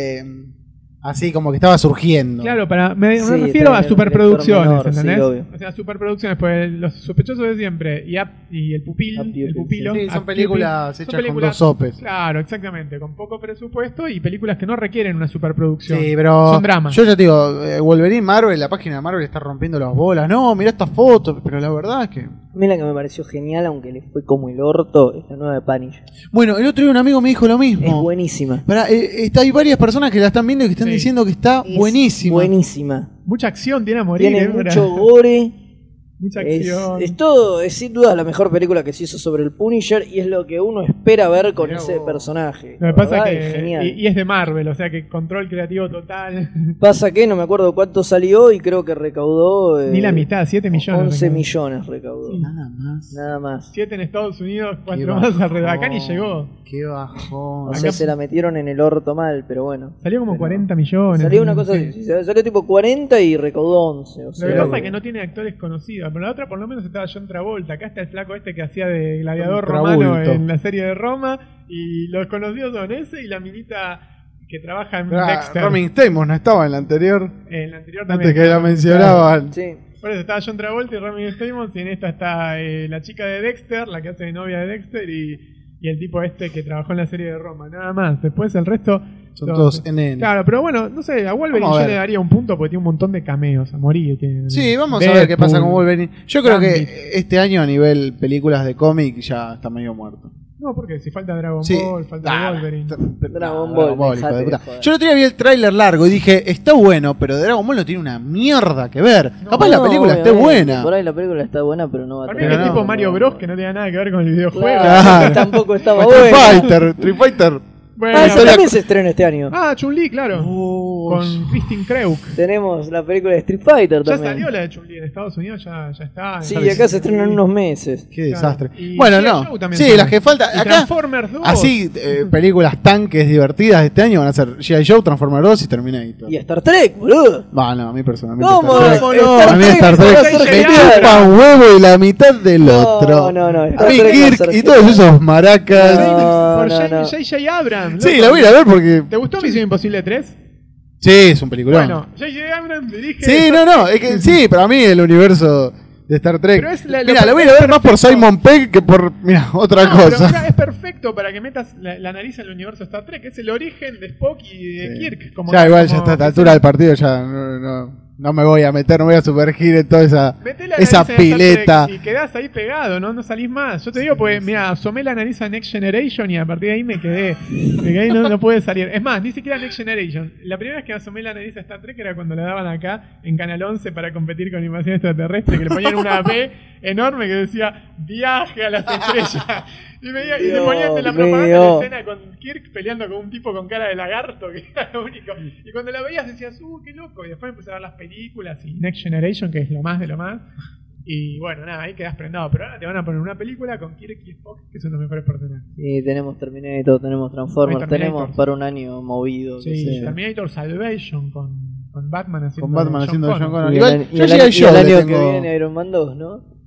así como que estaba surgiendo. Claro, me Sí, refiero a está bien, superproducciones, un director ¿entendés? menor, sí, obvio. O sea, superproducciones, pues Los Sospechosos de Siempre y el Pupilo, Sí, son Up películas Pupil, hechas son películas, con 2 sopes. Claro, exactamente, con poco presupuesto y películas que no requieren una superproducción. Sí, pero son dramas. yo ya te digo, Wolverine Marvel, la página de Marvel está rompiendo las bolas. No, mirá esta foto, pero la verdad es que... A mí la que me pareció genial, aunque le fue como el orto, es la nueva de Punisher. Bueno, el otro día un amigo me dijo lo Es mismo. buenísima. Hay varias personas que la están viendo y que están Sí. diciendo que está Es buenísima. Buenísima. Mucha acción tiene a morir. Tiene ¿verdad? mucho gore. Mucha Es acción. todo, es sin duda la mejor película que se hizo sobre el Punisher y es lo que uno espera ver con Mirá ese vos. personaje. Lo La que pasa verdad, es es que genial. y es de Marvel, o sea que control creativo total. Pasa que no me acuerdo cuánto salió y creo que recaudó Ni la mitad, 7 millones. 11 millones recaudó. Sí. Nada más. Nada más. 7 en Estados Unidos, Qué 4 más alrededor. Acá ni bajón, llegó. Qué bajón. O sea, se la metieron en el orto mal, pero bueno. Salió como Pero 40 millones. Salió una cosa Sí. así. Salió tipo 40 y recaudó 11. O Lo sea, que pasa es que no tiene actores conocidos. Pero la otra, por lo menos, estaba John Travolta. Acá está el flaco este que hacía de gladiador John romano Travolta. en la serie de Roma. Y los conocidos son ese y la minita que trabaja en Ah, Dexter. Romin Stamos no estaba en la anterior. En la anterior también. Antes que la mencionaban. Sí. Por eso estaba John Travolta y Romy Stamos. Y en esta está la chica de Dexter, la que hace de novia de Dexter. Y el tipo este que trabajó en la serie de Roma. Nada más. Después el resto. Son todos NN. Claro, pero bueno, no sé, a Wolverine Vamos a yo ver. le daría un punto porque tiene un montón de cameos a morir. Sí, vamos a ver qué pasa con Wolverine. Yo creo Gambit. que este año a nivel películas de cómic ya está medio muerto. No, porque si falta Dragon Sí. Ball, falta Ah, Wolverine. Dragon Ball, hijo de dejate puta. de joder. Yo el otro día vi el tráiler largo y dije, está bueno, pero Dragon Ball no tiene una mierda que ver. Capaz la No, película esté obviamente, buena. Por ahí la película está buena, pero no va a Para mí tener. es no, tipo Mario Bros que no tiene nada que ver con el videojuego. Claro, tampoco estaba O Street buena. Fighter, Street Fighter. Bueno, Ah, esa Esa también se estrena este año. Chun-Li, claro. Con Kristen Kreuk. Tenemos la película de Street Fighter Ya también. salió la de Chun-Li en Estados Unidos, ya está. Sí, y acá se estrena en unos meses. Qué desastre. Y Bueno, G.I. no. Joe también Sí, sale. las que faltan. Y Acá, Transformers 2. así, películas tanques divertidas de este año van a ser G.I. Joe, Transformers 2 y Terminator. Y Star Trek, boludo. Bueno, a mí personalmente. ¿Cómo? Star Trek. ¿Cómo Star no? A mí Trek Star va a Trek ser me genial. chupa un huevo y la mitad del No, otro. no, no, A Star mí Trek va a Kirk ser y todos esos maracas. No, Por no, no. J.J. Abrams. Sí, loco. la voy a ir a ver porque. ¿Te gustó Misión Imposible 3? Sí, es un peliculón. Bueno, J.J. Abrams dirige. Sí, no, es que sí, para mí el universo de Star Trek. Pero es lo Mira, la voy a ir a es ver más por perfecto. Simon Pegg que por, mira, otra No, pero cosa. mira, es perfecto para que metas la nariz en el universo de Star Trek. Es el origen de Spock y de Sí. Kirk. Como Ya igual como ya está a esta que altura sea. del partido ya no me voy a meter, no voy a sumergir en toda esa Meté la esa nariz en Star pileta. Trek y quedás ahí pegado, no salís más. Yo te digo, pues, mira, asomé la nariz a Next Generation y a partir de ahí me quedé ahí no pude salir. Es más, ni siquiera Next Generation. La primera vez que asomé la nariz a Star Trek era cuando la daban acá en Canal 11 para competir con Invasión Extraterrestre, que le ponían una B enorme que decía Viaje a las Estrellas. Y le ponían de la propaganda mío. la escena con Kirk peleando con un tipo con cara de lagarto, que era lo único. Y cuando la veías decías, qué loco. Y después empecé a ver las películas y Next Generation, que es lo más de lo más. Y bueno, nada, ahí quedás prendado. Pero ahora te van a poner una película con Kirk y Spock, que son los mejores personajes. Y tenemos Terminator, tenemos Transformers, Terminator. tenemos para un año movido. Sí, que sea. Terminator Salvation con Batman haciendo Con Batman haciendo John Connor. Y Igual, el, yo y el G.I. año Joe le que tengo- viene Iron Man 2, ¿no?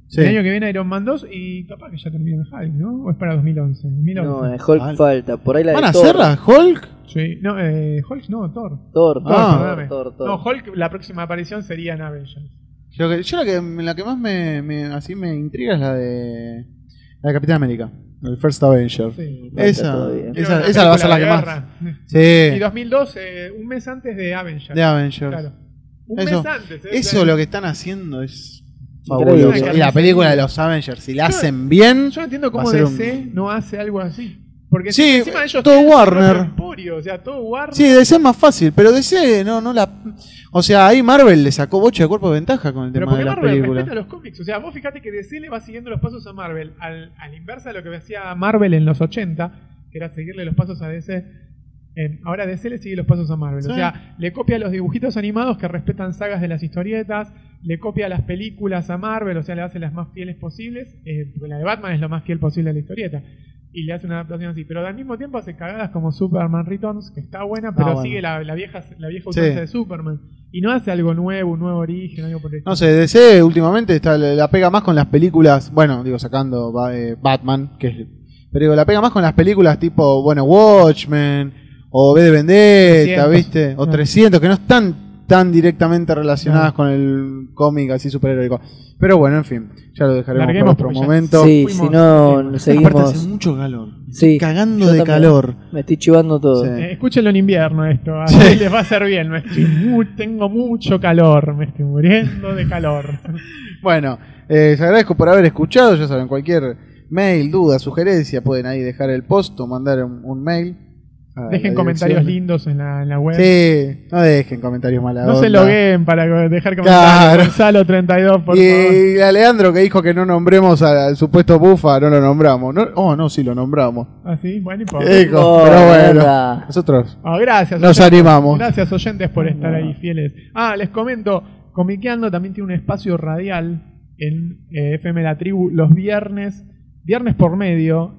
Sí. El año que viene Iron Man 2 y capaz que ya termina Hulk, ¿no? ¿O es para 2011? 2011. No, Hulk falta. Por ahí la ¿Van de a Thor. hacerla? ¿Hulk? Sí. No, Hulk no, Thor. Thor. Perdóname. Thor. No, Hulk, la próxima aparición sería en Avengers. Yo la que más así me intriga es la de Capitán América, el First Avenger. Sí. Esa Pero la va a ser la que más. guerra. Sí, Y 2002, un mes antes de Avengers. de Avengers. Claro. Un Eso, mes antes. eso lo que están haciendo es Increíble. fabuloso. Y la película de los Avengers, si la hacen bien, Yo no entiendo va cómo a ser DC no hace algo así. Porque Sí, encima de ellos todo tienen su Warner. propio emporio, o sea, todo Warner. Sí, DC es más fácil, pero DC no la... O sea, ahí Marvel le sacó bocha de cuerpo de ventaja con el Pero tema de porque las Marvel películas. respeta los cómics. O sea, vos fíjate que DC le va siguiendo los pasos a Marvel al inversa de lo que hacía Marvel en los 80, que era seguirle los pasos a DC. Ahora DC le sigue los pasos a Marvel. Sí. O sea, le copia los dibujitos animados que respetan sagas de las historietas, le copia las películas a Marvel, o sea, le hace las más fieles posibles, porque la de Batman es lo más fiel posible a la historieta. Y le hace una adaptación así, pero al mismo tiempo hace cagadas como Superman Returns, que está buena, pero bueno. sigue la vieja usanza de Superman. Y no hace algo nuevo, un nuevo origen, algo por el No sé, DC últimamente la pega más con las películas, bueno, digo, sacando Batman, pero digo, la pega más con las películas tipo, bueno, Watchmen, o V de Vendetta, 300. ¿viste? O 300, que no están tan directamente relacionadas con el cómic así superheroico. Pero bueno, en fin, ya lo dejaremos Larguemos para otro porque ya- momento. Sí, Fuimos- si no, Aparte seguimos. hace mucho calor. Sí, Cagando yo de también. calor. Me estoy chivando todo. Sí. Escúchenlo en invierno esto, así Sí. les va a hacer bien. Tengo mucho calor, me estoy muriendo de calor. Bueno, les agradezco por haber escuchado. Ya saben, cualquier mail, duda, sugerencia, pueden ahí dejar el post o mandar un mail. a Dejen la comentarios dirección. lindos en la web. Sí, no dejen comentarios mala No se onda. logueen para dejar comentarios. Claro. Gonzalo 32, por favor. Y a Leandro que dijo que no nombremos al supuesto Bufa, no lo nombramos. No, sí lo nombramos. Así, bueno, y por Hijo, Oh, pero bueno, verdad. nosotros gracias. nos oyentes. animamos. Gracias, oyentes, por estar ahí fieles. Les comento, Comiqueando también tiene un espacio radial en FM La Tribu los viernes por medio,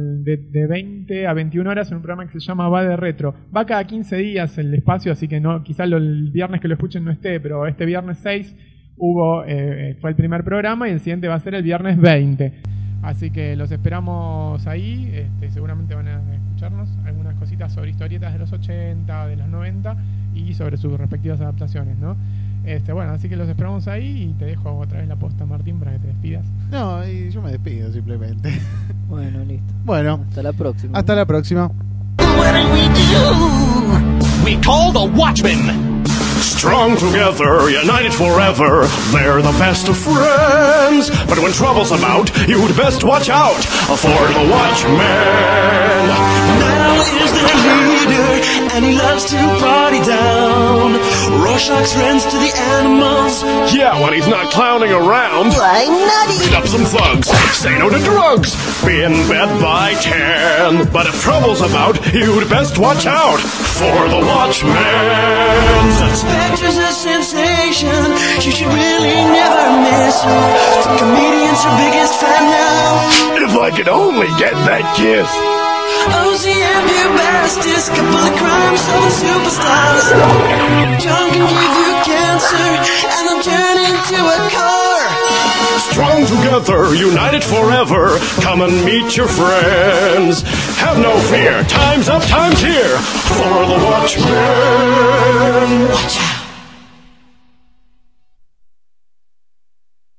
de 20 a 21 horas, en un programa que se llama Va de Retro. Va cada 15 días el espacio, así que no, quizás el viernes que lo escuchen no esté, pero este viernes 6 fue el primer programa y el siguiente va a ser el viernes 20. Así que los esperamos ahí, seguramente van a escucharnos algunas cositas sobre historietas de los 80, de los 90 y sobre sus respectivas adaptaciones, ¿no? Bueno, así que los esperamos ahí y te dejo otra vez la posta, Martín, para que te despidas. No, y yo me despido simplemente. Bueno, listo. Bueno, Hasta la próxima. hasta la próxima. What do we do? We call the Watchmen. Strong together, united forever, they're the best of friends. But when trouble's about, you'd best watch out for the Watchmen. Now is their leader, and he loves to party down. Rorschach's friends to the animals. Yeah, when he's not clowning around. Why nutty? Beat up some thugs, say no to drugs, be in bed by 10. But if trouble's about, you'd best watch out for the Watchmen. Spectre's a sensation. You should really never miss her. The comedian's her biggest fan now. If I could only get that kiss. OCM, your bestest. Couple of crimes, so superstars. John can give you cancer, and they'll turn into a car. Strong together, united forever, come and meet your friends. Have no fear, time's up, time's here for the Watchmen.